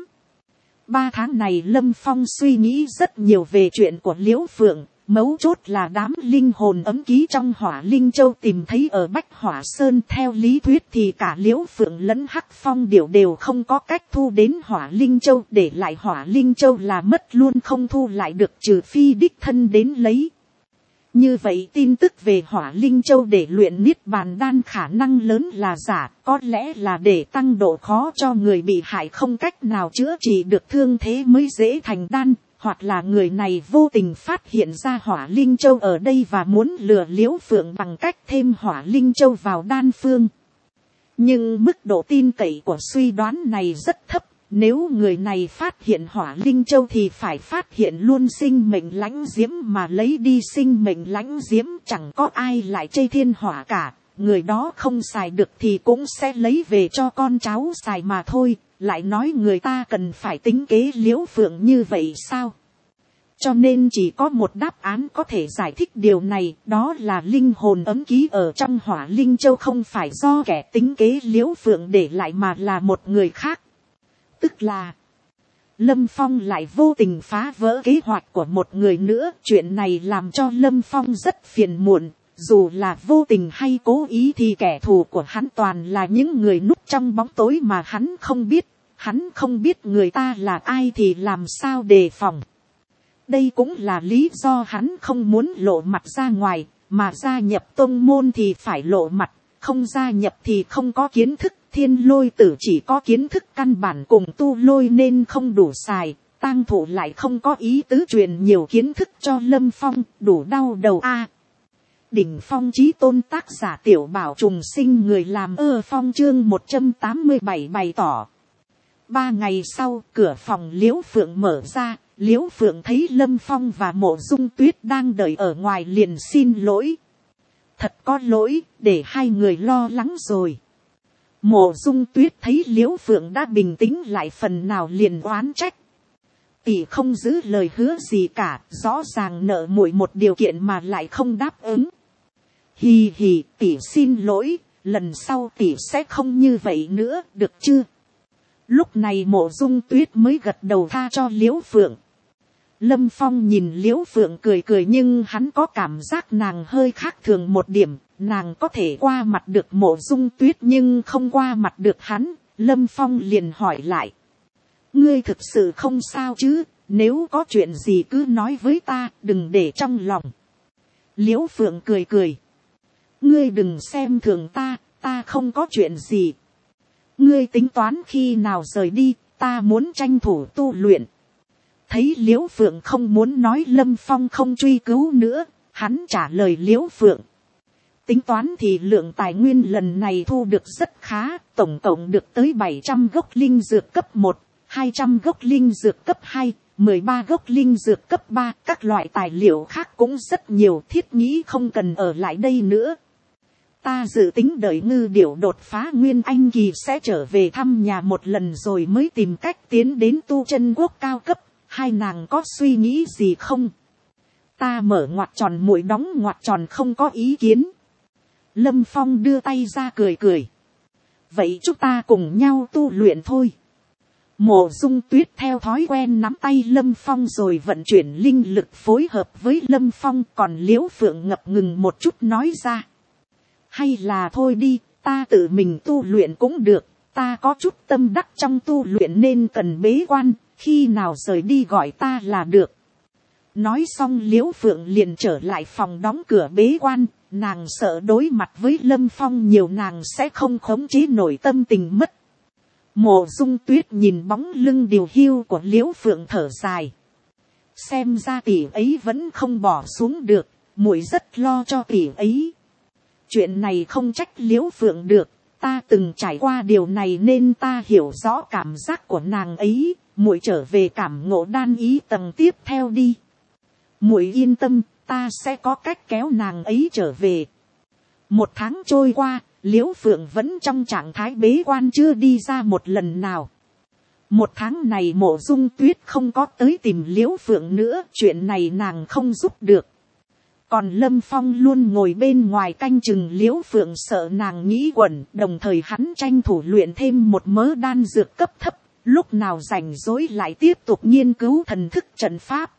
Ba tháng này Lâm Phong suy nghĩ rất nhiều về chuyện của Liễu Phượng. Mấu chốt là đám linh hồn ấm ký trong Hỏa Linh Châu tìm thấy ở Bách Hỏa Sơn. Theo lý thuyết thì cả Liễu Phượng lẫn Hắc Phong Điểu đều không có cách thu đến Hỏa Linh Châu. Để lại Hỏa Linh Châu là mất luôn không thu lại được trừ phi đích thân đến lấy. Như vậy tin tức về Hỏa Linh Châu để luyện niết bàn đan khả năng lớn là giả. Có lẽ là để tăng độ khó cho người bị hại không cách nào chữa trị được thương thế mới dễ thành đan. Hoặc là người này vô tình phát hiện ra Hỏa Linh Châu ở đây và muốn lừa Liễu Phượng bằng cách thêm Hỏa Linh Châu vào đan phương. Nhưng mức độ tin cậy của suy đoán này rất thấp. Nếu người này phát hiện Hỏa Linh Châu thì phải phát hiện luôn sinh mệnh lãnh diễm, mà lấy đi sinh mệnh lãnh diễm chẳng có ai lại chê thiên hỏa cả. Người đó không xài được thì cũng sẽ lấy về cho con cháu xài mà thôi. Lại nói người ta cần phải tính kế Liễu Phượng như vậy sao? Cho nên chỉ có một đáp án có thể giải thích điều này, đó là linh hồn ấm ký ở trong Hỏa Linh Châu không phải do kẻ tính kế Liễu Phượng để lại mà là một người khác. Tức là Lâm Phong lại vô tình phá vỡ kế hoạch của một người nữa. Chuyện này làm cho Lâm Phong rất phiền muộn. Dù là vô tình hay cố ý thì kẻ thù của hắn toàn là những người núp trong bóng tối mà hắn không biết. Hắn không biết người ta là ai thì làm sao đề phòng. Đây cũng là lý do hắn không muốn lộ mặt ra ngoài, mà gia nhập tông môn thì phải lộ mặt. không gia nhập thì không có kiến thức, thiên lôi tử chỉ có kiến thức căn bản cùng tu lôi nên không đủ xài, tang thụ lại không có ý tứ truyền nhiều kiến thức cho Lâm Phong, đủ đau đầu a. À, đỉnh phong chí tôn tác giả Tiểu Bảo trùng sinh người làm ơ phong chương một trăm tám mươi bảy bày tỏ. Ba ngày sau, cửa phòng Liễu Phượng mở ra, Liễu Phượng thấy Lâm Phong và Mộ Dung Tuyết đang đợi ở ngoài liền xin lỗi. Thật có lỗi, để hai người lo lắng rồi. Mộ Dung Tuyết thấy Liễu Phượng đã bình tĩnh lại phần nào liền oán trách. Tỷ không giữ lời hứa gì cả, rõ ràng nợ muội một điều kiện mà lại không đáp ứng. Hì hì, tỷ xin lỗi, lần sau tỷ sẽ không như vậy nữa, được chưa? Lúc này Mộ Dung Tuyết mới gật đầu tha cho Liễu Phượng. Lâm Phong nhìn Liễu Phượng cười cười nhưng hắn có cảm giác nàng hơi khác thường một điểm, nàng có thể qua mặt được Mộ Dung Tuyết nhưng không qua mặt được hắn. Lâm Phong liền hỏi lại. Ngươi thực sự không sao chứ, nếu có chuyện gì cứ nói với ta, đừng để trong lòng. Liễu Phượng cười cười. Ngươi đừng xem thường ta, ta không có chuyện gì. Ngươi tính toán khi nào rời đi, ta muốn tranh thủ tu luyện. Thấy Liễu Phượng không muốn nói Lâm Phong không truy cứu nữa, hắn trả lời Liễu Phượng. Tính toán thì lượng tài nguyên lần này thu được rất khá, tổng cộng được tới bảy trăm gốc linh dược cấp một, hai trăm gốc linh dược cấp hai, mười ba gốc linh dược cấp ba, các loại tài liệu khác cũng rất nhiều, thiết nghĩ không cần ở lại đây nữa. Ta dự tính đợi Ngư Điểu đột phá Nguyên Anh kỳ sẽ trở về thăm nhà một lần rồi mới tìm cách tiến đến tu chân quốc cao cấp. Hai nàng có suy nghĩ gì không? Ta mở ngoặc tròn muội đóng ngoặc tròn không có ý kiến. Lâm Phong đưa tay ra cười cười. Vậy chúng ta cùng nhau tu luyện thôi. Mộ Dung Tuyết theo thói quen nắm tay Lâm Phong rồi vận chuyển linh lực phối hợp với Lâm Phong, còn Liễu Phượng ngập ngừng một chút nói ra. Hay là thôi đi, ta tự mình tu luyện cũng được, ta có chút tâm đắc trong tu luyện nên cần bế quan, khi nào rời đi gọi ta là được. Nói xong Liễu Phượng liền trở lại phòng đóng cửa bế quan, nàng sợ đối mặt với Lâm Phong nhiều nàng sẽ không khống chế nổi tâm tình mất. Mộ Dung Tuyết nhìn bóng lưng điều hiu của Liễu Phượng thở dài. Xem ra tỷ ấy vẫn không bỏ xuống được, muội rất lo cho tỷ ấy. Chuyện này không trách Liễu Phượng được, ta từng trải qua điều này nên ta hiểu rõ cảm giác của nàng ấy, muội trở về cảm ngộ đan ý tầng tiếp theo đi. Muội yên tâm, ta sẽ có cách kéo nàng ấy trở về. Một tháng trôi qua, Liễu Phượng vẫn trong trạng thái bế quan chưa đi ra một lần nào. Một tháng này Mộ Dung Tuyết không có tới tìm Liễu Phượng nữa, chuyện này nàng không giúp được. Còn Lâm Phong luôn ngồi bên ngoài canh chừng Liễu Phượng sợ nàng nghĩ quẩn, đồng thời hắn tranh thủ luyện thêm một mớ đan dược cấp thấp, lúc nào rảnh rỗi lại tiếp tục nghiên cứu thần thức trận pháp.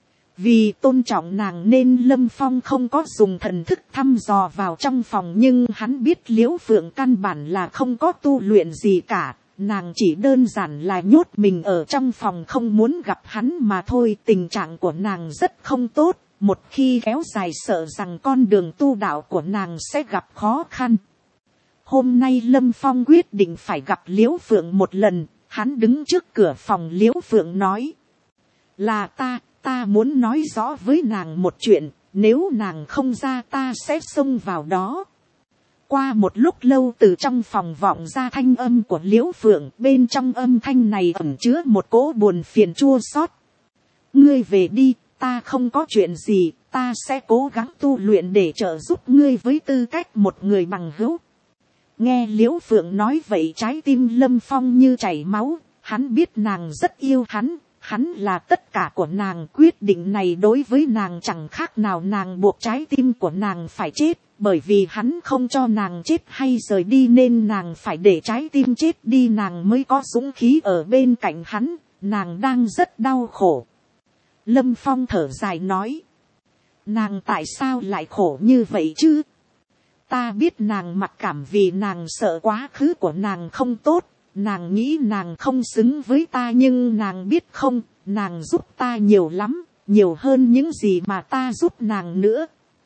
Vì tôn trọng nàng nên Lâm Phong không có dùng thần thức thăm dò vào trong phòng, nhưng hắn biết Liễu Phượng căn bản là không có tu luyện gì cả, nàng chỉ đơn giản là nhốt mình ở trong phòng không muốn gặp hắn mà thôi. Tình trạng của nàng rất không tốt, một khi kéo dài sợ rằng con đường tu đạo của nàng sẽ gặp khó khăn. Hôm nay Lâm Phong quyết định phải gặp Liễu Phượng một lần, hắn đứng trước cửa phòng Liễu Phượng nói. Là ta, ta muốn nói rõ với nàng một chuyện, nếu nàng không ra ta sẽ xông vào đó. Qua một lúc lâu từ trong phòng vọng ra thanh âm của Liễu Phượng, bên trong âm thanh này ẩn chứa một cỗ buồn phiền chua xót. Ngươi về đi, ta không có chuyện gì, ta sẽ cố gắng tu luyện để trợ giúp ngươi với tư cách một người bằng hữu. Nghe Liễu Phượng nói vậy trái tim Lâm Phong như chảy máu, hắn biết nàng rất yêu hắn, hắn là tất cả của nàng, quyết định này đối với nàng chẳng khác nào nàng buộc trái tim của nàng phải chết, bởi vì hắn không cho nàng chết hay rời đi nên nàng phải để trái tim chết đi nàng mới có dũng khí ở bên cạnh hắn, nàng đang rất đau khổ. Lâm Phong thở dài nói, nàng tại sao lại khổ như vậy chứ? Ta biết nàng mặc cảm vì nàng sợ quá khứ của nàng không tốt, nàng nghĩ nàng không xứng với ta nhưng nàng biết không, nàng giúp ta nhiều lắm, nhiều hơn những gì mà ta giúp nàng nữa.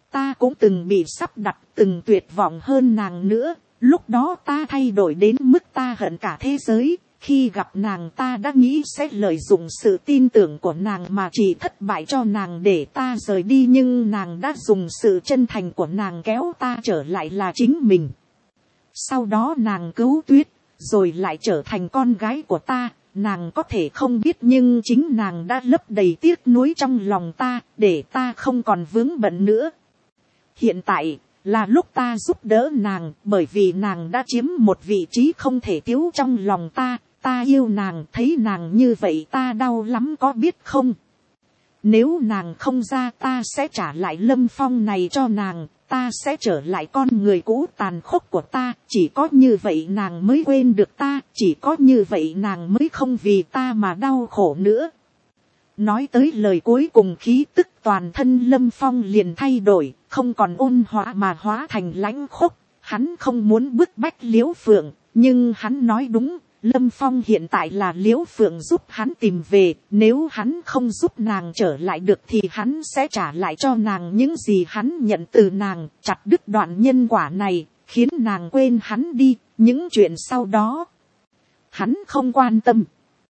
ta cũng từng bị sắp đặt, từng tuyệt vọng hơn nàng nữa. Lúc đó ta thay đổi đến mức ta hận cả thế giới. Khi gặp nàng ta đã nghĩ sẽ lợi dụng sự tin tưởng của nàng mà chỉ thất bại cho nàng để ta rời đi. Nhưng nàng đã dùng sự chân thành của nàng kéo ta trở lại là chính mình. Sau đó nàng cứu Tuyết, rồi lại trở thành con gái của ta. Nàng có thể không biết nhưng chính nàng đã lấp đầy tiếc nuối trong lòng ta, để ta không còn vướng bận nữa. Hiện tại là lúc ta giúp đỡ nàng, bởi vì nàng đã chiếm một vị trí không thể thiếu trong lòng ta. Ta yêu nàng, thấy nàng như vậy ta đau lắm có biết không? Nếu nàng không ra ta sẽ trả lại Lâm Phong này cho nàng, ta sẽ trở lại con người cũ tàn khốc của ta. Chỉ có như vậy nàng mới quên được ta, chỉ có như vậy nàng mới không vì ta mà đau khổ nữa. Nói tới lời cuối cùng khí tức toàn thân Lâm Phong liền thay đổi, không còn ôn hòa mà hóa thành lãnh khốc. Hắn không muốn bức bách Liễu Phượng, nhưng hắn nói đúng. Lâm Phong hiện tại là Liễu Phượng giúp hắn tìm về, nếu hắn không giúp nàng trở lại được thì hắn sẽ trả lại cho nàng những gì hắn nhận từ nàng, chặt đứt đoạn nhân quả này, khiến nàng quên hắn đi, những chuyện sau đó. Hắn không quan tâm.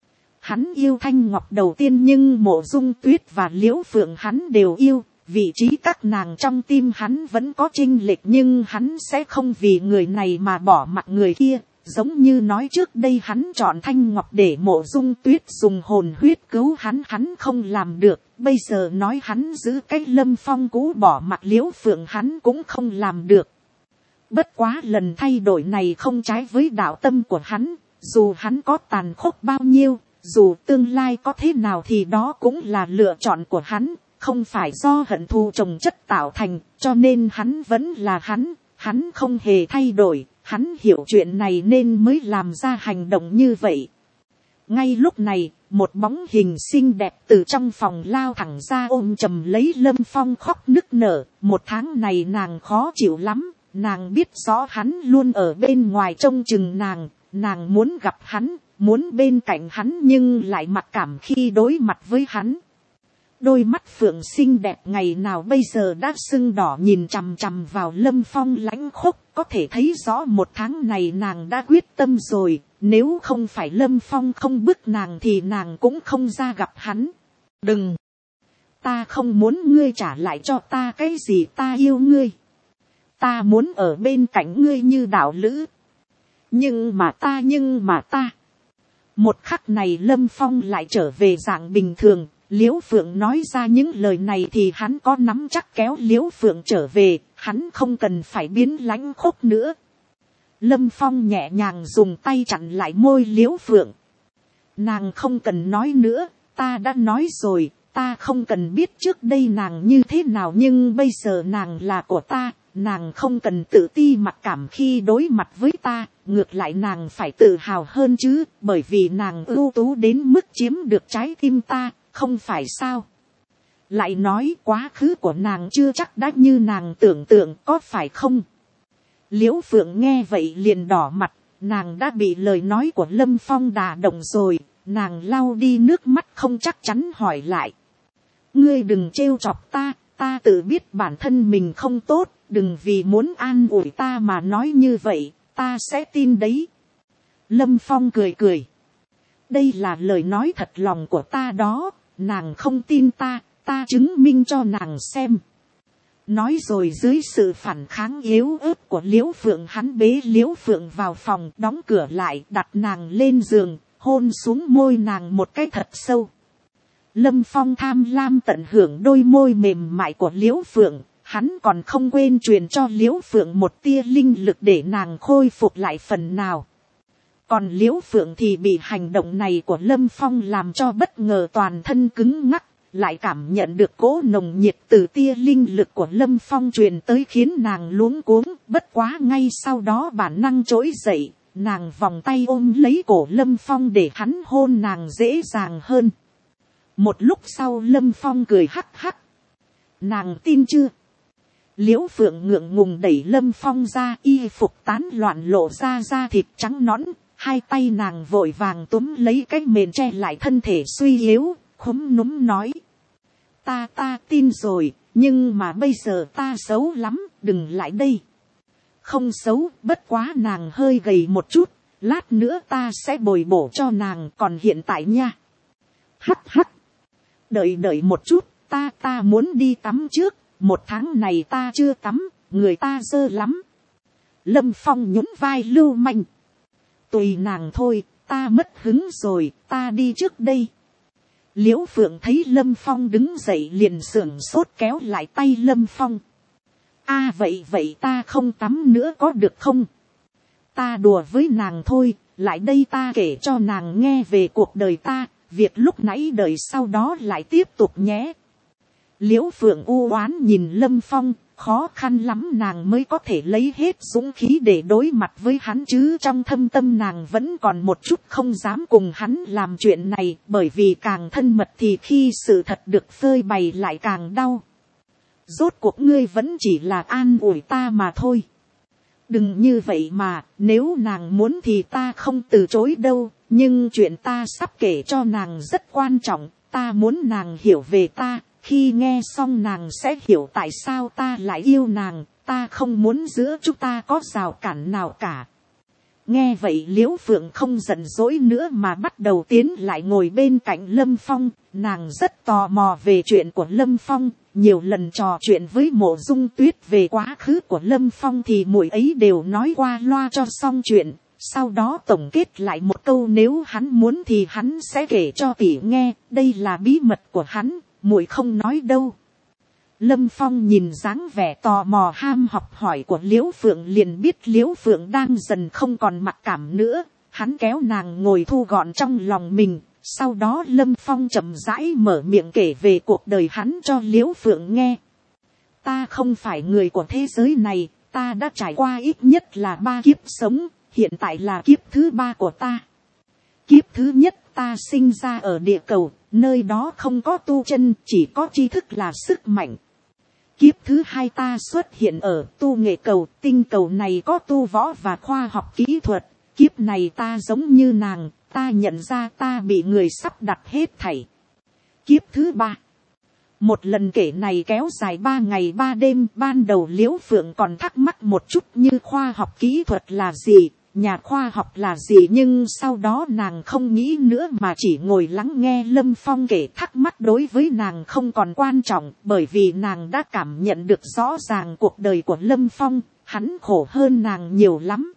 Hắn yêu Thanh Ngọc đầu tiên nhưng Mộ Dung Tuyết và Liễu Phượng hắn đều yêu, vị trí các nàng trong tim hắn vẫn có chênh lệch nhưng hắn sẽ không vì người này mà bỏ mặc người kia. Giống như nói trước đây hắn chọn Thanh Ngọc để Mộ Dung Tuyết dùng hồn huyết cứu hắn, hắn không làm được. Bây giờ nói hắn giữ cái Lâm Phong cũ bỏ mặc Liễu Phượng hắn cũng không làm được. Bất quá lần thay đổi này không trái với đạo tâm của hắn. Dù hắn có tàn khốc bao nhiêu, dù tương lai có thế nào thì đó cũng là lựa chọn của hắn. Không phải do hận thù chồng chất tạo thành, cho nên hắn vẫn là hắn, hắn không hề thay đổi. Hắn hiểu chuyện này nên mới làm ra hành động như vậy. Ngay lúc này, một bóng hình xinh đẹp từ trong phòng lao thẳng ra ôm chầm lấy Lâm Phong khóc nức nở. Một tháng này nàng khó chịu lắm, nàng biết rõ hắn luôn ở bên ngoài trông chừng nàng. Nàng muốn gặp hắn, muốn bên cạnh hắn nhưng lại mặc cảm khi đối mặt với hắn. Đôi mắt Phượng xinh đẹp ngày nào bây giờ đã sưng đỏ nhìn chằm chằm vào Lâm Phong lãnh khốc. Có thể thấy rõ một tháng này nàng đã quyết tâm rồi. Nếu không phải Lâm Phong không bức nàng thì nàng cũng không ra gặp hắn. Đừng! Ta không muốn ngươi trả lại cho ta cái gì, ta yêu ngươi. Ta muốn ở bên cạnh ngươi như đạo lữ. Nhưng mà ta nhưng mà ta. Một khắc này Lâm Phong lại trở về dạng bình thường. Liễu Phượng nói ra những lời này thì hắn có nắm chắc kéo Liễu Phượng trở về, hắn không cần phải biến lãnh khốc nữa. Lâm Phong nhẹ nhàng dùng tay chặn lại môi Liễu Phượng. Nàng không cần nói nữa, ta đã nói rồi, ta không cần biết trước đây nàng như thế nào nhưng bây giờ nàng là của ta, nàng không cần tự ti mặc cảm khi đối mặt với ta, ngược lại nàng phải tự hào hơn chứ, bởi vì nàng ưu tú đến mức chiếm được trái tim ta. Không phải sao? Lại nói quá khứ của nàng chưa chắc đã như nàng tưởng tượng có phải không? Liễu Phượng nghe vậy liền đỏ mặt, nàng đã bị lời nói của Lâm Phong đả động rồi, nàng lau đi nước mắt không chắc chắn hỏi lại. Ngươi đừng trêu chọc ta, ta tự biết bản thân mình không tốt, đừng vì muốn an ủi ta mà nói như vậy, ta sẽ tin đấy. Lâm Phong cười cười. Đây là lời nói thật lòng của ta đó. Nàng không tin ta, ta chứng minh cho nàng xem. Nói rồi dưới sự phản kháng yếu ớt của Liễu Phượng hắn bế Liễu Phượng vào phòng, đóng cửa lại, đặt nàng lên giường, hôn xuống môi nàng một cái thật sâu. Lâm Phong tham lam tận hưởng đôi môi mềm mại của Liễu Phượng, hắn còn không quên truyền cho Liễu Phượng một tia linh lực để nàng khôi phục lại phần nào. Còn Liễu Phượng thì bị hành động này của Lâm Phong làm cho bất ngờ toàn thân cứng ngắc, lại cảm nhận được cỗ nồng nhiệt từ tia linh lực của Lâm Phong truyền tới khiến nàng luống cuống, bất quá ngay sau đó bản năng trỗi dậy, nàng vòng tay ôm lấy cổ Lâm Phong để hắn hôn nàng dễ dàng hơn. Một lúc sau Lâm Phong cười hắc hắc. Nàng tin chưa? Liễu Phượng ngượng ngùng đẩy Lâm Phong ra, y phục tán loạn lộ ra da thịt trắng nõn. Hai tay nàng vội vàng túm lấy cái mền che lại thân thể suy yếu, khúm núm nói. ta ta tin rồi, nhưng mà bây giờ ta xấu lắm, đừng lại đây. Không xấu, bất quá nàng hơi gầy một chút, lát nữa ta sẽ bồi bổ cho nàng, còn hiện tại nha. Hắt hắt, đợi đợi một chút, ta ta muốn đi tắm trước, một tháng này ta chưa tắm, người ta dơ lắm. Lâm Phong nhún vai lưu manh. Tùy nàng thôi, ta mất hứng rồi, ta đi trước đây. Liễu Phượng thấy Lâm Phong đứng dậy liền sưởng sốt kéo lại tay Lâm Phong. A à, vậy vậy ta không tắm nữa có được không? Ta đùa với nàng thôi, lại đây ta kể cho nàng nghe về cuộc đời ta, việc lúc nãy đời sau đó lại tiếp tục nhé. Liễu Phượng u oán nhìn Lâm Phong, khó khăn lắm nàng mới có thể lấy hết dũng khí để đối mặt với hắn, chứ trong thâm tâm nàng vẫn còn một chút không dám cùng hắn làm chuyện này, bởi vì càng thân mật thì khi sự thật được phơi bày lại càng đau. Rốt cuộc ngươi vẫn chỉ là an ủi ta mà thôi. Đừng như vậy mà, nếu nàng muốn thì ta không từ chối đâu, nhưng chuyện ta sắp kể cho nàng rất quan trọng, ta muốn nàng hiểu về ta. Khi nghe xong nàng sẽ hiểu tại sao ta lại yêu nàng, ta không muốn giữa chúng ta có rào cản nào cả. Nghe vậy Liễu Phượng không giận dỗi nữa mà bắt đầu tiến lại ngồi bên cạnh Lâm Phong, nàng rất tò mò về chuyện của Lâm Phong, nhiều lần trò chuyện với Mộ Dung Tuyết về quá khứ của Lâm Phong thì muội ấy đều nói qua loa cho xong chuyện, sau đó tổng kết lại một câu nếu hắn muốn thì hắn sẽ kể cho tỷ nghe, đây là bí mật của hắn. Muội không nói đâu. Lâm Phong nhìn dáng vẻ tò mò ham học hỏi của Liễu Phượng liền biết Liễu Phượng đang dần không còn mặc cảm nữa. Hắn kéo nàng ngồi thu gọn trong lòng mình. Sau đó Lâm Phong chậm rãi mở miệng kể về cuộc đời hắn cho Liễu Phượng nghe. Ta không phải người của thế giới này. Ta đã trải qua ít nhất là ba kiếp sống. Hiện tại là kiếp thứ ba của ta. Kiếp thứ nhất ta sinh ra ở địa cầu. Nơi đó không có tu chân, chỉ có tri thức là sức mạnh. Kiếp thứ hai ta xuất hiện ở tu nghệ cầu, tinh cầu này có tu võ và khoa học kỹ thuật. Kiếp này ta giống như nàng, ta nhận ra ta bị người sắp đặt hết thảy. Kiếp thứ ba. Một lần kể này kéo dài ba ngày ba đêm, ban đầu Liễu Phượng còn thắc mắc một chút như khoa học kỹ thuật là gì. Nhà khoa học là gì, nhưng sau đó nàng không nghĩ nữa mà chỉ ngồi lắng nghe Lâm Phong kể. Thắc mắc đối với nàng không còn quan trọng, bởi vì nàng đã cảm nhận được rõ ràng cuộc đời của Lâm Phong, hắn khổ hơn nàng nhiều lắm.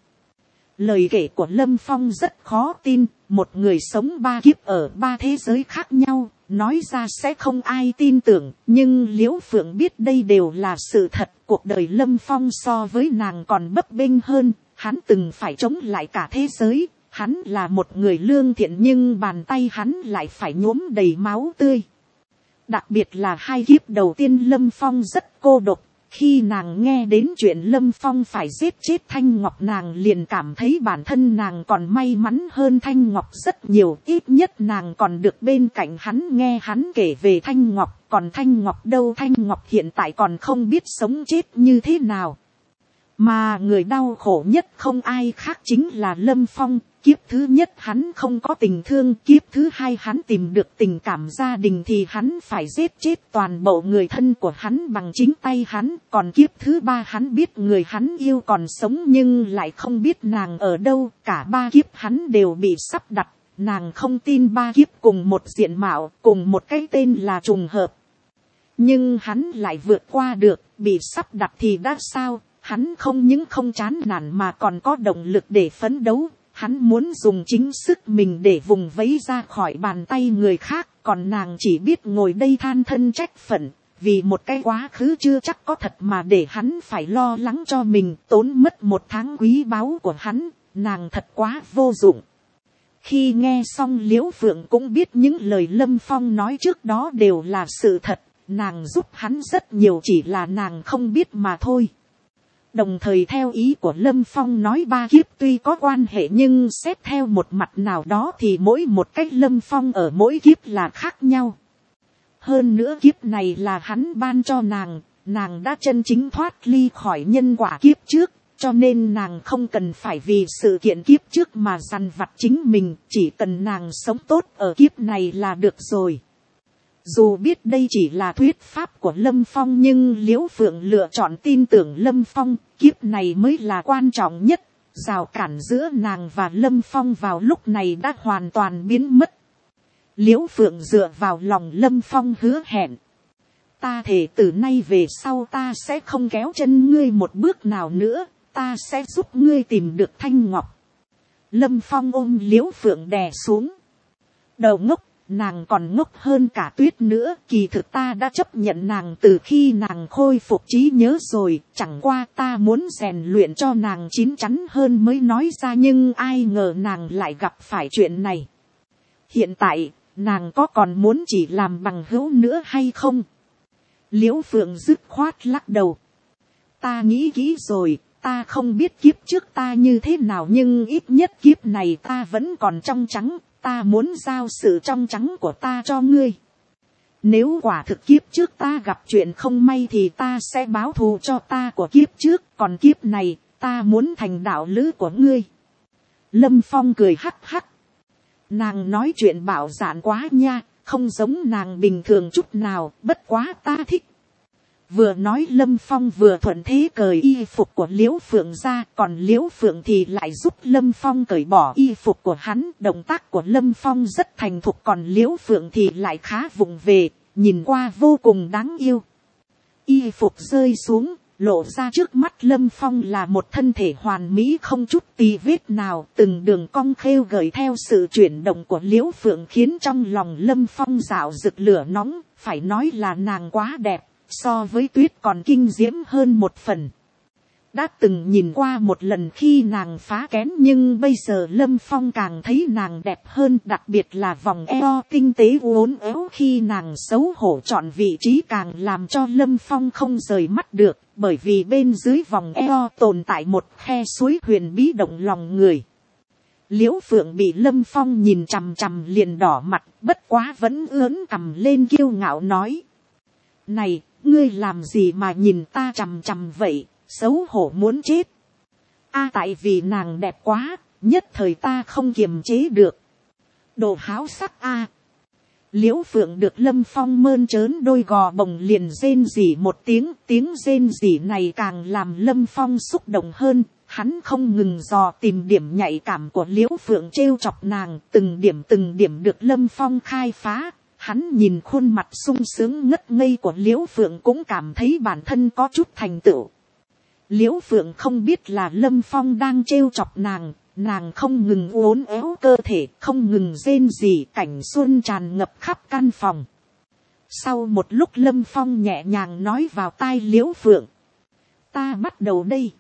Lời kể của Lâm Phong rất khó tin, một người sống ba kiếp ở ba thế giới khác nhau, nói ra sẽ không ai tin tưởng, nhưng Liễu Phượng biết đây đều là sự thật. Cuộc đời Lâm Phong so với nàng còn bấp bênh hơn. Hắn từng phải chống lại cả thế giới, hắn là một người lương thiện nhưng bàn tay hắn lại phải nhuốm đầy máu tươi. Đặc biệt là hai kiếp đầu tiên Lâm Phong rất cô độc, khi nàng nghe đến chuyện Lâm Phong phải giết chết Thanh Ngọc nàng liền cảm thấy bản thân nàng còn may mắn hơn Thanh Ngọc rất nhiều, ít nhất nàng còn được bên cạnh hắn nghe hắn kể về Thanh Ngọc, còn Thanh Ngọc đâu, Thanh Ngọc hiện tại còn không biết sống chết như thế nào. Mà người đau khổ nhất không ai khác chính là Lâm Phong. Kiếp thứ nhất hắn không có tình thương, kiếp thứ hai hắn tìm được tình cảm gia đình thì hắn phải giết chết toàn bộ người thân của hắn bằng chính tay hắn. Còn kiếp thứ ba hắn biết người hắn yêu còn sống nhưng lại không biết nàng ở đâu. Cả ba kiếp hắn đều bị sắp đặt, nàng không tin ba kiếp cùng một diện mạo, cùng một cái tên là trùng hợp. Nhưng hắn lại vượt qua được, bị sắp đặt thì đã sao? Hắn không những không chán nản mà còn có động lực để phấn đấu. Hắn muốn dùng chính sức mình để vùng vẫy ra khỏi bàn tay người khác. Còn nàng chỉ biết ngồi đây than thân trách phận. Vì một cái quá khứ chưa chắc có thật mà để hắn phải lo lắng cho mình. Tốn mất một tháng quý báu của hắn. Nàng thật quá vô dụng. Khi nghe xong Liễu Phượng cũng biết những lời Lâm Phong nói trước đó đều là sự thật. Nàng giúp hắn rất nhiều, chỉ là nàng không biết mà thôi. Đồng thời theo ý của Lâm Phong nói ba kiếp tuy có quan hệ nhưng xét theo một mặt nào đó thì mỗi một cách Lâm Phong ở mỗi kiếp là khác nhau. Hơn nữa kiếp này là hắn ban cho nàng, nàng đã chân chính thoát ly khỏi nhân quả kiếp trước, cho nên nàng không cần phải vì sự kiện kiếp trước mà dằn vặt chính mình, chỉ cần nàng sống tốt ở kiếp này là được rồi. Dù biết đây chỉ là thuyết pháp của Lâm Phong nhưng Liễu Phượng lựa chọn tin tưởng Lâm Phong, kiếp này mới là quan trọng nhất. Rào cản giữa nàng và Lâm Phong vào lúc này đã hoàn toàn biến mất. Liễu Phượng dựa vào lòng Lâm Phong hứa hẹn. Ta thề từ nay về sau ta sẽ không kéo chân ngươi một bước nào nữa, ta sẽ giúp ngươi tìm được Thanh Ngọc. Lâm Phong ôm Liễu Phượng đè xuống. Đầu ngốc, nàng còn ngốc hơn cả Tuyết nữa, kỳ thực ta đã chấp nhận nàng từ khi nàng khôi phục trí nhớ rồi, chẳng qua ta muốn rèn luyện cho nàng chín chắn hơn mới nói ra, nhưng ai ngờ nàng lại gặp phải chuyện này. Hiện tại, nàng có còn muốn chỉ làm bằng hữu nữa hay không? Liễu Phượng dứt khoát lắc đầu. Ta nghĩ kỹ rồi, ta không biết kiếp trước ta như thế nào nhưng ít nhất kiếp này ta vẫn còn trong trắng, ta muốn giao sự trong trắng của ta cho ngươi. Nếu quả thực kiếp trước ta gặp chuyện không may thì ta sẽ báo thù cho ta của kiếp trước, còn kiếp này ta muốn thành đạo lữ của ngươi. Lâm Phong cười hắc hắc. Nàng nói chuyện bảo dạn quá nha, không giống nàng bình thường chút nào, bất quá ta thích. Vừa nói Lâm Phong vừa thuận thế cởi y phục của Liễu Phượng ra, còn Liễu Phượng thì lại giúp Lâm Phong cởi bỏ y phục của hắn. Động tác của Lâm Phong rất thành thục, còn Liễu Phượng thì lại khá vụng về, nhìn qua vô cùng đáng yêu. Y phục rơi xuống, lộ ra trước mắt Lâm Phong là một thân thể hoàn mỹ không chút tì vết nào, từng đường cong khêu gợi theo sự chuyển động của Liễu Phượng khiến trong lòng Lâm Phong rạo rực lửa nóng, phải nói là nàng quá đẹp, so với Tuyết còn kinh diễm hơn một phần. Đã từng nhìn qua một lần khi nàng phá kén, nhưng bây giờ Lâm Phong càng thấy nàng đẹp hơn, đặc biệt là vòng eo tinh tế uốn éo khi nàng xấu hổ chọn vị trí càng làm cho Lâm Phong không rời mắt được, bởi vì bên dưới vòng eo tồn tại một khe suối huyền bí động lòng người. Liễu Phượng bị Lâm Phong nhìn chằm chằm liền đỏ mặt, bất quá vẫn ướn cằm lên kiêu ngạo nói. Này, ngươi làm gì mà nhìn ta chằm chằm vậy? Xấu hổ muốn chết. A tại vì nàng đẹp quá, nhất thời ta không kiềm chế được. Đồ háo sắc a. Liễu Phượng được Lâm Phong mơn trớn đôi gò bồng liền rên rỉ một tiếng, tiếng rên rỉ này càng làm Lâm Phong xúc động hơn. Hắn không ngừng dò tìm điểm nhạy cảm của Liễu Phượng trêu chọc nàng, từng điểm từng điểm được Lâm Phong khai phá. Hắn nhìn khuôn mặt sung sướng ngất ngây của Liễu Phượng cũng cảm thấy bản thân có chút thành tựu. Liễu Phượng không biết là Lâm Phong đang trêu chọc nàng, nàng không ngừng uốn éo cơ thể, không ngừng rên rỉ, cảnh xuân tràn ngập khắp căn phòng. Sau một lúc Lâm Phong nhẹ nhàng nói vào tai Liễu Phượng. Ta bắt đầu đây.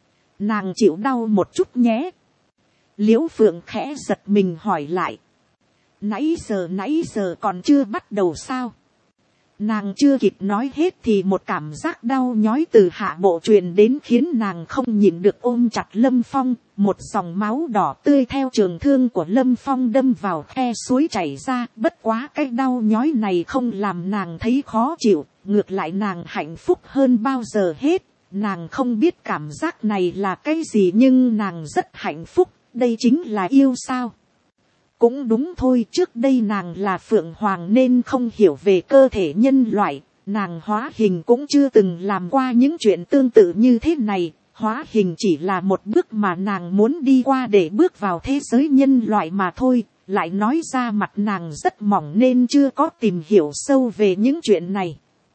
Nàng chịu đau một chút nhé. Liễu Phượng khẽ giật mình hỏi lại. Nãy giờ nãy giờ còn chưa bắt đầu sao? Nàng chưa kịp nói hết thì một cảm giác đau nhói từ hạ bộ truyền đến khiến nàng không nhịn được ôm chặt Lâm Phong. Một dòng máu đỏ tươi theo trường thương của Lâm Phong đâm vào khe suối chảy ra. Bất quá cái đau nhói này không làm nàng thấy khó chịu. Ngược lại nàng hạnh phúc hơn bao giờ hết. Nàng không biết cảm giác này là cái gì nhưng nàng rất hạnh phúc. Đây chính là yêu sao? Cũng đúng thôi, trước đây nàng là Phượng Hoàng nên không hiểu về cơ thể nhân loại, nàng hóa hình cũng chưa từng làm qua những chuyện tương tự như thế này, hóa hình chỉ là một bước mà nàng muốn đi qua để bước vào thế giới nhân loại mà thôi, lại nói ra mặt nàng rất mỏng nên chưa có tìm hiểu sâu về những chuyện này.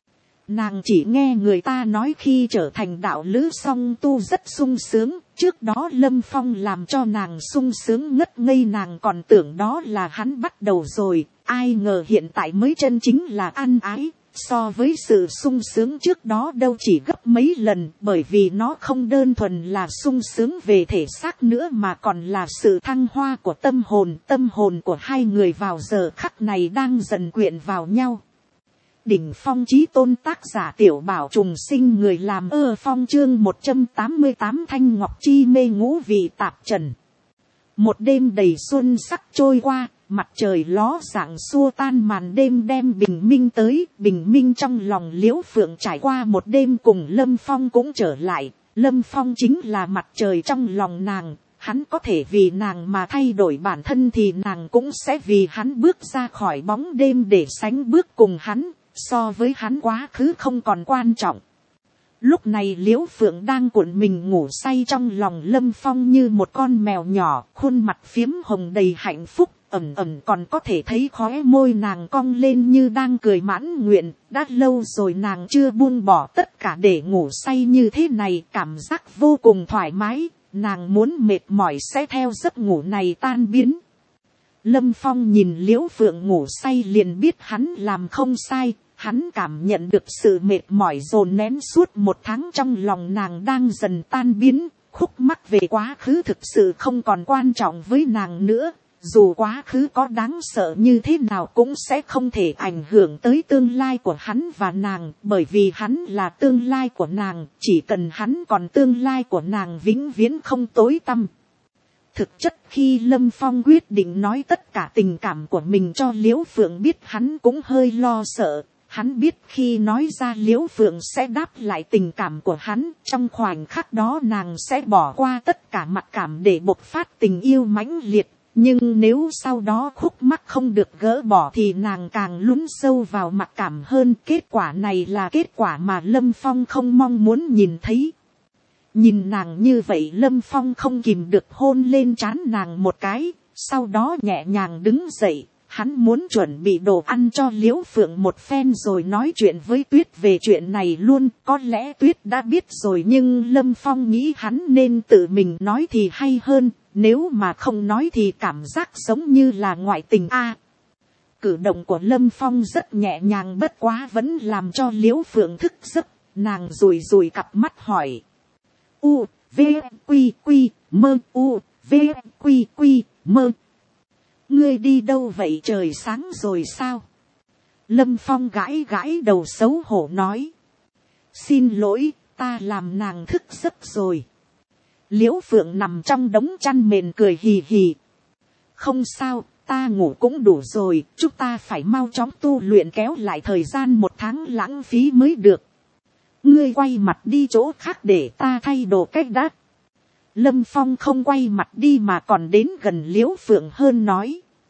Nàng chỉ nghe người ta nói khi trở thành đạo lữ song tu rất sung sướng, trước đó Lâm Phong làm cho nàng sung sướng ngất ngây, nàng còn tưởng đó là hắn bắt đầu rồi, ai ngờ hiện tại mới chân chính là ăn ái, so với sự sung sướng trước đó đâu chỉ gấp mấy lần, bởi vì nó không đơn thuần là sung sướng về thể xác nữa mà còn là sự thăng hoa của tâm hồn, tâm hồn của hai người vào giờ khắc này đang dần quyện vào nhau. Đỉnh phong chí tôn, tác giả Tiểu Bảo Trùng Sinh, người làm ơ phong, chương một trăm tám mươi tám Thanh Ngọc Chi mê ngũ vị tạp trần. Một đêm đầy xuân sắc trôi qua, mặt trời ló dạng xua tan màn đêm đem bình minh tới, bình minh trong lòng Liễu Phượng trải qua một đêm cùng Lâm Phong cũng trở lại, Lâm Phong chính là mặt trời trong lòng nàng, hắn có thể vì nàng mà thay đổi bản thân thì nàng cũng sẽ vì hắn bước ra khỏi bóng đêm để sánh bước cùng hắn, so với hắn quá khứ không còn quan trọng. Lúc này l i ễ u phượng đang cuộn mình ngủ say trong lòng Lâm Phong như một con mèo nhỏ, khuôn mặt phiếm hồng đầy hạnh phúc, ẩm ẩm còn có thể thấy khóe môi nàng cong lên như đang cười mãn nguyện. Đã lâu rồi nàng chưa buông bỏ tất cả để ngủ say như thế này, cảm giác vô cùng thoải mái, nàng muốn mệt mỏi sẽ theo giấc ngủ này tan biến. Lâm Phong nhìn l i ễ u phượng ngủ say liền biết hắn làm không sai. Hắn cảm nhận được sự mệt mỏi dồn nén suốt một tháng trong lòng nàng đang dần tan biến, khúc mắc về quá khứ thực sự không còn quan trọng với nàng nữa. Dù quá khứ có đáng sợ như thế nào cũng sẽ không thể ảnh hưởng tới tương lai của hắn và nàng, bởi vì hắn là tương lai của nàng, chỉ cần hắn còn tương lai của nàng vĩnh viễn không tối tăm. Thực chất khi Lâm Phong quyết định nói tất cả tình cảm của mình cho l i ễ u phượng biết, hắn cũng hơi lo sợ. Hắn biết khi nói ra l i ễ u phượng sẽ đáp lại tình cảm của hắn, trong khoảnh khắc đó nàng sẽ bỏ qua tất cả mặc cảm để bộc phát tình yêu mãnh liệt. Nhưng nếu sau đó khúc mắc không được gỡ bỏ thì nàng càng lún sâu vào mặc cảm hơn. Kết quả này là kết quả mà Lâm Phong không mong muốn nhìn thấy. Nhìn nàng như vậy Lâm Phong không kìm được hôn lên trán nàng một cái, sau đó nhẹ nhàng đứng dậy. Hắn muốn chuẩn bị đồ ăn cho l i ễ u phượng một phen rồi nói chuyện với Tuyết về chuyện này luôn. Có lẽ Tuyết đã biết rồi nhưng Lâm Phong nghĩ hắn nên tự mình nói thì hay hơn. Nếu mà không nói thì cảm giác giống như là ngoại tình a. À, cử động của Lâm Phong rất nhẹ nhàng bất quá vẫn làm cho l i ễ u phượng thức giấc. Nàng rùi rùi cặp mắt hỏi. U, V, Quy, Quy, Mơ, U, V, Quy, Quy, Mơ. Ngươi đi đâu vậy, trời sáng rồi sao? Lâm Phong gãi gãi đầu xấu hổ nói. Xin lỗi, ta làm nàng thức giấc rồi. l i ễ u phượng nằm trong đống chăn mền cười hì hì. Không sao, ta ngủ cũng đủ rồi, chúng ta phải mau chóng tu luyện kéo lại thời gian một tháng lãng phí mới được. Ngươi quay mặt đi chỗ khác để ta thay đồ cách đã. Lâm Phong không quay mặt đi mà còn đến gần l i ễ u phượng hơn nói.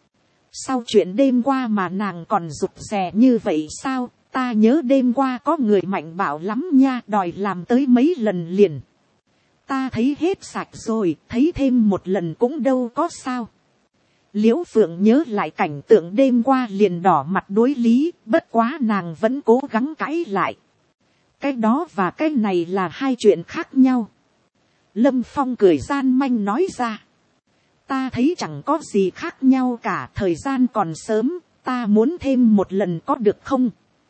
Sau chuyện đêm qua mà nàng còn rụt rè như vậy sao? Ta nhớ đêm qua có người mạnh bạo lắm nha, đòi làm tới mấy lần liền. Ta thấy hết sạch rồi, thấy thêm một lần cũng đâu có sao. l i ễ u phượng nhớ lại cảnh tượng đêm qua liền đỏ mặt đối lý, bất quá nàng vẫn cố gắng cãi lại. Cái đó và cái này là hai chuyện khác nhau. Lâm Phong cười gian manh nói ra. Ta thấy chẳng có gì khác nhau cả, thời gian còn sớm, ta muốn thêm một lần có được không?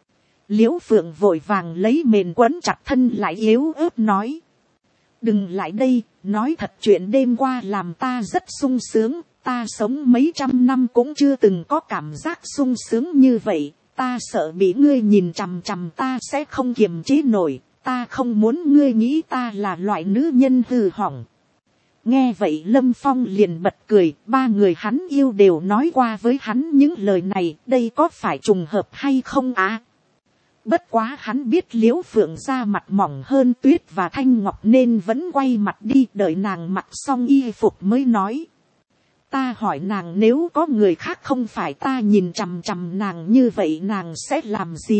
l i ễ u phượng vội vàng lấy mền quấn chặt thân lại yếu ớt nói. Đừng lại đây, nói thật chuyện đêm qua làm ta rất sung sướng, ta sống mấy trăm năm cũng chưa từng có cảm giác sung sướng như vậy, ta sợ bị ngươi nhìn chằm chằm ta sẽ không kiềm chế nổi, ta không muốn ngươi nghĩ ta là loại nữ nhân hư hỏng. Nghe vậy Lâm Phong liền bật cười, ba người hắn yêu đều nói qua với hắn những lời này, đây có phải trùng hợp hay không á? À? Bất quá hắn biết l i ễ u phượng da mặt mỏng hơn Tuyết và Thanh Ngọc nên vẫn quay mặt đi, đợi nàng mặc xong y phục mới nói. Ta hỏi nàng nếu có người khác không phải ta nhìn chằm chằm nàng như vậy nàng sẽ làm gì?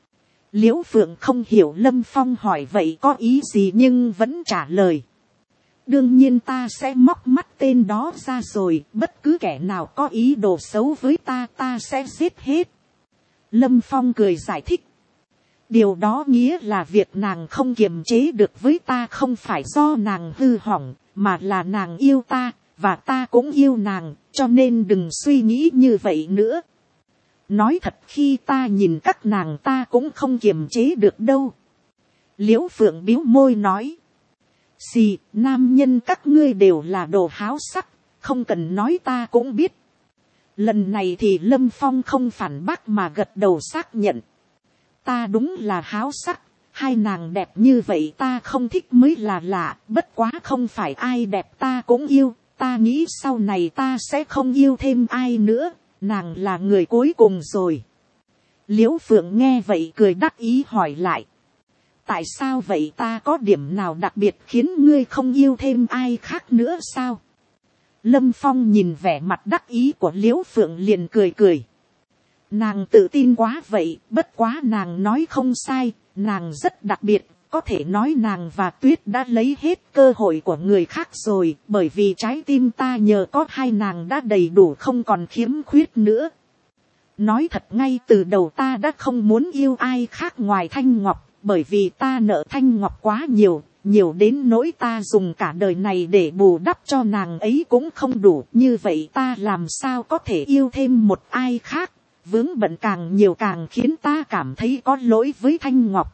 l i ễ u phượng không hiểu Lâm Phong hỏi vậy có ý gì nhưng vẫn trả lời. Đương nhiên ta sẽ móc mắt tên đó ra rồi, bất cứ kẻ nào có ý đồ xấu với ta ta sẽ giết hết. Lâm Phong cười giải thích. Điều đó nghĩa là việc nàng không kiềm chế được với ta không phải do nàng hư hỏng, mà là nàng yêu ta, và ta cũng yêu nàng, cho nên đừng suy nghĩ như vậy nữa. Nói thật khi ta nhìn các nàng ta cũng không kiềm chế được đâu. l i ễ u phượng biếu môi nói. Xì, nam nhân các ngươi đều là đồ háo sắc, không cần nói ta cũng biết. Lần này thì Lâm Phong không phản bác mà gật đầu xác nhận. Ta đúng là háo sắc, hai nàng đẹp như vậy ta không thích mới là lạ, bất quá không phải ai đẹp ta cũng yêu, ta nghĩ sau này ta sẽ không yêu thêm ai nữa, nàng là người cuối cùng rồi. l i ễ u phượng nghe vậy cười đắc ý hỏi lại. Tại sao vậy, ta có điểm nào đặc biệt khiến ngươi không yêu thêm ai khác nữa sao? Lâm Phong nhìn vẻ mặt đắc ý của Liễu Phượng liền cười cười. Nàng tự tin quá vậy, bất quá nàng nói không sai, nàng rất đặc biệt, có thể nói nàng và Tuyết đã lấy hết cơ hội của người khác rồi, bởi vì trái tim ta nhờ có hai nàng đã đầy đủ không còn khiếm khuyết nữa. Nói thật ngay từ đầu ta đã không muốn yêu ai khác ngoài Thanh Ngọc, bởi vì ta nợ Thanh Ngọc quá nhiều, nhiều đến nỗi ta dùng cả đời này để bù đắp cho nàng ấy cũng không đủ, như vậy ta làm sao có thể yêu thêm một ai khác. Vướng bận càng nhiều càng khiến ta cảm thấy có lỗi với Thanh Ngọc.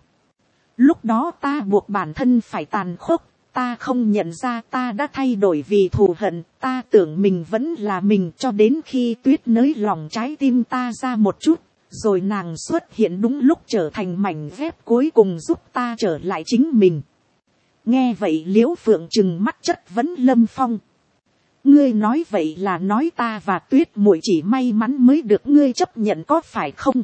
Lúc đó ta buộc bản thân phải tàn khốc, ta không nhận ra ta đã thay đổi vì thù hận, ta tưởng mình vẫn là mình cho đến khi Tuyết nới lòng trái tim ta ra một chút, rồi nàng xuất hiện đúng lúc trở thành mảnh ghép cuối cùng giúp ta trở lại chính mình. Nghe vậy Liễu Phượng trừng mắt chất vấn Lâm Phong. Ngươi nói vậy là nói ta và Tuyết muội chỉ may mắn mới được ngươi chấp nhận có phải không?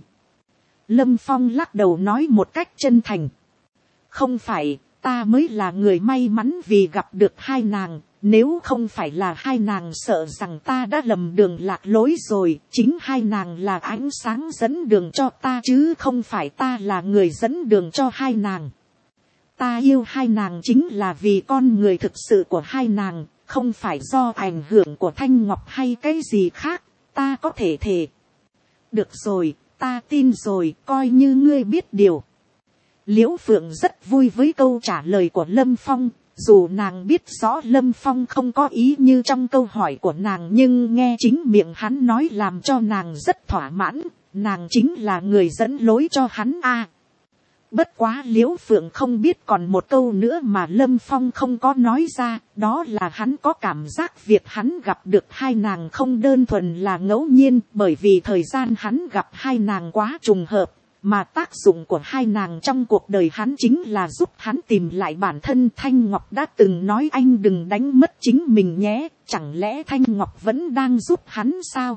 Lâm Phong lắc đầu nói một cách chân thành. Không phải, ta mới là người may mắn vì gặp được hai nàng, nếu không phải là hai nàng sợ rằng ta đã lầm đường lạc lối rồi, chính hai nàng là ánh sáng dẫn đường cho ta chứ không phải ta là người dẫn đường cho hai nàng. Ta yêu hai nàng chính là vì con người thực sự của hai nàng, không phải do ảnh hưởng của Thanh Ngọc hay cái gì khác, ta có thể thề. Được rồi, ta tin rồi, coi như ngươi biết điều. Liễu Phượng rất vui với câu trả lời của Lâm Phong, dù nàng biết rõ Lâm Phong không có ý như trong câu hỏi của nàng, nhưng nghe chính miệng hắn nói làm cho nàng rất thỏa mãn, nàng chính là người dẫn lối cho hắn a. Bất quá Liễu Phượng không biết còn một câu nữa mà Lâm Phong không có nói ra, đó là hắn có cảm giác việc hắn gặp được hai nàng không đơn thuần là ngẫu nhiên, bởi vì thời gian hắn gặp hai nàng quá trùng hợp, mà tác dụng của hai nàng trong cuộc đời hắn chính là giúp hắn tìm lại bản thân. Thanh Ngọc đã từng nói anh đừng đánh mất chính mình nhé, chẳng lẽ Thanh Ngọc vẫn đang giúp hắn sao?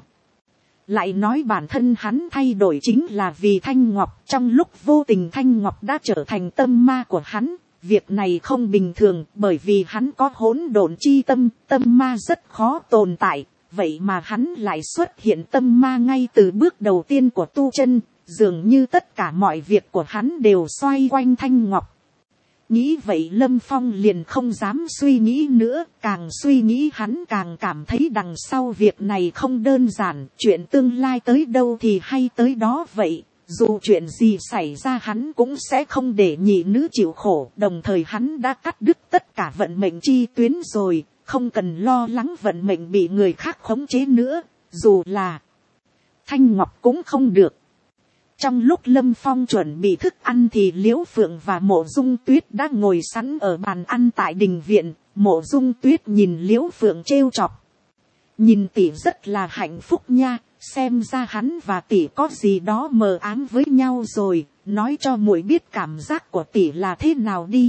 Lại nói bản thân hắn thay đổi chính là vì Thanh Ngọc, trong lúc vô tình Thanh Ngọc đã trở thành tâm ma của hắn. Việc này không bình thường, bởi vì hắn có hỗn độn chi tâm, tâm ma rất khó tồn tại, vậy mà hắn lại xuất hiện tâm ma ngay từ bước đầu tiên của tu chân, dường như tất cả mọi việc của hắn đều xoay quanh Thanh Ngọc. Nghĩ vậy Lâm Phong liền không dám suy nghĩ nữa, càng suy nghĩ hắn càng cảm thấy đằng sau việc này không đơn giản, chuyện tương lai tới đâu thì hay tới đó vậy, dù chuyện gì xảy ra hắn cũng sẽ không để nhị nữ chịu khổ, đồng thời hắn đã cắt đứt tất cả vận mệnh chi tuyến rồi, không cần lo lắng vận mệnh bị người khác khống chế nữa, dù là Thanh Ngọc cũng không được. Trong lúc Lâm Phong chuẩn bị thức ăn thì Liễu Phượng và Mộ Dung Tuyết đã ngồi sẵn ở bàn ăn tại đình viện. Mộ Dung Tuyết nhìn Liễu Phượng trêu chọc. Nhìn tỷ rất là hạnh phúc nha, xem ra hắn và tỷ có gì đó mờ ám với nhau rồi, nói cho muội biết cảm giác của tỷ là thế nào đi.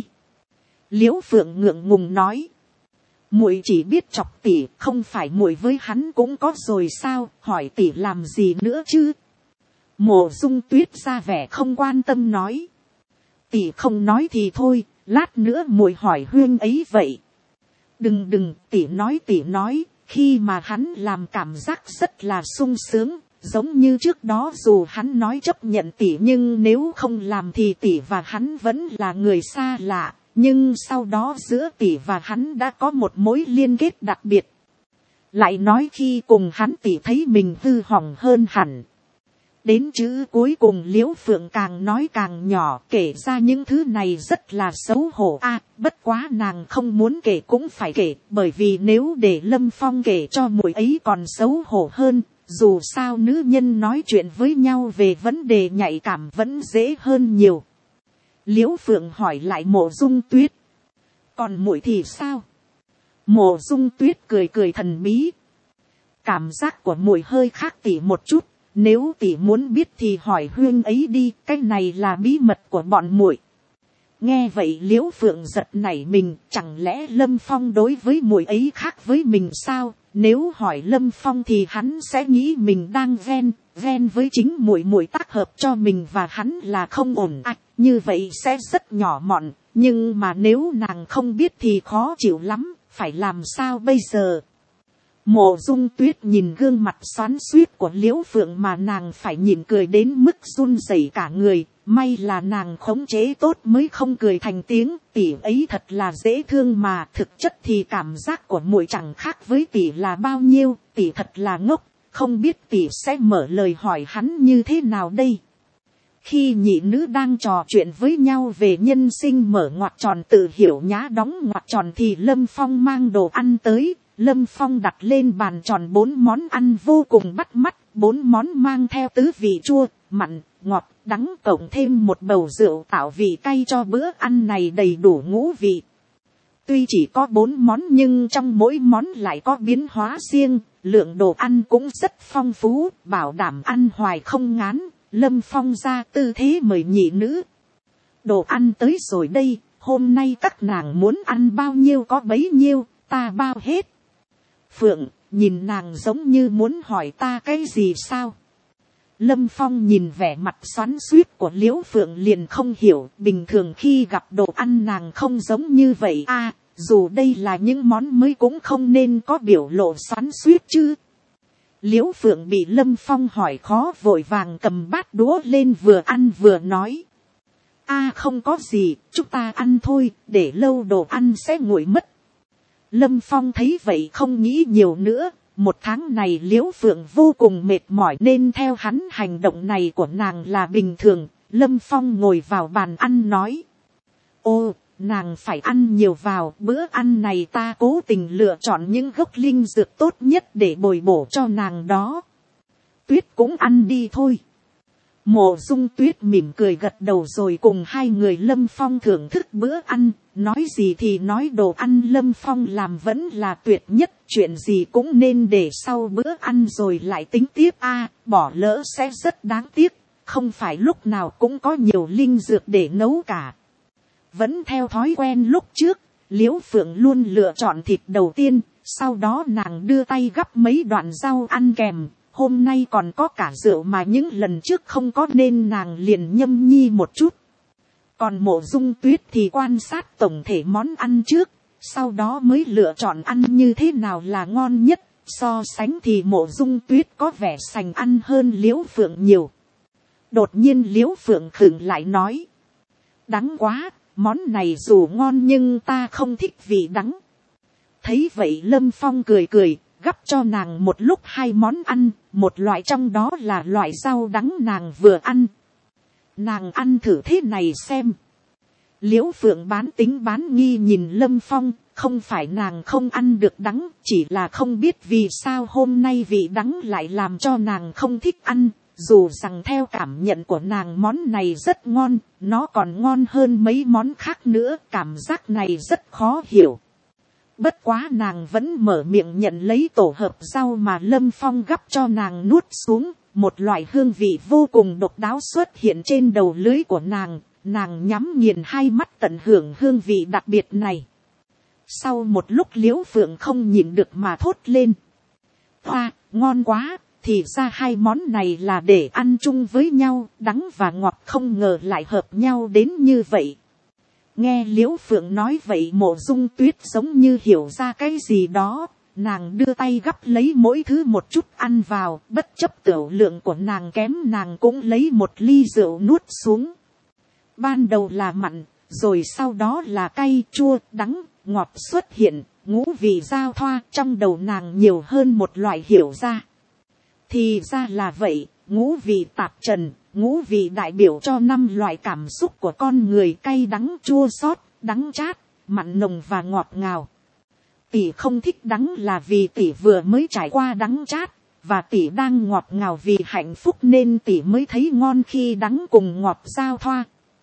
Liễu Phượng ngượng ngùng nói. Muội chỉ biết chọc tỷ, không phải muội với hắn cũng có rồi sao, hỏi tỷ làm gì nữa chứ. Mộ Dung Tuyết ra vẻ không quan tâm nói. Tỷ không nói thì thôi, lát nữa muội hỏi Huyên ấy vậy. Đừng đừng, tỷ nói tỷ nói, khi mà hắn làm cảm giác rất là sung sướng, giống như trước đó dù hắn nói chấp nhận tỷ nhưng nếu không làm thì tỷ và hắn vẫn là người xa lạ, nhưng sau đó giữa tỷ và hắn đã có một mối liên kết đặc biệt. Lại nói khi cùng hắn tỷ thấy mình hư hỏng hơn hẳn. Đến chữ cuối cùng Liễu Phượng càng nói càng nhỏ, kể ra những thứ này rất là xấu hổ a. À, bất quá nàng không muốn kể cũng phải kể, bởi vì nếu để Lâm Phong kể cho muội ấy còn xấu hổ hơn. Dù sao nữ nhân nói chuyện với nhau về vấn đề nhạy cảm vẫn dễ hơn nhiều. Liễu Phượng hỏi lại Mộ Dung Tuyết. Còn muội thì sao? Mộ Dung Tuyết cười cười thần bí. Cảm giác của muội hơi khác tỷ một chút. Nếu tỷ muốn biết thì hỏi Huyên ấy đi, cái này là bí mật của bọn muội. Nghe vậy Liễu Phượng giật nảy mình, chẳng lẽ Lâm Phong đối với muội ấy khác với mình sao? Nếu hỏi Lâm Phong thì hắn sẽ nghĩ mình đang ghen, ghen với chính muội muội tác hợp cho mình và hắn là không ổn. À, như vậy sẽ rất nhỏ mọn, nhưng mà nếu nàng không biết thì khó chịu lắm, phải làm sao bây giờ? Mộ Dung Tuyết nhìn gương mặt xoắn xuýt của Liễu Phượng mà nàng phải nhịn cười đến mức run rẩy cả người. May là nàng khống chế tốt mới không cười thành tiếng. Tỷ ấy thật là dễ thương mà, thực chất thì cảm giác của muội chẳng khác với tỷ là bao nhiêu. Tỷ thật là ngốc, không biết tỷ sẽ mở lời hỏi hắn như thế nào đây. Khi nhị nữ đang trò chuyện với nhau về nhân sinh mở ngoặc tròn tự hiểu nhá đóng ngoặc tròn thì Lâm Phong mang đồ ăn tới. Lâm Phong đặt lên bàn tròn bốn món ăn vô cùng bắt mắt, bốn món mang theo tứ vị chua, mặn, ngọt, đắng cộng thêm một bầu rượu tạo vị cay cho bữa ăn này đầy đủ ngũ vị. Tuy chỉ có bốn món nhưng trong mỗi món lại có biến hóa riêng, lượng đồ ăn cũng rất phong phú, bảo đảm ăn hoài không ngán. Lâm Phong ra tư thế mời nhị nữ. Đồ ăn tới rồi đây, hôm nay các nàng muốn ăn bao nhiêu có bấy nhiêu, ta bao hết. Phượng, nhìn nàng giống như muốn hỏi ta cái gì sao? Lâm Phong nhìn vẻ mặt xoắn xuýt của Liễu Phượng liền không hiểu, bình thường khi gặp đồ ăn nàng không giống như vậy a, dù đây là những món mới cũng không nên có biểu lộ xoắn xuýt chứ. Liễu Phượng bị Lâm Phong hỏi khó vội vàng cầm bát đũa lên vừa ăn vừa nói. A không có gì, chúng ta ăn thôi, để lâu đồ ăn sẽ nguội mất. Lâm Phong thấy vậy không nghĩ nhiều nữa, một tháng này Liễu Phượng vô cùng mệt mỏi nên theo hắn hành động này của nàng là bình thường. Lâm Phong ngồi vào bàn ăn nói. Ô, nàng phải ăn nhiều vào, bữa ăn này ta cố tình lựa chọn những gốc linh dược tốt nhất để bồi bổ cho nàng đó. Tuyết cũng ăn đi thôi. Mộ Dung Tuyết mỉm cười gật đầu rồi cùng hai người Lâm Phong thưởng thức bữa ăn. Nói gì thì nói đồ ăn Lâm Phong làm vẫn là tuyệt nhất. Chuyện gì cũng nên để sau bữa ăn rồi lại tính tiếp a, bỏ lỡ sẽ rất đáng tiếc. Không phải lúc nào cũng có nhiều linh dược để nấu cả. Vẫn theo thói quen lúc trước, Liễu Phượng luôn lựa chọn thịt đầu tiên. Sau đó nàng đưa tay gắp mấy đoạn rau ăn kèm. Hôm nay còn có cả rượu mà những lần trước không có nên nàng liền nhâm nhi một chút. Còn Mộ Dung Tuyết thì quan sát tổng thể món ăn trước, sau đó mới lựa chọn ăn như thế nào là ngon nhất. So sánh thì Mộ Dung Tuyết có vẻ sành ăn hơn Liễu Phượng nhiều. Đột nhiên Liễu Phượng khựng lại nói. Đắng quá, món này dù ngon nhưng ta không thích vị đắng. Thấy vậy Lâm Phong cười cười, gắp cho nàng một lúc hai món ăn, một loại trong đó là loại rau đắng nàng vừa ăn. Nàng ăn thử thế này xem. Liễu Phượng bán tính bán nghi nhìn Lâm Phong, không phải nàng không ăn được đắng, chỉ là không biết vì sao hôm nay vị đắng lại làm cho nàng không thích ăn. Dù rằng theo cảm nhận của nàng món này rất ngon, nó còn ngon hơn mấy món khác nữa, cảm giác này rất khó hiểu. Bất quá nàng vẫn mở miệng nhận lấy tổ hợp rau mà Lâm Phong gắp cho nàng nuốt xuống. Một loại hương vị vô cùng độc đáo xuất hiện trên đầu lưỡi của nàng. Nàng nhắm nghiền hai mắt tận hưởng hương vị đặc biệt này. Sau một lúc Liễu Phượng không nhịn được mà thốt lên. Hoa, ngon quá, thì ra hai món này là để ăn chung với nhau, đắng và ngọt không ngờ lại hợp nhau đến như vậy. Nghe Liễu Phượng nói vậy Mộ Dung Tuyết giống như hiểu ra cái gì đó. Nàng đưa tay gắp lấy mỗi thứ một chút ăn vào, bất chấp tiểu lượng của nàng kém nàng cũng lấy một ly rượu nuốt xuống. Ban đầu là mặn, rồi sau đó là cay, chua, đắng, ngọt xuất hiện, ngũ vị giao thoa trong đầu nàng nhiều hơn một loại hiểu ra. Thì ra là vậy, ngũ vị tạp trần, ngũ vị đại biểu cho năm loại cảm xúc của con người cay đắng chua xót, đắng chát, mặn nồng và ngọt ngào. Tỷ không thích đắng là vì tỷ vừa mới trải qua đắng chát, và tỷ đang ngọt ngào vì hạnh phúc nên tỷ mới thấy ngon khi đắng cùng ngọt giao thoa.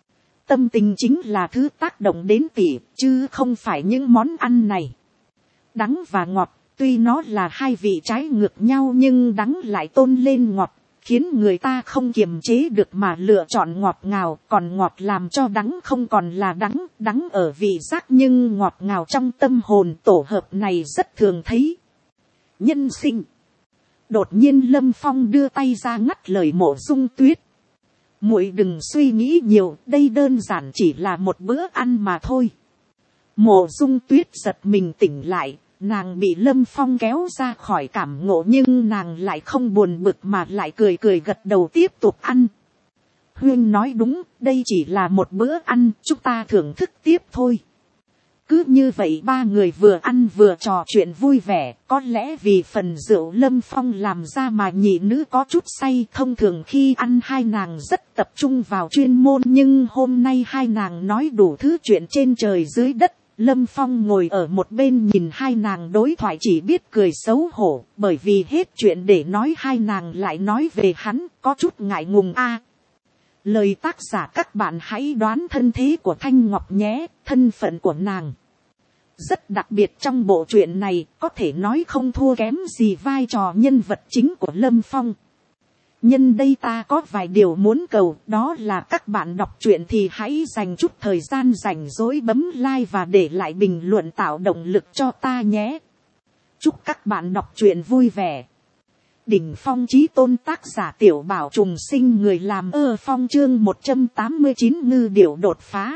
Tâm tình chính là thứ tác động đến tỷ, chứ không phải những món ăn này. Đắng và ngọt, tuy nó là hai vị trái ngược nhau nhưng đắng lại tôn lên ngọt, khiến người ta không kiềm chế được mà lựa chọn ngọt ngào, còn ngọt làm cho đắng không còn là đắng, đắng ở vị giác nhưng ngọt ngào trong tâm hồn, tổ hợp này rất thường thấy. Nhân sinh. Đột nhiên Lâm Phong đưa tay ra ngắt lời Mộ Dung Tuyết. Muội đừng suy nghĩ nhiều, đây đơn giản chỉ là một bữa ăn mà thôi. Mộ Dung Tuyết giật mình tỉnh lại, nàng bị Lâm Phong kéo ra khỏi cảm ngộ nhưng nàng lại không buồn bực mà lại cười cười gật đầu tiếp tục ăn. Huyên nói đúng, đây chỉ là một bữa ăn, chúng ta thưởng thức tiếp thôi. Cứ như vậy ba người vừa ăn vừa trò chuyện vui vẻ, có lẽ vì phần rượu Lâm Phong làm ra mà nhị nữ có chút say. Thông thường khi ăn hai nàng rất tập trung vào chuyên môn, nhưng hôm nay hai nàng nói đủ thứ chuyện trên trời dưới đất. Lâm Phong ngồi ở một bên nhìn hai nàng đối thoại chỉ biết cười xấu hổ, bởi vì hết chuyện để nói hai nàng lại nói về hắn, có chút ngại ngùng a. Lời tác giả các bạn hãy đoán thân thế của Thanh Ngọc nhé, thân phận của nàng rất đặc biệt trong bộ truyện này, có thể nói không thua kém gì vai trò nhân vật chính của Lâm Phong. Nhân đây ta có vài điều muốn cầu, đó là các bạn đọc truyện thì hãy dành chút thời gian rảnh rỗi bấm like và để lại bình luận tạo động lực cho ta nhé. Chúc các bạn đọc truyện vui vẻ. Đỉnh phong chí tôn tác giả Tiểu Bảo Trùng Sinh, người làm ơ phong chương một trăm tám mươi chín ngư điểu đột phá.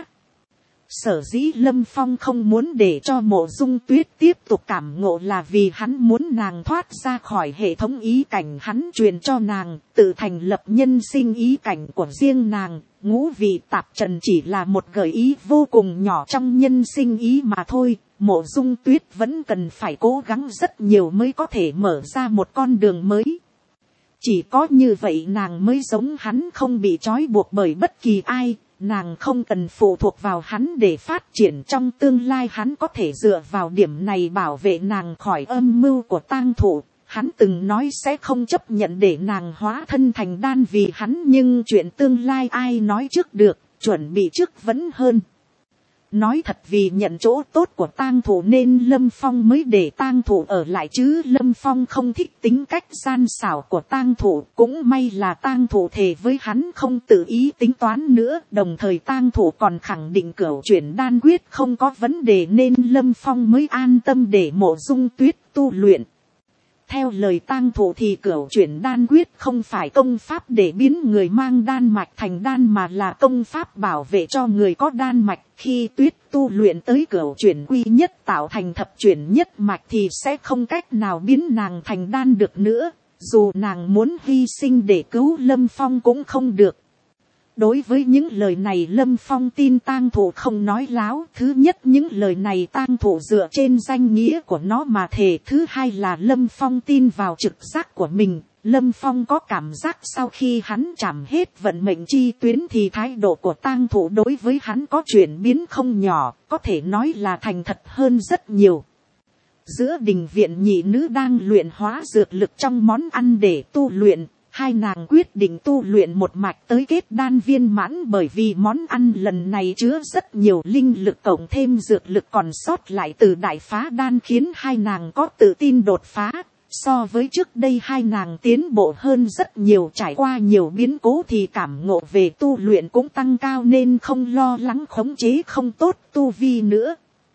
Sở dĩ Lâm Phong không muốn để cho Mộ Dung Tuyết tiếp tục cảm ngộ là vì hắn muốn nàng thoát ra khỏi hệ thống ý cảnh hắn truyền cho nàng, tự thành lập nhân sinh ý cảnh của riêng nàng. Ngũ vị tạp trần chỉ là một gợi ý vô cùng nhỏ trong nhân sinh ý mà thôi. Mộ Dung Tuyết vẫn cần phải cố gắng rất nhiều mới có thể mở ra một con đường mới. Chỉ có như vậy nàng mới giống hắn, không bị trói buộc bởi bất kỳ ai. Nàng không cần phụ thuộc vào hắn để phát triển, trong tương lai hắn có thể dựa vào điểm này bảo vệ nàng khỏi âm mưu của tang thủ. Hắn từng nói sẽ không chấp nhận để nàng hóa thân thành đan vì hắn, nhưng chuyện tương lai ai nói trước được, chuẩn bị trước vẫn hơn. Nói thật, vì nhận chỗ tốt của tang thủ nên Lâm Phong mới để tang thủ ở lại chứ Lâm Phong không thích tính cách gian xảo của tang thủ. Cũng may là tang thủ thề với hắn không tự ý tính toán nữa, đồng thời tang thủ còn khẳng định cửu chuyển đan quyết không có vấn đề nên Lâm Phong mới an tâm để Mộ Dung Tuyết tu luyện. Theo lời tang thủ thì cửu chuyển đan quyết không phải công pháp để biến người mang đan mạch thành đan, mà là công pháp bảo vệ cho người có đan mạch. Khi Tuyết tu luyện tới cửu chuyển quy nhất tạo thành thập chuyển nhất mạch thì sẽ không cách nào biến nàng thành đan được nữa. Dù nàng muốn hy sinh để cứu Lâm Phong cũng không được. Đối với những lời này Lâm Phong tin tang thủ không nói láo. Thứ nhất, những lời này tang thủ dựa trên danh nghĩa của nó mà thề. Thứ hai là Lâm Phong tin vào trực giác của mình. Lâm Phong có cảm giác sau khi hắn chạm hết vận mệnh chi tuyến thì thái độ của tang thủ đối với hắn có chuyển biến không nhỏ, có thể nói là thành thật hơn rất nhiều. Giữa đình viện nhị nữ đang luyện hóa dược lực trong món ăn để tu luyện. Hai nàng quyết định tu luyện một mạch tới kết đan viên mãn, bởi vì món ăn lần này chứa rất nhiều linh lực cộng thêm dược lực còn sót lại từ đại phá đan khiến hai nàng có tự tin đột phá. So với trước đây hai nàng tiến bộ hơn rất nhiều, trải qua nhiều biến cố thì cảm ngộ về tu luyện cũng tăng cao nên không lo lắng khống chế không tốt tu vi nữa.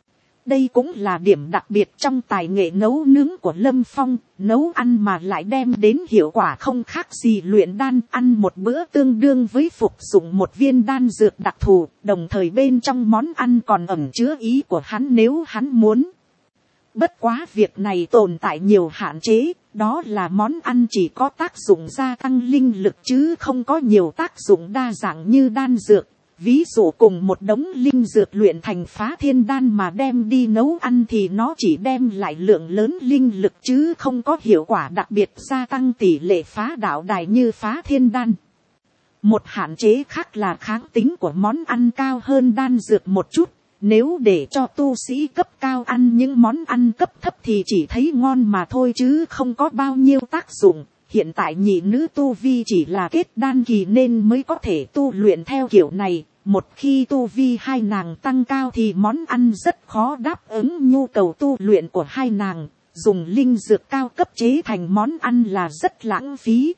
Đây cũng là điểm đặc biệt trong tài nghệ nấu nướng của Lâm Phong, nấu ăn mà lại đem đến hiệu quả không khác gì luyện đan, ăn một bữa tương đương với phục dụng một viên đan dược đặc thù, đồng thời bên trong món ăn còn ẩn chứa ý của hắn nếu hắn muốn. Bất quá việc này tồn tại nhiều hạn chế, đó là món ăn chỉ có tác dụng gia tăng linh lực chứ không có nhiều tác dụng đa dạng như đan dược. Ví dụ cùng một đống linh dược luyện thành phá thiên đan mà đem đi nấu ăn thì nó chỉ đem lại lượng lớn linh lực chứ không có hiệu quả đặc biệt gia tăng tỷ lệ phá đạo đài như phá thiên đan. Một hạn chế khác là kháng tính của món ăn cao hơn đan dược một chút. Nếu để cho tu sĩ cấp cao ăn những món ăn cấp thấp thì chỉ thấy ngon mà thôi chứ không có bao nhiêu tác dụng. Hiện tại nhị nữ tu vi chỉ là kết đan kỳ nên mới có thể tu luyện theo kiểu này. Một khi tu vi hai nàng tăng cao thì món ăn rất khó đáp ứng nhu cầu tu luyện của hai nàng. Dùng linh dược cao cấp chế thành món ăn là rất lãng phí.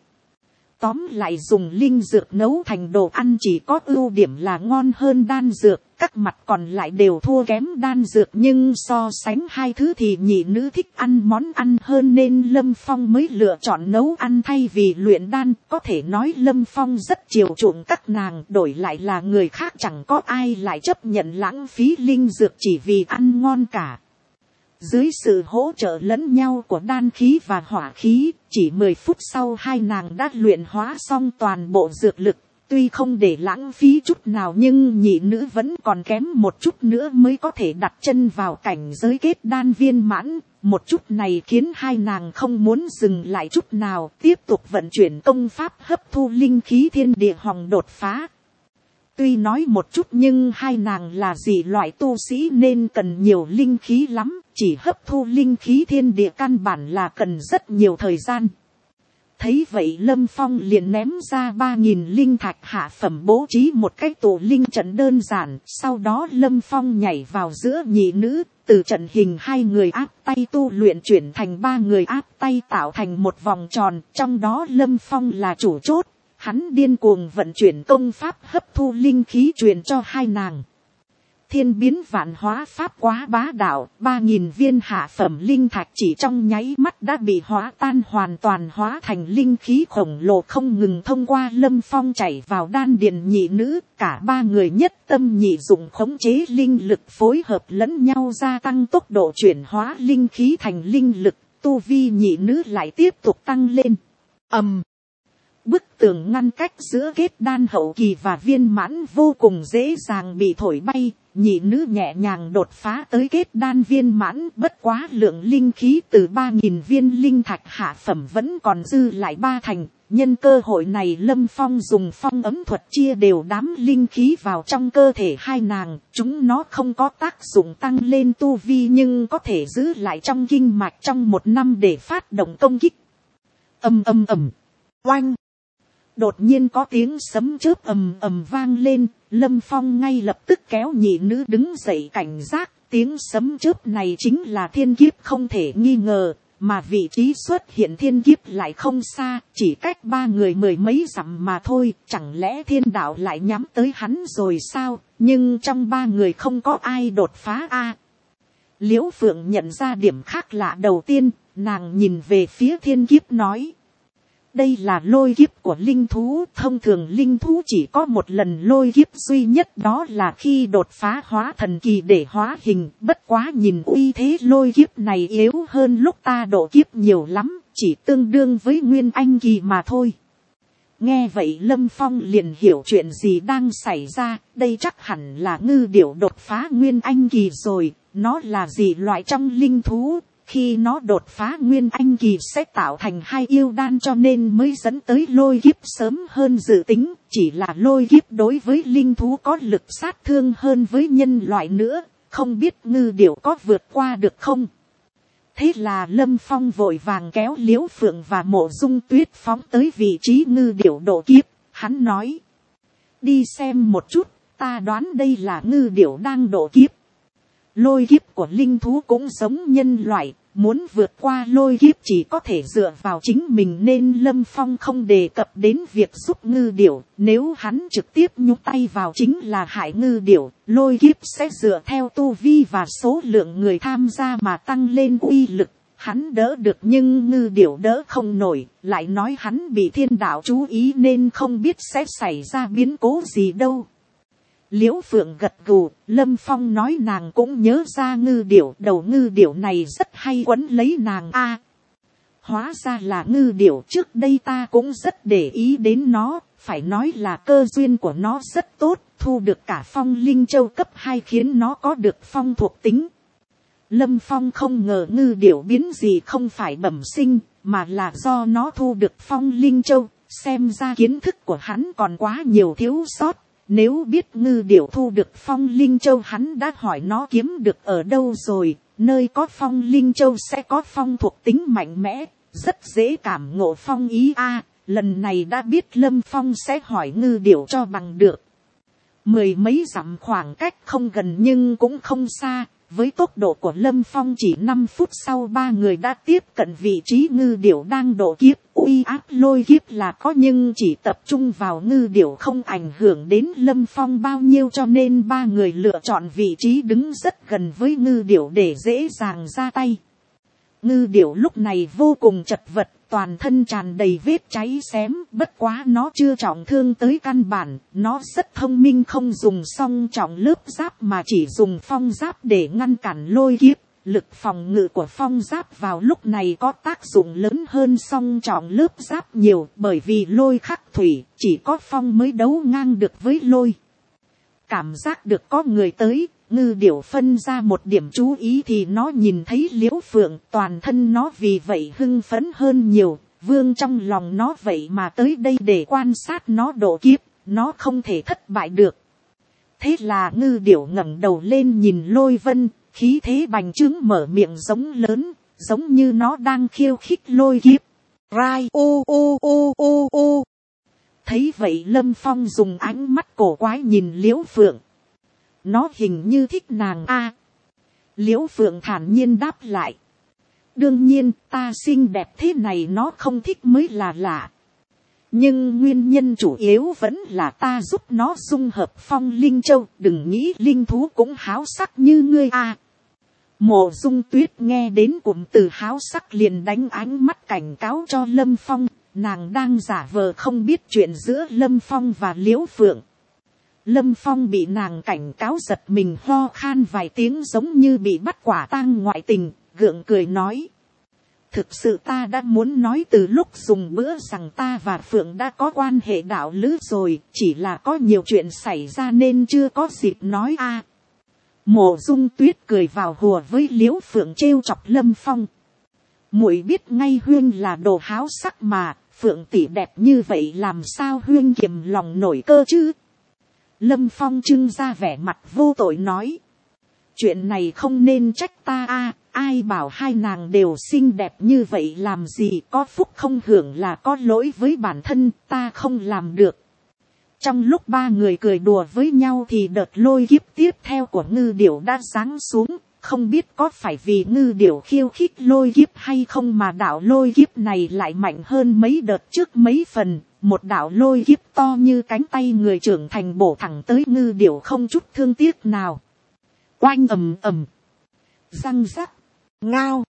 Tóm lại dùng linh dược nấu thành đồ ăn chỉ có ưu điểm là ngon hơn đan dược. Các mặt còn lại đều thua kém đan dược, nhưng so sánh hai thứ thì nhị nữ thích ăn món ăn hơn nên Lâm Phong mới lựa chọn nấu ăn thay vì luyện đan. Có thể nói Lâm Phong rất chiều chuộng các nàng, đổi lại là người khác chẳng có ai lại chấp nhận lãng phí linh dược chỉ vì ăn ngon cả. Dưới sự hỗ trợ lẫn nhau của đan khí và hỏa khí, chỉ mười phút sau hai nàng đã luyện hóa xong toàn bộ dược lực. Tuy không để lãng phí chút nào nhưng nhị nữ vẫn còn kém một chút nữa mới có thể đặt chân vào cảnh giới kết đan viên mãn. Một chút này khiến hai nàng không muốn dừng lại chút nào, tiếp tục vận chuyển công pháp hấp thu linh khí thiên địa hòng đột phá. Tuy nói một chút nhưng hai nàng là dị loại tu sĩ nên cần nhiều linh khí lắm, chỉ hấp thu linh khí thiên địa căn bản là cần rất nhiều thời gian. Thấy vậy Lâm Phong liền ném ra ba nghìn linh thạch hạ phẩm bố trí một cái tụ linh trận đơn giản. Sau đó Lâm Phong nhảy vào giữa nhị nữ, từ trận hình hai người áp tay tu luyện chuyển thành ba người áp tay tạo thành một vòng tròn. Trong đó Lâm Phong là chủ chốt, hắn điên cuồng vận chuyển công pháp hấp thu linh khí truyền cho hai nàng. Thiên biến vạn hóa pháp quá bá đạo, ba nghìn viên hạ phẩm linh thạch chỉ trong nháy mắt đã bị hóa tan hoàn toàn, hóa thành linh khí khổng lồ không ngừng thông qua Lâm Phong chảy vào đan điền nhị nữ. Cả ba người nhất tâm nhị dụng khống chế linh lực phối hợp lẫn nhau gia tăng tốc độ chuyển hóa linh khí thành linh lực, tu vi nhị nữ lại tiếp tục tăng lên. Ầm. Bức tường ngăn cách giữa kết đan hậu kỳ và viên mãn vô cùng dễ dàng bị thổi bay. Nhị nữ nhẹ nhàng đột phá tới kết đan viên mãn, bất quá lượng linh khí từ ba nghìn viên linh thạch hạ phẩm vẫn còn dư lại ba thành. Nhân cơ hội này Lâm Phong dùng phong ấm thuật chia đều đám linh khí vào trong cơ thể hai nàng. Chúng nó không có tác dụng tăng lên tu vi nhưng có thể giữ lại trong kinh mạch trong một năm để phát động công kích. Ầm ầm ầm, oanh. Đột nhiên có tiếng sấm chớp ầm ầm vang lên, Lâm Phong ngay lập tức kéo nhị nữ đứng dậy cảnh giác. Tiếng sấm chớp này chính là thiên kiếp không thể nghi ngờ, mà vị trí xuất hiện thiên kiếp lại không xa, chỉ cách ba người mười mấy dặm mà thôi. Chẳng lẽ thiên đạo lại nhắm tới hắn rồi sao? Nhưng trong ba người không có ai đột phá a. À, Liễu Phượng nhận ra điểm khác lạ đầu tiên, nàng nhìn về phía thiên kiếp nói. Đây là lôi kiếp của linh thú, thông thường linh thú chỉ có một lần lôi kiếp duy nhất, đó là khi đột phá hóa thần kỳ để hóa hình. Bất quá nhìn uy thế lôi kiếp này yếu hơn lúc ta độ kiếp nhiều lắm, chỉ tương đương với nguyên anh kỳ mà thôi. Nghe vậy Lâm Phong liền hiểu chuyện gì đang xảy ra, đây chắc hẳn là ngư điểu đột phá nguyên anh kỳ rồi, nó là gì loại trong linh thú. Khi nó đột phá nguyên anh kỳ sẽ tạo thành hai yêu đan cho nên mới dẫn tới lôi kiếp sớm hơn dự tính. Chỉ là lôi kiếp đối với linh thú có lực sát thương hơn với nhân loại nữa, không biết ngư điểu có vượt qua được không. Thế là Lâm Phong vội vàng kéo Liễu Phượng và Mộ Dung Tuyết phóng tới vị trí ngư điểu độ kiếp. Hắn nói, đi xem một chút, ta đoán đây là ngư điểu đang độ kiếp. Lôi kiếp của linh thú cũng giống nhân loại, muốn vượt qua lôi kiếp chỉ có thể dựa vào chính mình nên Lâm Phong không đề cập đến việc giúp ngư điểu. Nếu hắn trực tiếp nhúc tay vào chính là hại ngư điểu, lôi kiếp sẽ dựa theo tu vi và số lượng người tham gia mà tăng lên uy lực. Hắn đỡ được nhưng ngư điểu đỡ không nổi, lại nói hắn bị thiên đạo chú ý nên không biết sẽ xảy ra biến cố gì đâu. Liễu Phượng gật gù, Lâm Phong nói nàng cũng nhớ ra ngư điểu, đầu ngư điểu này rất hay quấn lấy nàng a. À, hóa ra là ngư điểu, trước đây ta cũng rất để ý đến nó, phải nói là cơ duyên của nó rất tốt, thu được cả phong linh châu cấp hai khiến nó có được phong thuộc tính. Lâm Phong không ngờ ngư điểu biến gì không phải bẩm sinh, mà là do nó thu được phong linh châu, xem ra kiến thức của hắn còn quá nhiều thiếu sót. Nếu biết ngư điểu thu được phong linh châu hắn đã hỏi nó kiếm được ở đâu rồi, nơi có phong linh châu sẽ có phong thuộc tính mạnh mẽ, rất dễ cảm ngộ phong ý a. À, lần này đã biết Lâm Phong sẽ hỏi ngư điểu cho bằng được. Mười mấy dặm khoảng cách không gần nhưng cũng không xa, với tốc độ của Lâm Phong chỉ năm phút sau ba người đã tiếp cận vị trí ngư điểu đang độ kiếp. Uy áp lôi kiếp là có nhưng chỉ tập trung vào ngư điểu không ảnh hưởng đến Lâm Phong bao nhiêu cho nên ba người lựa chọn vị trí đứng rất gần với ngư điểu để dễ dàng ra tay. Ngư điểu lúc này vô cùng chật vật, toàn thân tràn đầy vết cháy xém, bất quá nó chưa trọng thương tới căn bản, nó rất thông minh không dùng song trọng lớp giáp mà chỉ dùng phong giáp để ngăn cản lôi kiếp. lực phòng ngự của phong giáp vào lúc này có tác dụng lớn hơn song trọng lớp giáp nhiều, bởi vì lôi khắc thủy chỉ có phong mới đấu ngang được với lôi. Cảm giác được có người tới, ngư điểu phân ra một điểm chú ý thì nó nhìn thấy Liễu Phượng, toàn thân nó vì vậy hưng phấn hơn nhiều. Vương trong lòng nó vậy mà tới đây để quan sát nó độ kiếp, nó không thể thất bại được. Thế là ngư điểu ngẩng đầu lên nhìn Lôi Vân, khí thế bành trướng mở miệng giống lớn, giống như nó đang khiêu khích lôi kiếp. Rai ô ô ô ô ô. Thấy vậy Lâm Phong dùng ánh mắt cổ quái nhìn Liễu Phượng. Nó hình như thích nàng a. À, Liễu Phượng thản nhiên đáp lại. Đương nhiên ta xinh đẹp thế này nó không thích mới là lạ. Nhưng nguyên nhân chủ yếu vẫn là ta giúp nó dung hợp phong linh châu. Đừng nghĩ linh thú cũng háo sắc như ngươi a. À, Mộ Dung Tuyết nghe đến cụm từ háo sắc liền đánh ánh mắt cảnh cáo cho Lâm Phong. Nàng đang giả vờ không biết chuyện giữa Lâm Phong và Liễu Phượng. Lâm Phong bị nàng cảnh cáo giật mình ho khan vài tiếng giống như bị bắt quả tang ngoại tình, gượng cười nói. Thực sự ta đã muốn nói từ lúc dùng bữa rằng ta và Phượng đã có quan hệ đạo lữ rồi, chỉ là có nhiều chuyện xảy ra nên chưa có dịp nói a. À, Mộ Dung Tuyết cười vào hùa với Liễu Phượng trêu chọc Lâm Phong. Muội biết ngay Huyên là đồ háo sắc mà, Phượng tỷ đẹp như vậy làm sao Huyên kiềm lòng nổi cơ chứ? Lâm Phong trưng ra vẻ mặt vô tội nói. Chuyện này không nên trách ta a, ai bảo hai nàng đều xinh đẹp như vậy làm gì, có phúc không hưởng là có lỗi với bản thân, ta không làm được. Trong lúc ba người cười đùa với nhau thì đợt lôi kiếp tiếp theo của ngư điểu đã giáng xuống. Không biết có phải vì ngư điểu khiêu khích lôi kiếp hay không mà đạo lôi kiếp này lại mạnh hơn mấy đợt trước mấy phần. Một đạo lôi kiếp to như cánh tay người trưởng thành bổ thẳng tới ngư điểu không chút thương tiếc nào. Oanh ầm ầm. Răng rắc. Ngao.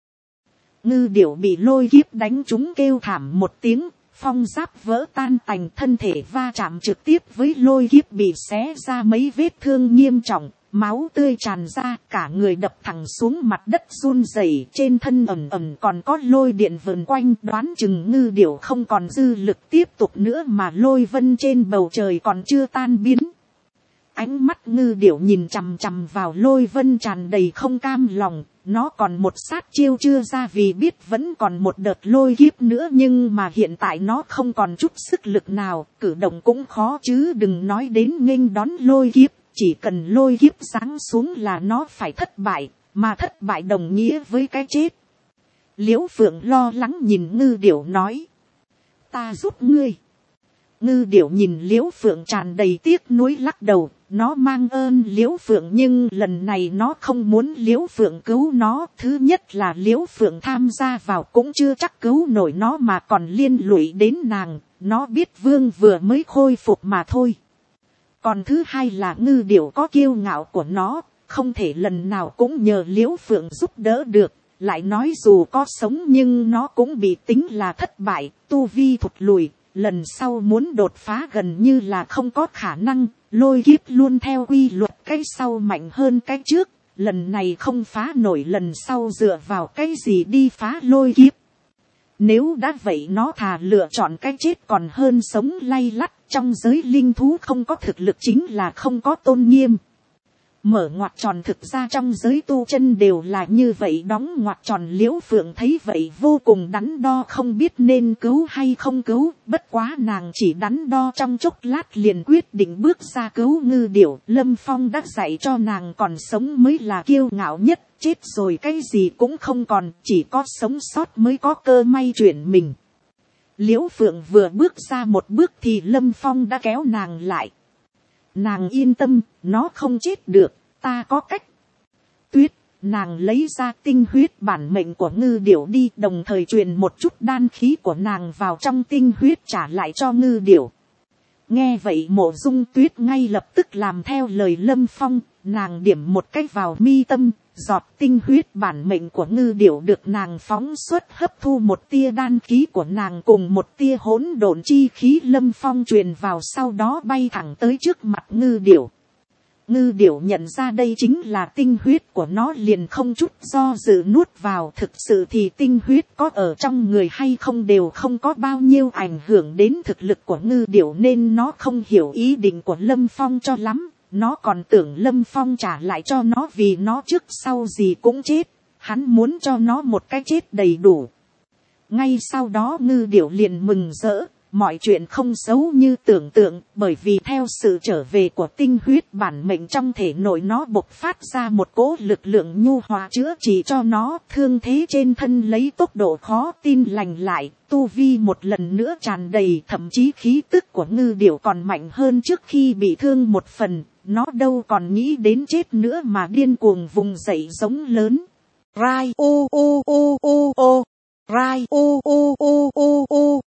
Ngư điểu bị lôi kiếp đánh trúng kêu thảm một tiếng. Phong giáp vỡ tan tành, thân thể va chạm trực tiếp với lôi kiếp bị xé ra mấy vết thương nghiêm trọng. Máu tươi tràn ra, cả người đập thẳng xuống mặt đất run rẩy, trên thân ẩm ẩm còn có lôi điện vờn quanh, đoán chừng ngư điểu không còn dư lực tiếp tục nữa mà lôi vân trên bầu trời còn chưa tan biến. Ánh mắt ngư điểu nhìn chằm chằm vào lôi vân tràn đầy không cam lòng, nó còn một sát chiêu chưa ra vì biết vẫn còn một đợt lôi kiếp nữa, nhưng mà hiện tại nó không còn chút sức lực nào, cử động cũng khó chứ đừng nói đến nghênh đón lôi kiếp. Chỉ cần lôi kiếp giáng xuống là nó phải thất bại, mà thất bại đồng nghĩa với cái chết. Liễu Phượng lo lắng nhìn ngư điểu nói. Ta giúp ngươi. Ngư điểu nhìn Liễu Phượng tràn đầy tiếc nuối lắc đầu. Nó mang ơn Liễu Phượng nhưng lần này nó không muốn Liễu Phượng cứu nó. Thứ nhất là Liễu Phượng tham gia vào cũng chưa chắc cứu nổi nó mà còn liên lụy đến nàng. Nó biết Vương vừa mới khôi phục mà thôi. Còn thứ hai là ngư điểu có kiêu ngạo của nó, không thể lần nào cũng nhờ Liễu Phượng giúp đỡ được. Lại nói dù có sống nhưng nó cũng bị tính là thất bại, tu vi thụt lùi. Lần sau muốn đột phá gần như là không có khả năng, lôi kiếp luôn theo quy luật cái sau mạnh hơn cái trước. Lần này không phá nổi lần sau dựa vào cái gì đi phá lôi kiếp. Nếu đã vậy nó thà lựa chọn cái chết còn hơn sống lay lắt. Trong giới linh thú không có thực lực chính là không có tôn nghiêm. Mở ngoặc tròn thực ra trong giới tu chân đều là như vậy, đóng ngoặc tròn. Liễu Phượng thấy vậy vô cùng đắn đo không biết nên cứu hay không cứu. Bất quá nàng chỉ đắn đo trong chốc lát liền quyết định bước ra cứu ngư điểu. Lâm Phong đã dạy cho nàng còn sống mới là kiêu ngạo nhất. Chết rồi cái gì cũng không còn, chỉ có sống sót mới có cơ may chuyển mình. Liễu Phượng vừa bước ra một bước thì Lâm Phong đã kéo nàng lại. Nàng yên tâm, nó không chết được, ta có cách. Tuyết, nàng lấy ra tinh huyết bản mệnh của ngư điểu đi, đồng thời truyền một chút đan khí của nàng vào trong tinh huyết trả lại cho ngư điểu. Nghe vậy Mộ Dung Tuyết ngay lập tức làm theo lời Lâm Phong, nàng điểm một cách vào mi tâm, giọt tinh huyết bản mệnh của ngư điểu được nàng phóng xuất hấp thu một tia đan khí của nàng cùng một tia hỗn độn chi khí Lâm Phong truyền vào, sau đó bay thẳng tới trước mặt ngư điểu. Ngư điểu nhận ra đây chính là tinh huyết của nó liền không chút do dự nuốt vào. Thực sự thì tinh huyết có ở trong người hay không đều không có bao nhiêu ảnh hưởng đến thực lực của ngư điểu, nên nó không hiểu ý định của Lâm Phong cho lắm. Nó còn tưởng Lâm Phong trả lại cho nó vì nó trước sau gì cũng chết. Hắn muốn cho nó một cái chết đầy đủ. Ngay sau đó ngư điểu liền mừng rỡ. Mọi chuyện không xấu như tưởng tượng, bởi vì theo sự trở về của tinh huyết bản mệnh trong thể nội nó bộc phát ra một cỗ lực lượng nhu hòa chữa trị cho nó. Thương thế trên thân lấy tốc độ khó tin lành lại, tu vi một lần nữa tràn đầy, thậm chí khí tức của ngư điểu còn mạnh hơn trước khi bị thương một phần. Nó đâu còn nghĩ đến chết nữa mà điên cuồng vùng dậy giống lớn. Rai ô ô ô ô ô, rai ô ô ô ô ô.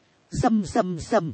Rầm rầm rầm.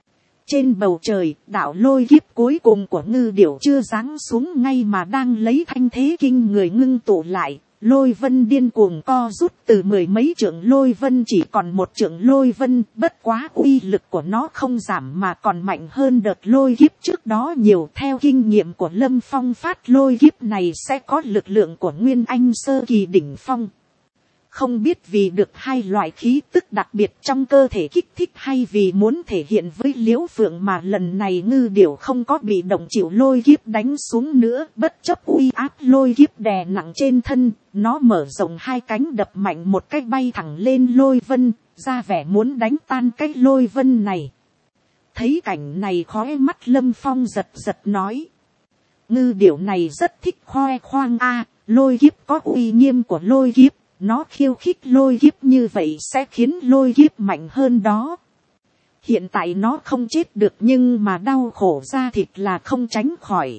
Trên bầu trời, đạo lôi kiếp cuối cùng của ngư điểu chưa giáng xuống ngay mà đang lấy thanh thế kinh người ngưng tụ lại. Lôi vân điên cuồng co rút từ mười mấy trượng lôi vân chỉ còn một trượng lôi vân. Bất quá uy lực của nó không giảm mà còn mạnh hơn đợt lôi kiếp trước đó nhiều. Theo kinh nghiệm của Lâm Phong, phát lôi kiếp này sẽ có lực lượng của Nguyên Anh sơ kỳ đỉnh phong. Không biết vì được hai loại khí tức đặc biệt trong cơ thể kích thích hay vì muốn thể hiện với Liễu Phượng mà lần này ngư điểu không có bị động chịu lôi kiếp đánh xuống nữa. Bất chấp uy áp lôi kiếp đè nặng trên thân, nó mở rộng hai cánh đập mạnh một cái bay thẳng lên lôi vân, ra vẻ muốn đánh tan cái lôi vân này. Thấy cảnh này khóe mắt Lâm Phong giật giật nói. Ngư điểu này rất thích khoe khoang a, lôi kiếp có uy nghiêm của lôi kiếp. Nó khiêu khích lôi kiếp như vậy sẽ khiến lôi kiếp mạnh hơn đó. Hiện tại nó không chết được nhưng mà đau khổ ra thịt là không tránh khỏi.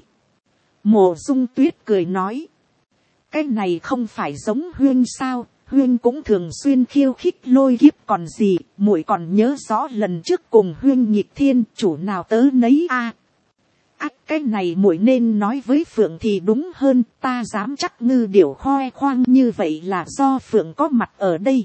Mộ Dung Tuyết cười nói. Cái này không phải giống Huyên sao, Huyên cũng thường xuyên khiêu khích lôi kiếp còn gì, muội còn nhớ rõ lần trước cùng Huyên nghịch thiên, chủ nào tớ nấy a. À, cái này muội nên nói với Phượng thì đúng hơn, ta dám chắc ngư điểu khoe khoang như vậy là do Phượng có mặt ở đây.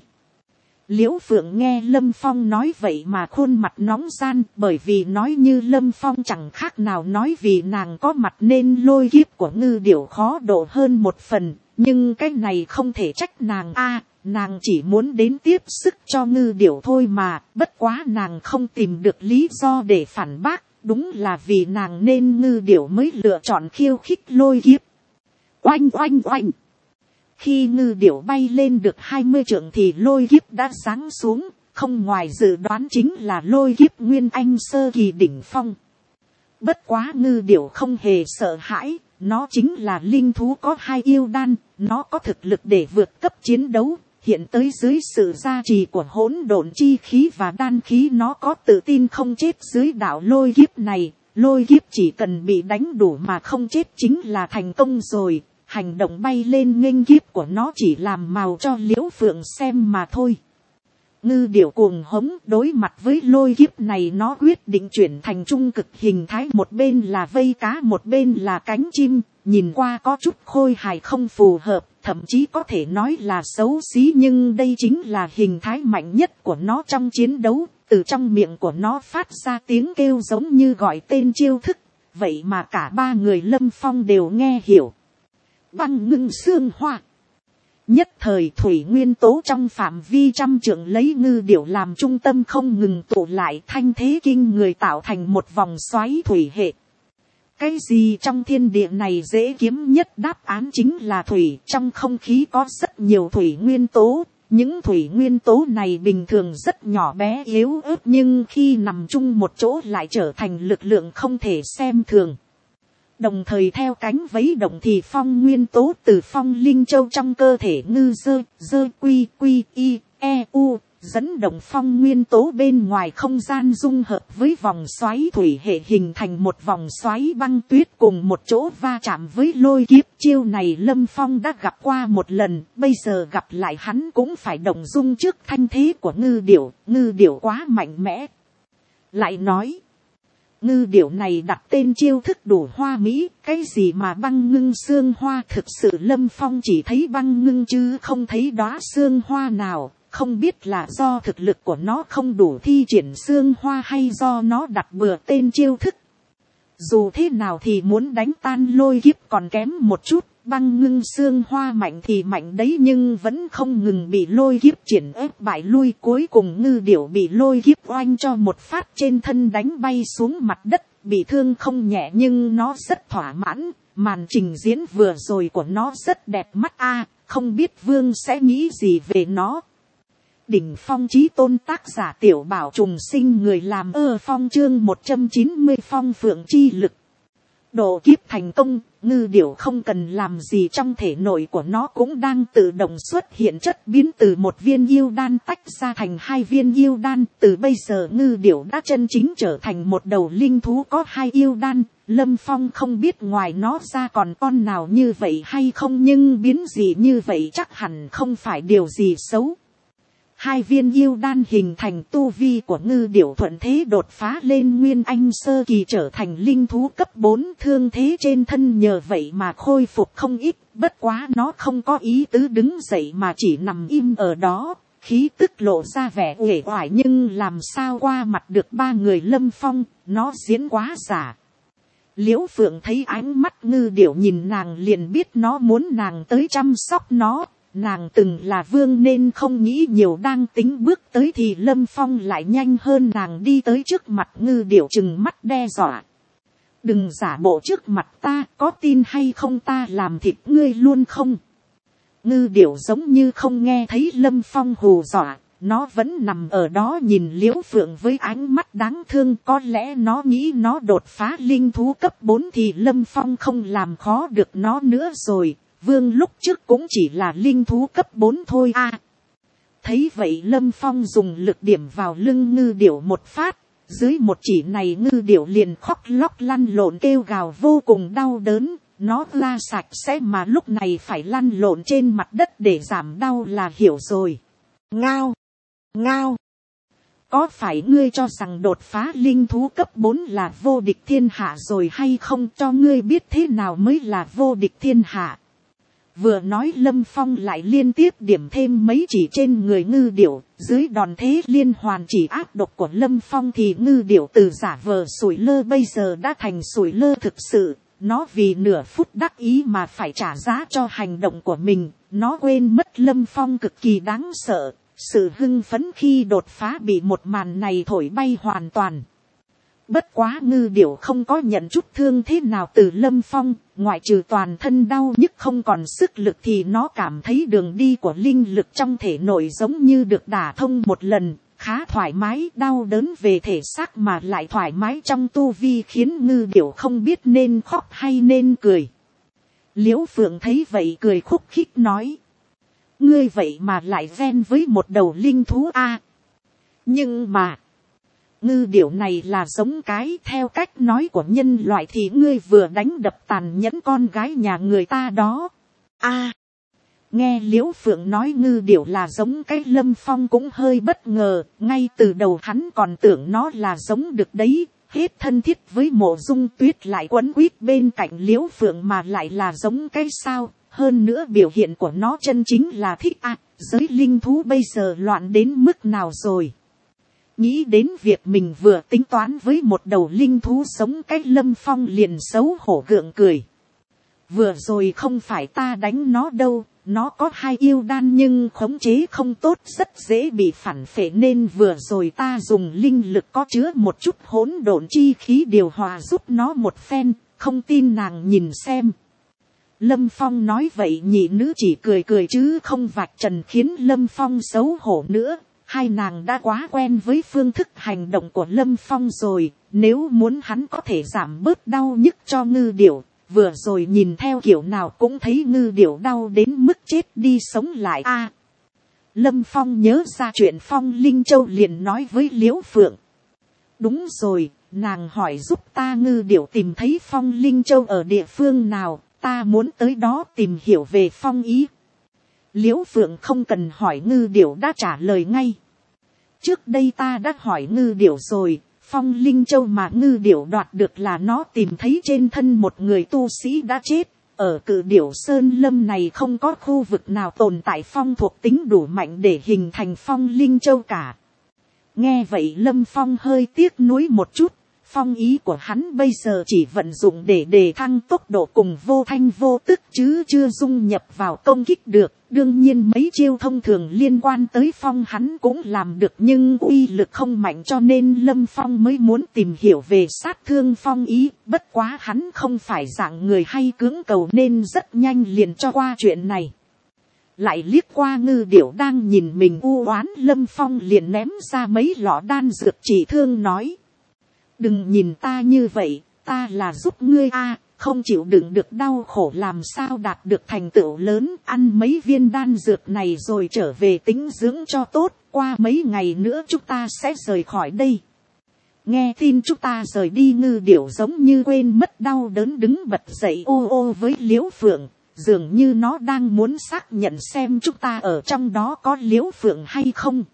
Liễu Phượng nghe Lâm Phong nói vậy mà khuôn mặt nóng gian, bởi vì nói như Lâm Phong chẳng khác nào nói vì nàng có mặt nên lôi kiếp của ngư điểu khó độ hơn một phần, nhưng cái này không thể trách nàng a, nàng chỉ muốn đến tiếp sức cho ngư điểu thôi mà, bất quá nàng không tìm được lý do để phản bác. Đúng là vì nàng nên ngư điểu mới lựa chọn khiêu khích lôi kiếp. Oanh oanh oanh. Khi ngư điểu bay lên được hai mươi trượng thì lôi kiếp đã giáng xuống. Không ngoài dự đoán chính là lôi kiếp Nguyên Anh sơ kỳ đỉnh phong. Bất quá ngư điểu không hề sợ hãi. Nó chính là linh thú có hai yêu đan. Nó có thực lực để vượt cấp chiến đấu. Hiện tới dưới sự gia trì của hỗn độn chi khí và đan khí nó có tự tin không chết dưới đạo lôi kiếp này. Lôi kiếp chỉ cần bị đánh đủ mà không chết chính là thành công rồi. Hành động bay lên nghênh kiếp của nó chỉ làm màu cho Liễu Phượng xem mà thôi. Ngư điểu cuồng hống đối mặt với lôi kiếp này nó quyết định chuyển thành trung cực hình thái, một bên là vây cá một bên là cánh chim, nhìn qua có chút khôi hài không phù hợp, thậm chí có thể nói là xấu xí, nhưng đây chính là hình thái mạnh nhất của nó trong chiến đấu. Từ trong miệng của nó phát ra tiếng kêu giống như gọi tên chiêu thức, vậy mà cả ba người Lâm Phong đều nghe hiểu. Băng ngưng xương hoa. Nhất thời thủy nguyên tố trong phạm vi trăm trượng lấy ngư điểu làm trung tâm không ngừng tụ lại, thanh thế kinh người tạo thành một vòng xoáy thủy hệ. Cái gì trong thiên địa này dễ kiếm nhất? Đáp án chính là thủy. Trong không khí có rất nhiều thủy nguyên tố. Những thủy nguyên tố này bình thường rất nhỏ bé yếu ớt, nhưng khi nằm chung một chỗ lại trở thành lực lượng không thể xem thường. Đồng thời theo cánh vẫy động thì phong nguyên tố từ phong linh châu trong cơ thể ngư dơ, dơ quy quy y, e u, dẫn động phong nguyên tố bên ngoài không gian dung hợp với vòng xoáy thủy hệ hình thành một vòng xoáy băng tuyết cùng một chỗ va chạm với lôi kiếp. Chiêu này Lâm Phong đã gặp qua một lần, bây giờ gặp lại hắn cũng phải động dung trước thanh thế của ngư điểu, ngư điểu quá mạnh mẽ. Lại nói, ngư điểu này đặt tên chiêu thức đủ hoa mỹ, cái gì mà băng ngưng xương hoa, thực sự Lâm Phong chỉ thấy băng ngưng chứ không thấy đóa xương hoa nào, không biết là do thực lực của nó không đủ thi triển xương hoa hay do nó đặt bừa tên chiêu thức. dù thế nào thì muốn đánh tan lôi kiếp còn kém một chút, băng ngưng xương hoa mạnh thì mạnh đấy nhưng vẫn không ngừng bị lôi kiếp triển ép bại lui, cuối cùng ngư điểu bị lôi kiếp oanh cho một phát trên thân đánh bay xuống mặt đất, bị thương không nhẹ nhưng nó rất thỏa mãn, màn trình diễn vừa rồi của nó rất đẹp mắt a, không biết Vương sẽ nghĩ gì về nó. Đỉnh phong chí tôn tác giả Tiểu Bảo Trùng Sinh, người làm ơ phong chương một trăm chín mươi phong phượng chi lực. Độ kiếp thành công, ngư điểu không cần làm gì trong thể nội của nó cũng đang tự động xuất hiện chất biến từ một viên yêu đan tách ra thành hai viên yêu đan. Từ bây giờ ngư điểu đã chân chính trở thành một đầu linh thú có hai yêu đan. Lâm Phong không biết ngoài nó ra còn con nào như vậy hay không, nhưng biến gì như vậy chắc hẳn không phải điều gì xấu. Hai viên yêu đan hình thành tu vi của ngư điểu thuận thế đột phá lên nguyên anh sơ kỳ, trở thành linh thú cấp bốn, thương thế trên thân nhờ vậy mà khôi phục không ít, bất quá nó không có ý tứ đứng dậy mà chỉ nằm im ở đó, khí tức lộ ra vẻ uể oải nhưng làm sao qua mặt được ba người Lâm Phong, nó diễn quá giả. Liễu Phượng thấy ánh mắt ngư điểu nhìn nàng liền biết nó muốn nàng tới chăm sóc nó. Nàng từng là vương nên không nghĩ nhiều, đang tính bước tới thì Lâm Phong lại nhanh hơn nàng đi tới trước mặt ngư điểu trừng mắt đe dọa. Đừng giả bộ trước mặt ta, có tin hay không ta làm thịt ngươi luôn không? Ngư điểu giống như không nghe thấy Lâm Phong hù dọa, nó vẫn nằm ở đó nhìn Liễu Phượng với ánh mắt đáng thương, có lẽ nó nghĩ nó đột phá linh thú cấp bốn thì Lâm Phong không làm khó được nó nữa rồi. Vương lúc trước cũng chỉ là linh thú cấp bốn thôi a. À, thấy vậy Lâm Phong dùng lực điểm vào lưng ngư điểu một phát. Dưới một chỉ này ngư điểu liền khóc lóc lăn lộn kêu gào vô cùng đau đớn. Nó la sạch sẽ mà lúc này phải lăn lộn trên mặt đất để giảm đau là hiểu rồi. Ngao! Ngao! Có phải ngươi cho rằng đột phá linh thú cấp bốn là vô địch thiên hạ rồi hay không, cho ngươi biết thế nào mới là vô địch thiên hạ? Vừa nói Lâm Phong lại liên tiếp điểm thêm mấy chỉ trên người ngư điểu, dưới đòn thế liên hoàn chỉ áp độc của Lâm Phong thì ngư điểu từ giả vờ sủi lơ bây giờ đã thành sủi lơ thực sự. Nó vì nửa phút đắc ý mà phải trả giá cho hành động của mình, nó quên mất Lâm Phong cực kỳ đáng sợ, sự hưng phấn khi đột phá bị một màn này thổi bay hoàn toàn. Bất quá ngư điểu không có nhận chút thương thế nào từ Lâm Phong, ngoại trừ toàn thân đau nhức không còn sức lực thì nó cảm thấy đường đi của linh lực trong thể nội giống như được đả thông một lần, khá thoải mái, đau đớn về thể xác mà lại thoải mái trong tu vi khiến ngư điểu không biết nên khóc hay nên cười. Liễu Phượng thấy vậy cười khúc khích nói: ngươi vậy mà lại ven với một đầu linh thú a. À, nhưng mà ngư điểu này là giống cái, theo cách nói của nhân loại thì ngươi vừa đánh đập tàn nhẫn con gái nhà người ta đó. A, à, nghe Liễu Phượng nói ngư điểu là giống cái, Lâm Phong cũng hơi bất ngờ, ngay từ đầu hắn còn tưởng nó là giống được đấy, hết thân thiết với Mộ Dung Tuyết lại quấn quýt bên cạnh Liễu Phượng mà lại là giống cái sao, hơn nữa biểu hiện của nó chân chính là thích à, giới linh thú bây giờ loạn đến mức nào rồi. Nghĩ đến việc mình vừa tính toán với một đầu linh thú sống cách, Lâm Phong liền xấu hổ gượng cười. Vừa rồi không phải ta đánh nó đâu, nó có hai yêu đan nhưng khống chế không tốt, rất dễ bị phản phệ nên vừa rồi ta dùng linh lực có chứa một chút hỗn độn chi khí điều hòa giúp nó một phen, không tin nàng nhìn xem. Lâm Phong nói vậy nhị nữ chỉ cười cười chứ không vạch trần khiến Lâm Phong xấu hổ nữa. Hai nàng đã quá quen với phương thức hành động của Lâm Phong rồi, nếu muốn hắn có thể giảm bớt đau nhức cho ngư điểu, vừa rồi nhìn theo kiểu nào cũng thấy ngư điểu đau đến mức chết đi sống lại a. À, Lâm Phong nhớ ra chuyện Phong Linh Châu liền nói với Liễu Phượng. Đúng rồi, nàng hỏi giúp ta ngư điểu tìm thấy Phong Linh Châu ở địa phương nào, ta muốn tới đó tìm hiểu về Phong ý. Liễu Phượng không cần hỏi ngư điểu đã trả lời ngay. Trước đây ta đã hỏi ngư điểu rồi, Phong Linh Châu mà ngư điểu đoạt được là nó tìm thấy trên thân một người tu sĩ đã chết. Ở Cự Điểu Sơn Lâm này không có khu vực nào tồn tại phong thuộc tính đủ mạnh để hình thành Phong Linh Châu cả. Nghe vậy Lâm Phong hơi tiếc nuối một chút, phong ý của hắn bây giờ chỉ vận dụng để đề thăng tốc độ cùng vô thanh vô tức chứ chưa dung nhập vào công kích được. Đương nhiên mấy chiêu thông thường liên quan tới phong hắn cũng làm được, nhưng uy lực không mạnh, cho nên Lâm Phong mới muốn tìm hiểu về sát thương phong ý. Bất quá hắn không phải dạng người hay cưỡng cầu nên rất nhanh liền cho qua chuyện này. Lại liếc qua Ngư Điểu đang nhìn mình u oán, Lâm Phong liền ném ra mấy lọ đan dược trị thương nói. Đừng nhìn ta như vậy, ta là giúp ngươi a, không chịu đựng được đau khổ làm sao đạt được thành tựu lớn, ăn mấy viên đan dược này rồi trở về tĩnh dưỡng cho tốt, qua mấy ngày nữa chúng ta sẽ rời khỏi đây. Nghe tin chúng ta rời đi, Ngư Điểu giống như quên mất đau đớn đứng bật dậy ô ô với Liễu Phượng, dường như nó đang muốn xác nhận xem chúng ta ở trong đó có Liễu Phượng hay không.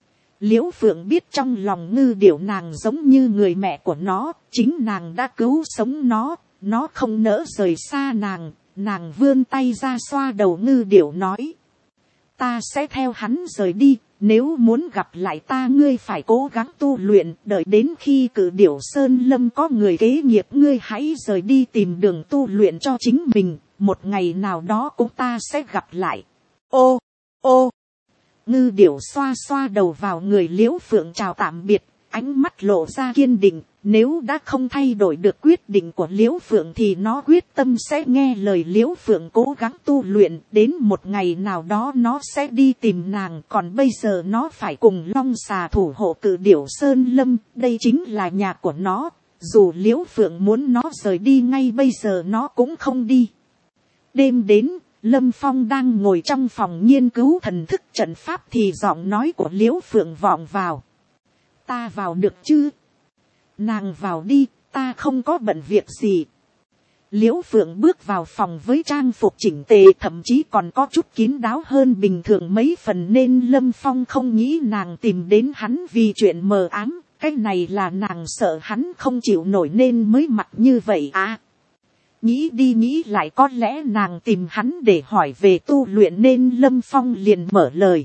Liễu Phượng biết trong lòng Ngư Điểu nàng giống như người mẹ của nó, chính nàng đã cứu sống nó, nó không nỡ rời xa nàng, nàng vươn tay ra xoa đầu Ngư Điểu nói. Ta sẽ theo hắn rời đi, nếu muốn gặp lại ta ngươi phải cố gắng tu luyện, đợi đến khi Cự Điểu Sơn Lâm có người kế nghiệp ngươi hãy rời đi tìm đường tu luyện cho chính mình, một ngày nào đó cũng ta sẽ gặp lại. Ô, ô. Ngư Điểu xoa xoa đầu vào người Liễu Phượng chào tạm biệt, ánh mắt lộ ra kiên định, nếu đã không thay đổi được quyết định của Liễu Phượng thì nó quyết tâm sẽ nghe lời Liễu Phượng cố gắng tu luyện, đến một ngày nào đó nó sẽ đi tìm nàng, còn bây giờ nó phải cùng Long Xà thủ hộ Cự Điểu Sơn Lâm, đây chính là nhà của nó, dù Liễu Phượng muốn nó rời đi ngay bây giờ nó cũng không đi. Đêm đến, Lâm Phong đang ngồi trong phòng nghiên cứu thần thức trận pháp thì giọng nói của Liễu Phượng vọng vào. Ta vào được chứ? Nàng vào đi, ta không có bận việc gì. Liễu Phượng bước vào phòng với trang phục chỉnh tề, thậm chí còn có chút kín đáo hơn bình thường mấy phần, nên Lâm Phong không nghĩ nàng tìm đến hắn vì chuyện mờ ám. Cái này là nàng sợ hắn không chịu nổi nên mới mặc như vậy à. Nghĩ đi nghĩ lại có lẽ nàng tìm hắn để hỏi về tu luyện nên Lâm Phong liền mở lời.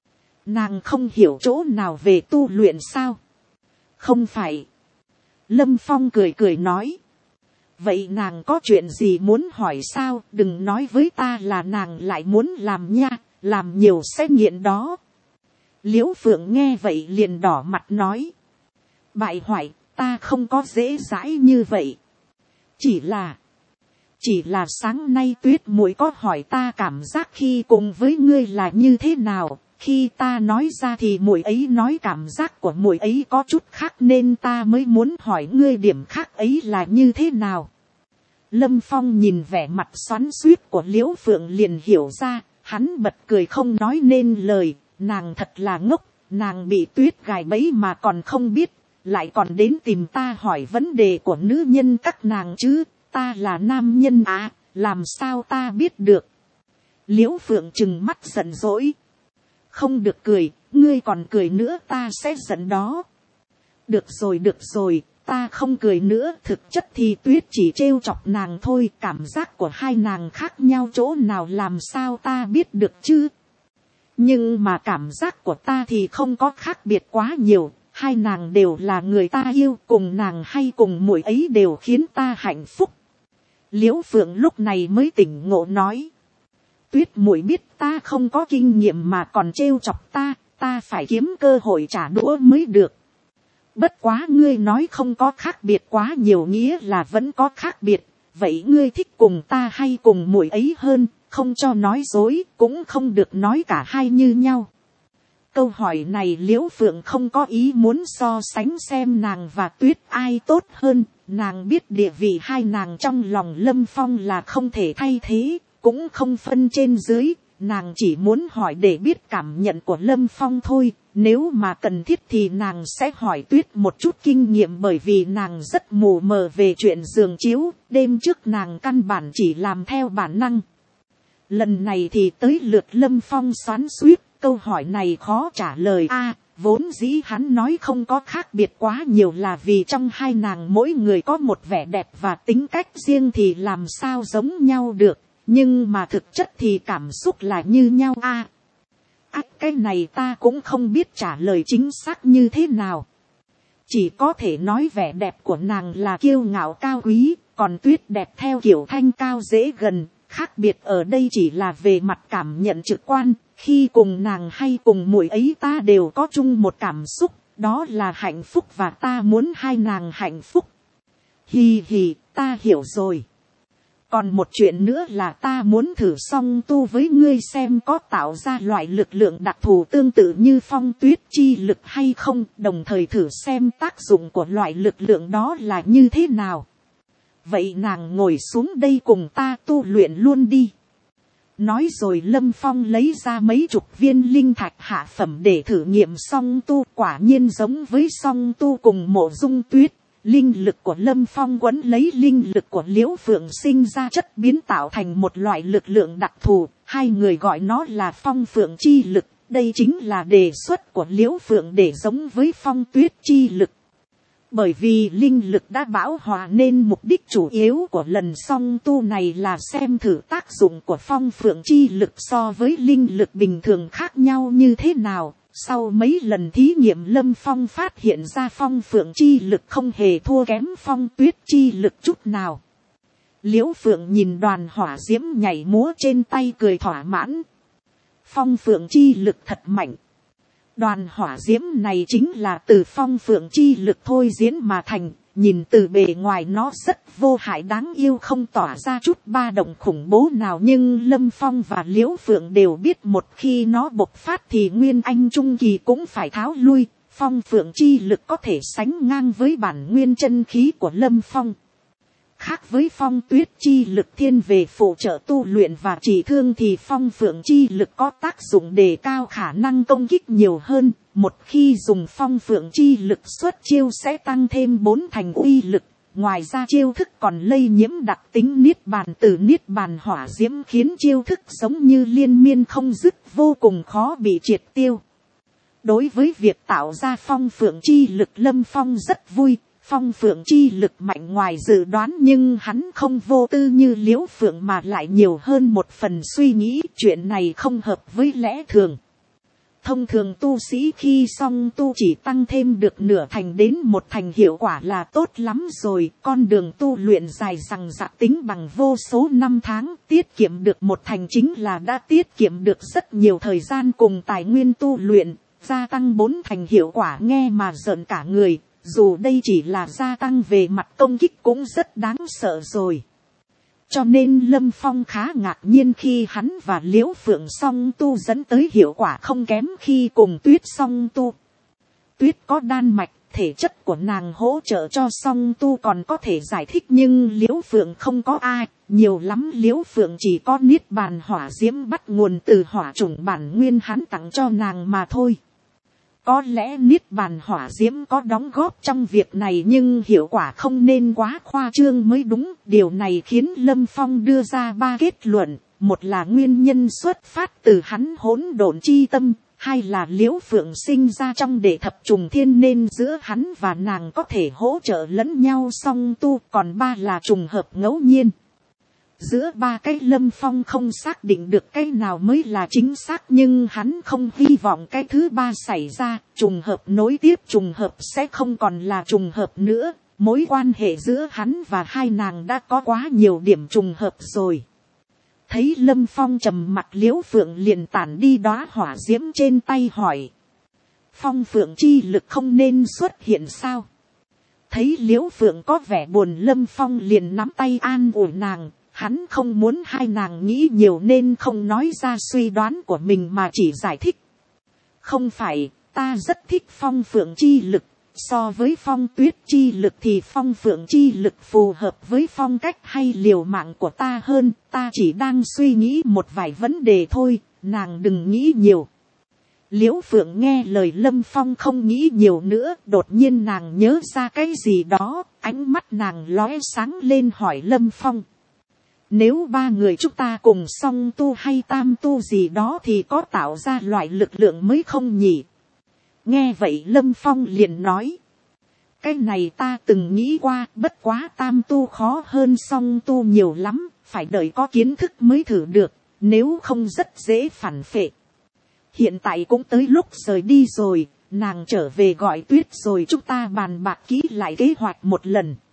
Nàng không hiểu chỗ nào về tu luyện sao? Không phải. Lâm Phong cười cười nói. Vậy nàng có chuyện gì muốn hỏi sao? Đừng nói với ta là nàng lại muốn làm nha, làm nhiều sẽ nghiện đó. Liễu Phượng nghe vậy liền đỏ mặt nói. Bại hoại, ta không có dễ dãi như vậy. Chỉ là... Chỉ là sáng nay Tuyết muội có hỏi ta cảm giác khi cùng với ngươi là như thế nào, khi ta nói ra thì muội ấy nói cảm giác của muội ấy có chút khác nên ta mới muốn hỏi ngươi điểm khác ấy là như thế nào. Lâm Phong nhìn vẻ mặt xoắn xuýt của Liễu Phượng liền hiểu ra, hắn bật cười không nói nên lời, nàng thật là ngốc, nàng bị Tuyết gài bẫy mà còn không biết, lại còn đến tìm ta hỏi vấn đề của nữ nhân các nàng chứ. Ta là nam nhân à, làm sao ta biết được. Liễu Phượng trừng mắt giận dỗi. Không được cười, ngươi còn cười nữa ta sẽ giận đó. Được rồi được rồi, ta không cười nữa, thực chất thì Tuyết chỉ trêu chọc nàng thôi, cảm giác của hai nàng khác nhau chỗ nào làm sao ta biết được chứ. Nhưng mà cảm giác của ta thì không có khác biệt quá nhiều, hai nàng đều là người ta yêu, cùng nàng hay cùng muội ấy đều khiến ta hạnh phúc. Liễu Phượng lúc này mới tỉnh ngộ nói. Tuyết muội biết ta không có kinh nghiệm mà còn trêu chọc ta, ta phải kiếm cơ hội trả đũa mới được. Bất quá ngươi nói không có khác biệt quá nhiều nghĩa là vẫn có khác biệt, vậy ngươi thích cùng ta hay cùng muội ấy hơn, không cho nói dối, cũng không được nói cả hai như nhau. Câu hỏi này Liễu Phượng không có ý muốn so sánh xem nàng và Tuyết ai tốt hơn, nàng biết địa vị hai nàng trong lòng Lâm Phong là không thể thay thế, cũng không phân trên dưới, nàng chỉ muốn hỏi để biết cảm nhận của Lâm Phong thôi, nếu mà cần thiết thì nàng sẽ hỏi Tuyết một chút kinh nghiệm bởi vì nàng rất mù mờ về chuyện giường chiếu, đêm trước nàng căn bản chỉ làm theo bản năng. Lần này thì tới lượt Lâm Phong xoắn xuýt. Câu hỏi này khó trả lời a, vốn dĩ hắn nói không có khác biệt quá nhiều là vì trong hai nàng mỗi người có một vẻ đẹp và tính cách riêng thì làm sao giống nhau được, nhưng mà thực chất thì cảm xúc là như nhau a. À, cái này ta cũng không biết trả lời chính xác như thế nào. chỉ có thể nói vẻ đẹp của nàng là kiêu ngạo cao quý, còn tuyết đẹp theo kiểu thanh cao dễ gần. Khác biệt ở đây chỉ là về mặt cảm nhận trực quan, khi cùng nàng hay cùng muội ấy ta đều có chung một cảm xúc, đó là hạnh phúc và ta muốn hai nàng hạnh phúc. Hì hì, ta hiểu rồi. Còn một chuyện nữa là ta muốn thử song tu với ngươi xem có tạo ra loại lực lượng đặc thù tương tự như phong tuyết chi lực hay không, đồng thời thử xem tác dụng của loại lực lượng đó là như thế nào. Vậy nàng ngồi xuống đây cùng ta tu luyện luôn đi. Nói rồi Lâm Phong lấy ra mấy chục viên linh thạch hạ phẩm để thử nghiệm song tu, quả nhiên giống với song tu cùng Mộ Dung Tuyết. Linh lực của Lâm Phong quấn lấy linh lực của Liễu Phượng sinh ra chất biến tạo thành một loại lực lượng đặc thù, hai người gọi nó là phong phượng chi lực. Đây chính là đề xuất của Liễu Phượng để giống với phong tuyết chi lực. Bởi vì linh lực đã bão hòa nên mục đích chủ yếu của lần song tu này là xem thử tác dụng của phong phượng chi lực so với linh lực bình thường khác nhau như thế nào. Sau mấy lần thí nghiệm Lâm Phong phát hiện ra phong phượng chi lực không hề thua kém phong tuyết chi lực chút nào. Liễu Phượng nhìn đoàn hỏa diễm nhảy múa trên tay cười thỏa mãn. Phong phượng chi lực thật mạnh. Đoàn hỏa diễm này chính là từ phong phượng chi lực thôi diễn mà thành, nhìn từ bề ngoài nó rất vô hại đáng yêu, không tỏa ra chút ba động khủng bố nào, nhưng Lâm Phong và Liễu Phượng đều biết một khi nó bộc phát thì Nguyên Anh Trung Kỳ cũng phải tháo lui. Phong phượng chi lực có thể sánh ngang với bản nguyên chân khí của Lâm Phong. Khác với phong tuyết chi lực thiên về phụ trợ tu luyện và trị thương thì phong phượng chi lực có tác dụng đề cao khả năng công kích nhiều hơn. Một khi dùng phong phượng chi lực xuất chiêu sẽ tăng thêm bốn thành uy lực. Ngoài ra chiêu thức còn lây nhiễm đặc tính niết bàn từ niết bàn hỏa diễm, khiến chiêu thức giống như liên miên không dứt, vô cùng khó bị triệt tiêu. Đối với việc tạo ra phong phượng chi lực, Lâm Phong rất vui. Phong phượng chi lực mạnh ngoài dự đoán, nhưng hắn không vô tư như Liễu Phượng mà lại nhiều hơn một phần suy nghĩ. Chuyện này không hợp với lẽ thường. Thông thường tu sĩ khi song tu chỉ tăng thêm được nửa thành đến một thành hiệu quả là tốt lắm rồi. Con đường tu luyện dài dằng dặc tính bằng vô số năm tháng, tiết kiệm được một thành chính là đã tiết kiệm được rất nhiều thời gian cùng tài nguyên tu luyện. Gia tăng bốn thành hiệu quả nghe mà rợn cả người. Dù đây chỉ là gia tăng về mặt công kích cũng rất đáng sợ rồi. Cho nên Lâm Phong khá ngạc nhiên khi hắn và Liễu Phượng song tu dẫn tới hiệu quả không kém khi cùng Tuyết song tu. Tuyết có đan mạch, thể chất của nàng hỗ trợ cho song tu còn có thể giải thích, nhưng Liễu Phượng không có ai. Nhiều lắm Liễu Phượng chỉ có niết bàn hỏa diễm bắt nguồn từ hỏa chủng bản nguyên hắn tặng cho nàng mà thôi. Có lẽ niết bàn hỏa diễm có đóng góp trong việc này, nhưng hiệu quả không nên quá khoa trương mới đúng. Điều này khiến Lâm Phong đưa ra ba kết luận. Một là nguyên nhân xuất phát từ hắn hỗn độn chi tâm. Hai là Liễu Phượng sinh ra trong đệ thập trùng thiên nên giữa hắn và nàng có thể hỗ trợ lẫn nhau song tu. Còn ba là trùng hợp ngẫu nhiên. Giữa ba cái Lâm Phong không xác định được cái nào mới là chính xác, nhưng hắn không hy vọng cái thứ ba xảy ra. Trùng hợp nối tiếp trùng hợp sẽ không còn là trùng hợp nữa. Mối quan hệ giữa hắn và hai nàng đã có quá nhiều điểm trùng hợp rồi. Thấy Lâm Phong trầm mặt, Liễu Phượng liền tản đi đóa hỏa diễm trên tay hỏi. Phong phượng chi lực không nên xuất hiện sao? Thấy Liễu Phượng có vẻ buồn, Lâm Phong liền nắm tay an ủi nàng. Hắn không muốn hai nàng nghĩ nhiều nên không nói ra suy đoán của mình mà chỉ giải thích. Không phải, ta rất thích phong phượng chi lực. So với phong tuyết chi lực thì phong phượng chi lực phù hợp với phong cách hay liều mạng của ta hơn. Ta chỉ đang suy nghĩ một vài vấn đề thôi, nàng đừng nghĩ nhiều. Liễu Phượng nghe lời Lâm Phong không nghĩ nhiều nữa, đột nhiên nàng nhớ ra cái gì đó, ánh mắt nàng lóe sáng lên hỏi Lâm Phong. Nếu ba người chúng ta cùng song tu hay tam tu gì đó thì có tạo ra loại lực lượng mới không nhỉ? Nghe vậy Lâm Phong liền nói. Cái này ta từng nghĩ qua, bất quá tam tu khó hơn song tu nhiều lắm, phải đợi có kiến thức mới thử được, nếu không rất dễ phản phệ. Hiện tại cũng tới lúc rời đi rồi, nàng trở về gọi tuyết rồi chúng ta bàn bạc kỹ lại kế hoạch một lần.